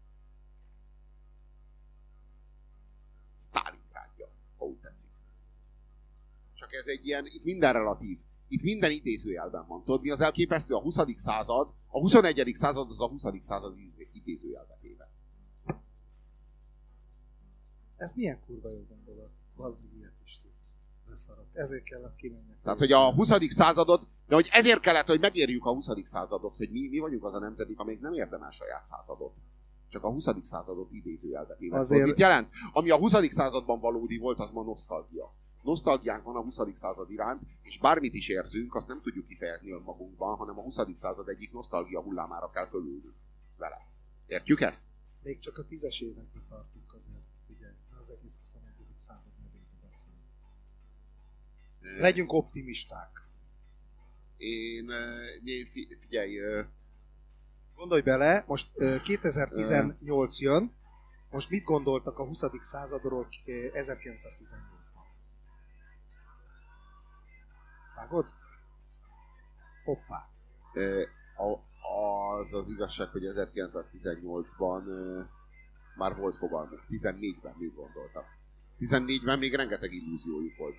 Sztálingrádja, ha úgy tetszik. Csak ez egy ilyen, itt minden relatív, itt minden idézőjelben van. Tudod, mi az elképesztő? A 20. század, a 21. század az a 20. század idézőjelbe téve. Ez milyen kurva jó gondolat? Az még ilyet is tudsz. Beszarok. Ezért kellett kimenjek. Tehát, hogy a 20. századot, de hogy ezért kellett, hogy megérjük a 20. századot, hogy mi vagyunk az a nemzedék, amelyik nem érdemel saját századot. Csak a 20. századot idézőjelbe téve. Azért... Mit jelent? Ami a 20. században valódi volt, az ma nosztalgia. Nosztalgiánk van a 20. század iránt, és bármit is érzünk, azt nem tudjuk kifejezni önmagunkban, hanem a 20. század egyik nosztalgia hullámára kell fölülnünk vele. Értjük ezt? Még csak a 10-es években tartunk azért, ugye, az egész 21. század nevében beszélünk. Legyünk optimisták. Én figyelj... Gondolj bele, most 2018 jön, most mit gondoltak a 20. századról 1918-ban? Vágod? Hoppá. Az igazság, hogy 1918-ban már volt fogalmuk. 14-ben még gondoltak. 14-ben még rengeteg illúziójuk volt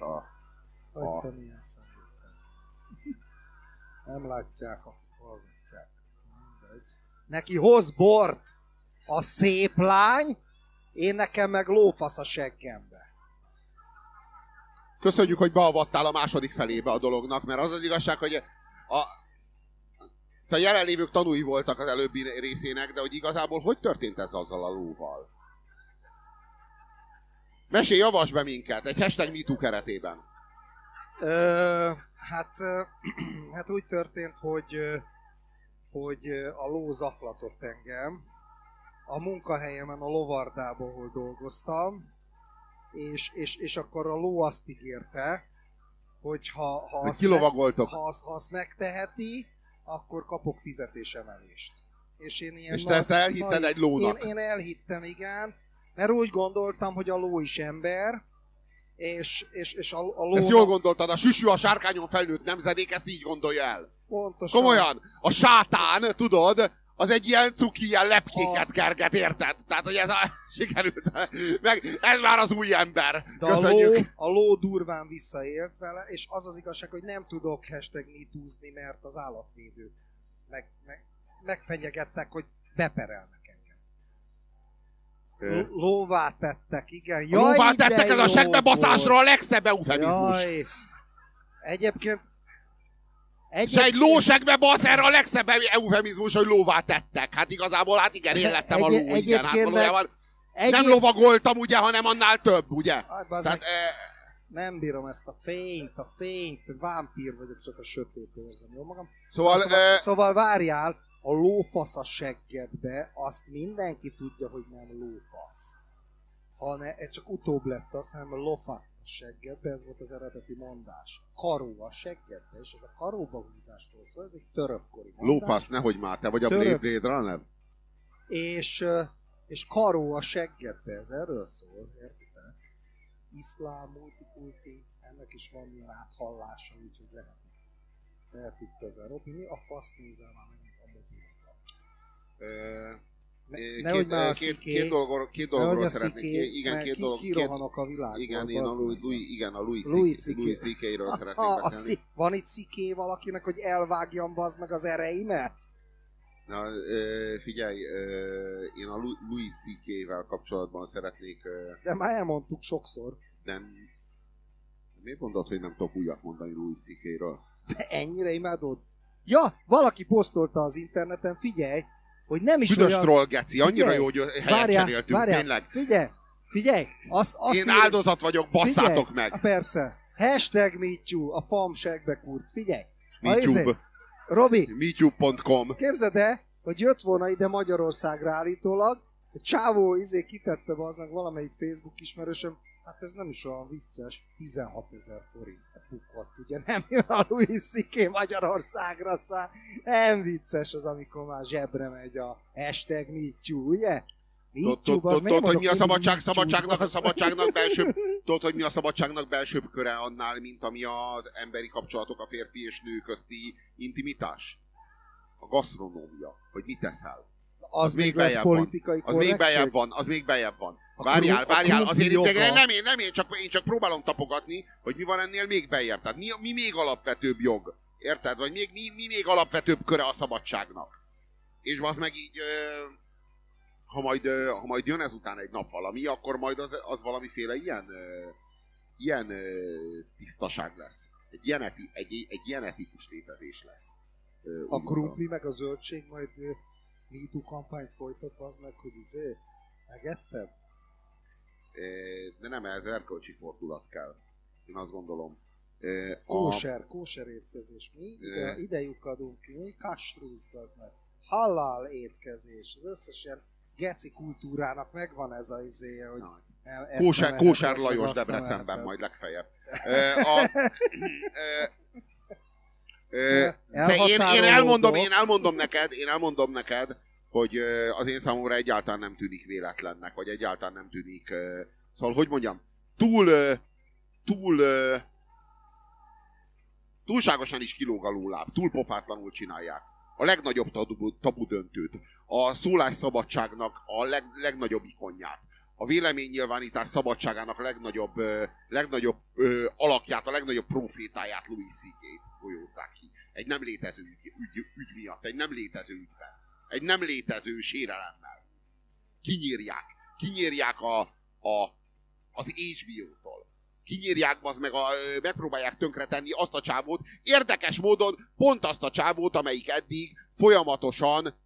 Nem látják, hallgatják. Mindegy. Neki hoz bort a szép lány, én nekem meg lófasz a seggembe. Köszönjük, hogy beavattál a második felébe a dolognak, mert az az igazság, hogy a jelenlévők tanúi voltak az előbbi részének, de hogy igazából hogy történt ez azzal a lóval? Mesélj, javass be minket egy #MeToo keretében. Hát úgy történt, hogy a ló zaklatott engem. A munkahelyemen a lovardában, ahol dolgoztam, és akkor a ló azt ígérte, hogy ha azt megteheti, akkor kapok fizetésemelést. És te ezt elhitted egy lónak? Én elhittem, igen, mert úgy gondoltam, hogy a ló is ember, és a ló... Ezt jól gondoltad, a süsű a sárkányon felnőtt nemzedék ezt így gondolja el. Pontosan. Komolyan, a sátán, tudod, az egy ilyen cuki, ilyen lepkéket kerget, érted? Tehát, hogy ez sikerült. Meg ez már az új ember. De Köszönjük. a ló durván visszaélt vele, és az az igazság, hogy nem tudok #MeToo-zni, mert az állatvédők megfenyegettek, hogy beperelnek engem. Lóvá tettek, igen. Jaj, Lóvá tettek, ez a segbebaszásra a legszebb eufemizmus. Jaj. Egyébként Se egy ló segbebasz, erre a legszebb eufemizmus, hogy lóvá tettek. Hát igazából, hát igen, én lettem a ló, igen. Hát valójában nem lovagoltam, ugye, hanem annál több, ugye? Tehát, nem bírom ezt a fényt, vámpír vagyok, csak a sötét érzem, jó magam? Szóval várjál, a lófasz a seggedbe, azt mindenki tudja, hogy nem lófasz. Ez csak utóbb lett azt, hanem a lofat a seggedbe, ez volt az eredeti mondás. Karó a seggedbe, és ez a karóba húzástól szól, ez egy törökkori mondás. Lófasz, nehogy már, te vagy a Blade Runner? És karó a seggedbe, ez erről szól, értitek? Iszlám, multikulti, ennek is van ilyen áthallása, úgyhogy lehet itt ezen. Robi, mi a fasz nézel már megint a mobilra? Két dologról szeretnék. Két dolog. Kirohanok a világból. Igen, a Louis C.K.-ről szeretnék beszélni. Van itt C.K. valakinek, hogy elvágjam bazd meg az ereimet? Na, figyelj, én a Louis C.K.-vel kapcsolatban szeretnék... De már elmondtuk sokszor. Miért mondod, hogy nem tudok újat mondani Louis C.K.-ről? De ennyire imádod? Ja, valaki posztolta az interneten, figyelj, hogy nem is büdös olyan... troll, geci, annyira jó, hogy helyet cseréltünk, tényleg. Figyelj! Én áldozat vagyok, basszátok meg! Persze. #MeToo, a fam segbekurt, figyelj! MeTube. Robi! MeTube.com. Képzeld el, hogy jött volna ide Magyarországra állítólag, a csávó kitette aznak valamelyik Facebook ismerősöm, hát ez nem is olyan vicces, 16 000 forint bukott, ugye nem jön a Louis C.K. Magyarországra, szóval nem vicces az, amikor már zsebre megy a #MeToo, ugye? Tudod, hogy mi a szabadságnak belsőbb, tudod, hogy mi a szabadságnak belsőbb köre annál, mint ami az emberi kapcsolatok, a férfi és nő közti intimitás? A gasztronómia, hogy mit teszel. Az még bejebb van. Az még bejebb van. Várjál, azért én csak próbálom tapogatni, hogy mi van ennél még bejebb. Tehát mi még alapvetőbb jog? Érted? Vagy mi még alapvetőbb köre a szabadságnak? És az meg így, ha majd jön ezután egy nap valami, akkor majd az valamiféle ilyen tisztaság lesz. Egy ilyen etikus létezés lesz. A krumpli meg a zöldség majd MeToo kampányt folytat, az meg, hogy megetted? De nem, ez erkölcsi fordulat kell. Én azt gondolom. Kóser étkezés. Mi? Ide lyukadunk ki. Mi? Kastrúz, az meg. Halál étkezés. Az összes ilyen geci kultúrának megvan ez az hogy... Kóser Lajos Debrecenben majd legfeljebb. Én elmondom neked, hogy az én számomra egyáltalán nem tűnik véletlennek, vagy egyáltalán nem tűnik, szóval, hogy mondjam, túlságosan is kilóg a lóláb, túl pofátlanul csinálják. A legnagyobb tabu döntőt, a szólásszabadságnak a legnagyobb ikonját, a véleménynyilvánítás szabadságának legnagyobb alakját, a legnagyobb profétáját, Louis C.K.-t golyózzák ki. Egy nem létező ügy miatt, egy nem létező ügyben, egy nem létező sérelemmel. Kinyírják az HBO-tól. Kinyírják, megpróbálják tönkretenni azt a csávót, érdekes módon pont azt a csávót, amelyik eddig folyamatosan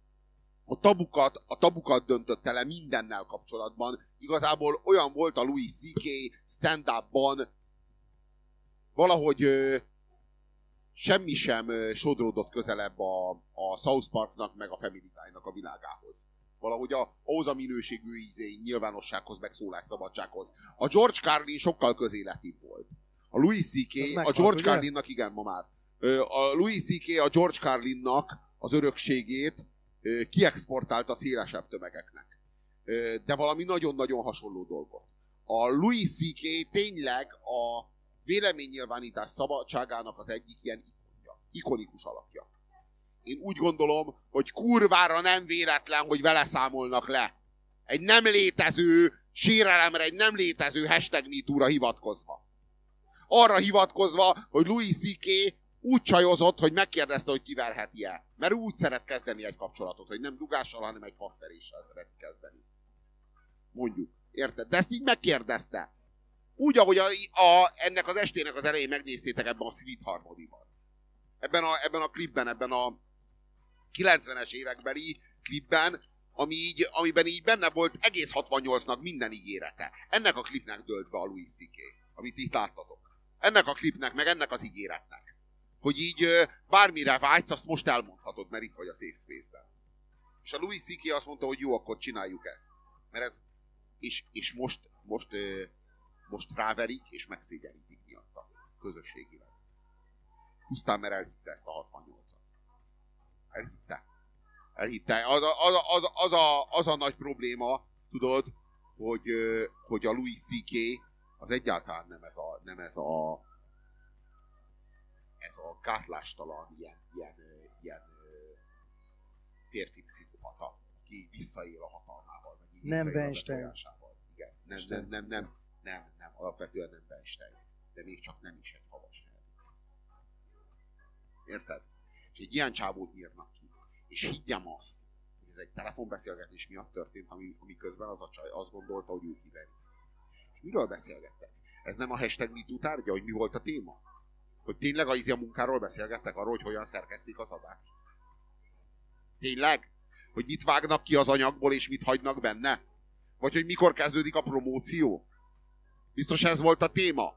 a tabukat döntötte le mindennel kapcsolatban. Igazából olyan volt a Louis C.K. stand-upban, valahogy semmi sem sodródott közelebb a South Parknak meg a Family Guy-nak a világához. Valahogy ahhoz a minőségű nyilvánossághoz, meg szólásszabadsághoz. A George Carlin sokkal közéletibb volt. A Louis C.K. a George Carlinnak, igen, ma már. A Louis C.K. a George Carlinnak az örökségét kiexportálta szélesebb tömegeknek. De valami nagyon-nagyon hasonló dolgot. A Louis C.K. tényleg a véleménynyilvánítás szabadságának az egyik ilyen ikonikus alakja. Én úgy gondolom, hogy kurvára nem véletlen, hogy vele számolnak le. Egy nem létező sérelemre, egy nem létező #MeToo-ra hivatkozva. Arra hivatkozva, hogy Louis C.K. úgy csajozott, hogy megkérdezte, hogy kiverheti-e. Mert úgy szeret kezdeni egy kapcsolatot, hogy nem dugással, hanem egy faszveréssel szeret kezdeni. Mondjuk. Érted? De ezt így megkérdezte. Úgy, ahogy ennek az estének az elején megnéztétek ebben a Sweet Harmony-ban. Ebben a klipben, ebben a 90-es évekbeli klipben, amiben így benne volt egész 68-nak minden ígérete. Ennek a klipnek dölt be a Louis C.K., amit itt láttatok. Ennek a klipnek, meg ennek az ígéretnek. Hogy így bármire vágysz, azt most elmondhatod, mert itt vagy a safe space-ben. És a Louis C.K. azt mondta, hogy jó, akkor csináljuk ezt. Mert ez... És most ráverik, és megszégyenítik miatta. Közösségileg. Pusztán, mert elhitte ezt a 68-at. Elhitte. Az a nagy probléma, tudod, hogy a Louis C.K. az egyáltalán nem ez a gátlástalan ilyen férfi pszichopata, aki visszaél a hatalmával, meg így nem visszaél Weinstein. a befolyásával. Igen. Nem, alapvetően nem Weinstein. De még csak nem is egy havas hely. Érted? És egy ilyen csávót nyírnak ki. És higgyem azt, hogy ez egy telefonbeszélgetés miatt történt, ami közben az a csaj azt gondolta, hogy ő kiveri. És miről beszélgettek? Ez nem a #MeToo tárgya, hogy mi volt a téma? Hogy tényleg a munkáról beszélgettek, arról, hogy hogyan szerkesztik az adást? Tényleg? Hogy mit vágnak ki az anyagból, és mit hagynak benne? Vagy hogy mikor kezdődik a promóció? Biztos ez volt a téma?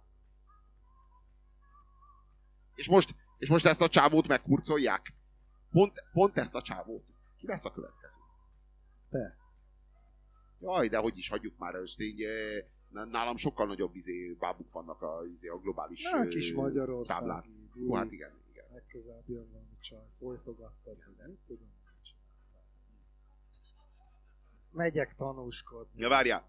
És most ezt a csávót megkurcolják? Pont ezt a csávót. Ki lesz a következő? Te. Jaj, de hogy is hagyjuk már ezt így. Nálam sokkal nagyobb bábuk vannak a globális kis Magyarország. táblán. Hú, hát igen. Legközelebb jön valami csaj. Folytogattad. Nem tudom, mit csináltál. Megyek tanúskodni. Ja, várjál.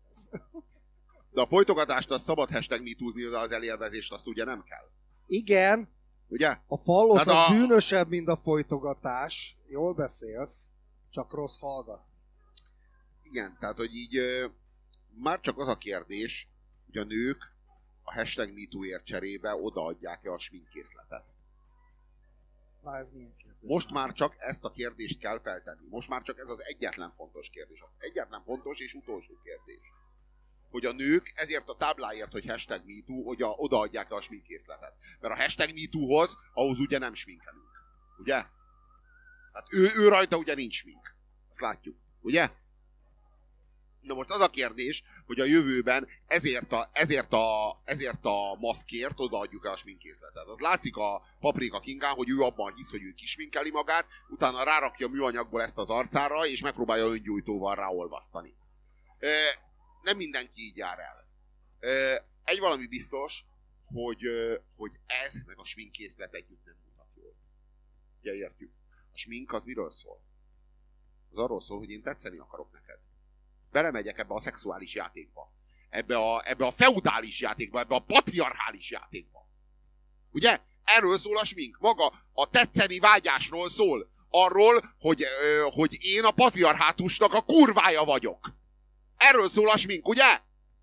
De a folytogatást, a szabad #MeToo-zni, az elélvezést, azt ugye nem kell. Igen. Ugye? A fallosz Tehát az bűnösebb, mint a folytogatás. Jól beszélsz, csak rossz hallgat. Igen, tehát, hogy így már csak az a kérdés, hogy a nők a #MeToo-ért cserébe odaadják-e a sminkkészletet. Na, ez milyen kérdés? Most már csak ezt a kérdést kell feltenni. Most már csak ez az egyetlen fontos kérdés. Az egyetlen fontos és utolsó kérdés. Hogy a nők ezért a tábláért, hogy #MeToo, hogy odaadják-e a sminkkészletet. Mert a #MeToo-hoz, ahhoz ugye nem sminkelünk. Ugye? Hát ő rajta ugye nincs smink. Azt látjuk. Ugye? Na most az a kérdés, hogy a jövőben ezért a maszkért odaadjuk-e a sminkkészletet. Az látszik a Paprika Kingán, hogy ő abban hisz, hogy ő kisminkeli magát, utána rárakja műanyagból ezt az arcára, és megpróbálja öngyújtóval ráolvasztani. Nem mindenki így jár el. Egy valami biztos, hogy ez meg a sminkkészlet együtt nem mutat jól. Ugye értjük? A smink az miről szól? Az arról szól, hogy én tetszeni akarok neked. Belemegyek ebbe a szexuális játékba. Ebbe a feudális játékba, ebbe a patriarchális játékba. Ugye? Erről szól a smink. Maga a tetszeni vágyásról szól. Arról, hogy én a patriarhátusnak a kurvája vagyok. Erről szól a smink, ugye?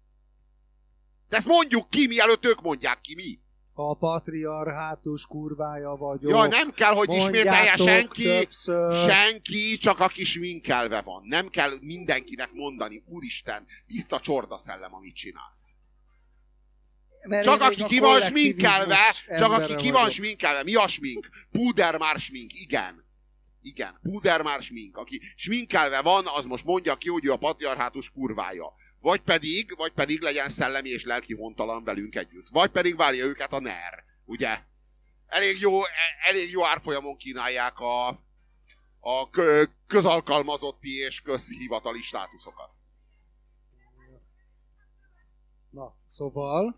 De ezt mondjuk ki, mielőtt ők mondják ki, mi? A patriarhátus kurvája vagyok. Ja, nem kell, hogy ismételje többször. senki, csak aki sminkelve van. Nem kell mindenkinek mondani, úristen, tiszta csorda szellem, amit csinálsz. Mert Csak aki ki van sminkelve, mi a smink? Pudermár smink, igen. Igen, Pudermár smink. Aki sminkelve van, az most mondja ki, hogy ő a patriarhátus kurvája. Vagy pedig legyen szellemi és lelki hontalan velünk együtt. Vagy pedig várja őket a NER. Ugye? Elég jó árfolyamon kínálják a közalkalmazotti és közhivatali státuszokat. Na, szóval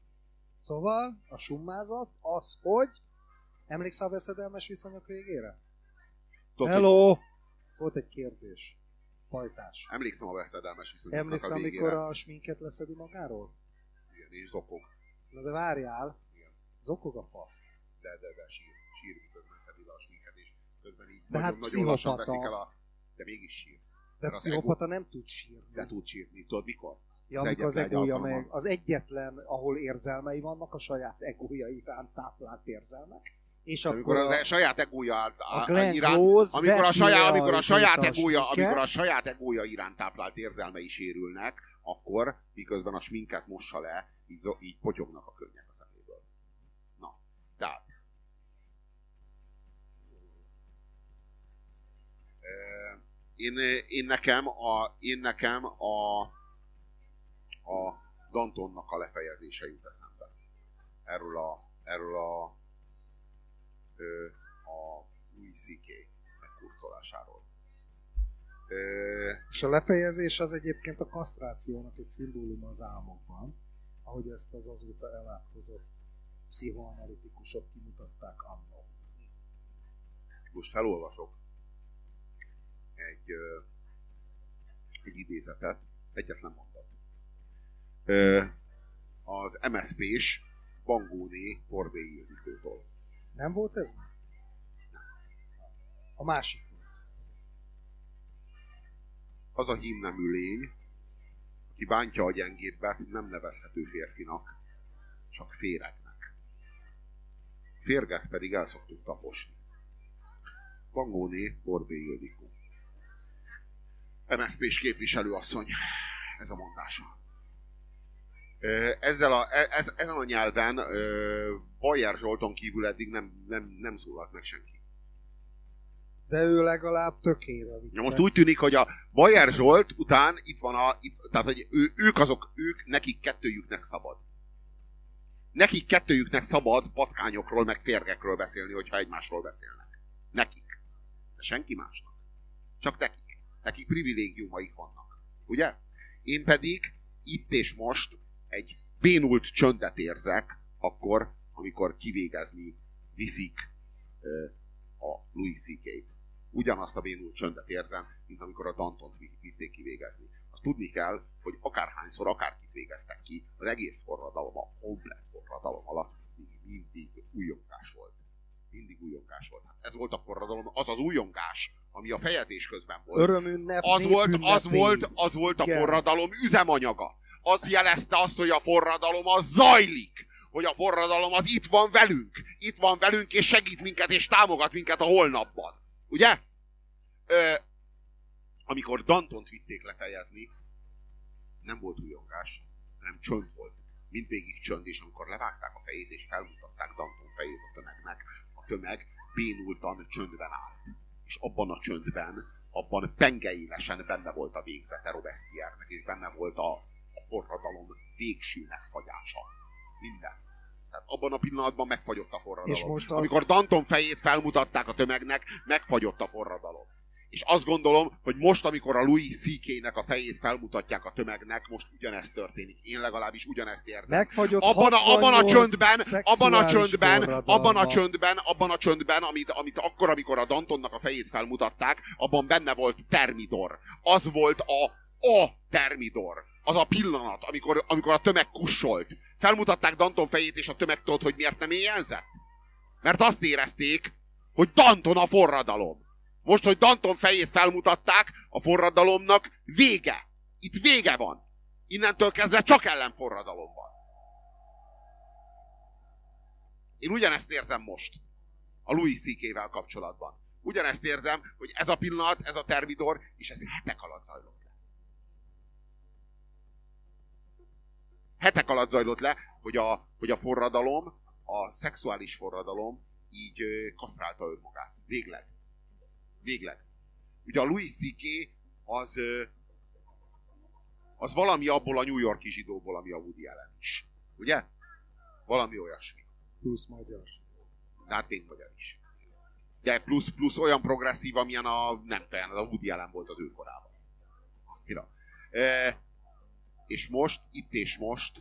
a summázat az, hogy emlékszel a veszedelmes viszonyok végére? Hello! Volt egy kérdés. Fajtás. Emlékszem a veszedelmes viszonyoknak Emlékszem, a végére. amikor a sminket leszedi magáról? Igen, és zokog. Na de várjál. Igen. Zokog a fasz. De sír miközben szedi le a sminket, és miközben így de hát nagyon lassan pszichopata. veszik el a... De mégis sír. De Mert az pszichopata nem tud sírni. De tud sírni. Tudod mikor? Ja, amikor az egyetlen egója alkalommal. meg, az egyetlen, ahol érzelmei vannak, a saját egója iránt táplált érzelmek. És amikor akkor a saját egója Glenn iránt, Close amikor a a saját egója iránt táplált érzelmei sérülnek, akkor miközben a sminket mossa le, így potyognak a könnyek a szeméből. Na, tehát. Én nekem a Dantonnak a lefejezése jut eszembe. Erről a Louis C.K. megkurcolásáról. És a lefejezés az egyébként a kasztrációnak egy szimbóluma az álmokban, ahogy ezt az azóta elátkozott pszichoanalitikusok kimutatták annó. Most felolvasok egy idézetet, egyetlen mondat. Az MSZP-s Bangóné Borbély Ildikótól. Nem volt ez? A másik. Az a hímnemű lény, aki bántja a gyengébbet, nem nevezhető férfinak, csak féregnek. Férget pedig el szoktuk taposni. Bangóné Borbély Ildikó. MSZP-s képviselőasszony, ez a mondása. Ezen a nyelven Bajer Zsolton kívül eddig nem szólalt meg senki. De ő legalább tökére. Ja, most úgy tűnik, hogy a Bajer Zsolt után itt van tehát, hogy ők nekik kettőjüknek szabad. Nekik kettőjüknek szabad patkányokról, meg férgekről beszélni, hogyha egymásról beszélnek. Nekik. De senki másnak. Csak nekik. Nekik privilégiumaik vannak. Ugye? Én pedig itt és most egy bénult csöndet érzek, akkor, amikor kivégezni viszik a Louis C.K.-t. Ugyanazt a bénult csöndet érzem, mint amikor a Dantont vitték kivégezni. Azt tudni kell, hogy akárhányszor, akárkit végeztek ki, az egész forradalom, a komplet forradalom alatt mindig újongás volt. Mindig újongás volt. Ez volt a forradalom, az az újongás, ami a fejezés közben volt. Örömünnep, az volt a forradalom üzemanyaga. Az jelezte azt, hogy a forradalom az zajlik. Hogy a forradalom az itt van velünk. Itt van velünk, és segít minket, és támogat minket a holnapban. Ugye? Amikor Dantont vitték lefejezni, nem volt újongás, hanem csönd volt. Mindvégig csönd, és amikor levágták a fejét, és felmutatták Danton fejét a tömegnek, a tömeg bénultan csöndben állt. És abban a csöndben, abban pengeélesen benne volt a végzete Robespierre-nek, és benne volt a forradalom végső megfagyása. Minden. Tehát abban a pillanatban megfagyott a forradalom. És most amikor Danton fejét felmutatták a tömegnek, megfagyott a forradalom. És azt gondolom, hogy most, amikor a Louis C.K.-nek a fejét felmutatják a tömegnek, most ugyanezt történik. Én legalábbis ugyanezt érzem. Megfagyott abban a csöndben, amit akkor, amikor a Dantonnak a fejét felmutatták, abban benne volt Thermidor. Az volt a Thermidor. Az a pillanat, amikor a tömeg kussolt. Felmutatták Danton fejét, és a tömeg tudott, hogy miért nem éjjelzett? Mert azt érezték, hogy Danton a forradalom. Most, hogy Danton fejét felmutatták, a forradalomnak vége. Itt vége van. Innentől kezdve csak ellenforradalom van. Én ugyanezt érzem most. A Louis C.K.-vel kapcsolatban. Ugyanezt érzem, hogy ez a pillanat, ez a Thermidor, és ez hetek alatt zajlott le. Hetek alatt zajlott le, hogy a forradalom, a szexuális forradalom így kasztrálta önmagát. Végleg. Ugye a Louis C.K. az valami abból a New York-i zsidóból, ami a Woody Allen is. Ugye? Valami olyasmi. Plusz magyar. De hát még magyar is. De plusz olyan progresszív, amilyen a Woody Allen volt az ő korában. És most, itt és most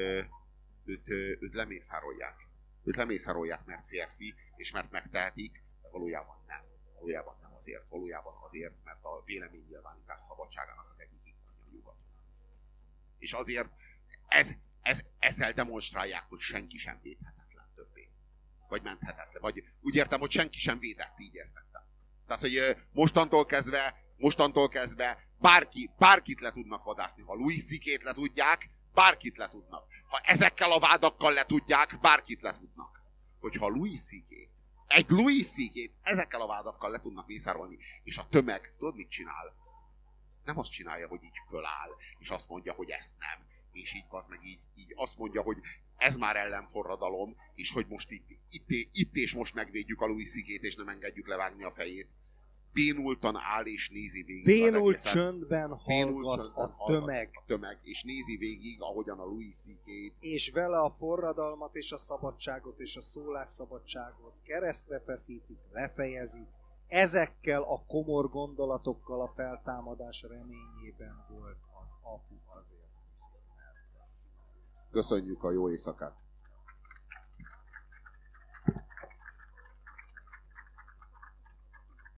őt lemészárolják. Őt lemészárolják, mert férfi, és mert megtehetik, de valójában nem. Valójában nem azért. Valójában azért, mert a véleménynyilvánítás szabadságának az egyik ikony a nyugat. És azért ezzel demonstrálják, hogy senki sem védhetetlen többé. Vagy menthetetlen. Vagy úgy értem, hogy senki sem védett, így értettem. Tehát, hogy mostantól kezdve bárkit le tudnak vadászni. Ha Louis C.K.-t le tudják, bárkit le tudnak. Ha ezekkel a vádakkal le tudják, bárkit le tudnak. Hogyha egy Louis C.K.-t ezekkel a vádakkal le tudnak mészárolni, és a tömeg, tudod mit csinál? Nem azt csinálja, hogy így föláll, és azt mondja, hogy ezt nem. És így az meg így azt mondja, hogy ez már ellenforradalom, és hogy most itt és most megvédjük a Louis C.K.-t, és nem engedjük levágni a fejét. Bénultan áll és nézi végig. Bénul csöndben hallgat a tömeg. És nézi végig, ahogyan a Louis C.K. És vele a forradalmat és a szabadságot és a szólásszabadságot keresztre feszítik, lefejezik. Ezekkel a komor gondolatokkal a feltámadás reményében volt az apu azért. Köszönjük a jó éjszakát!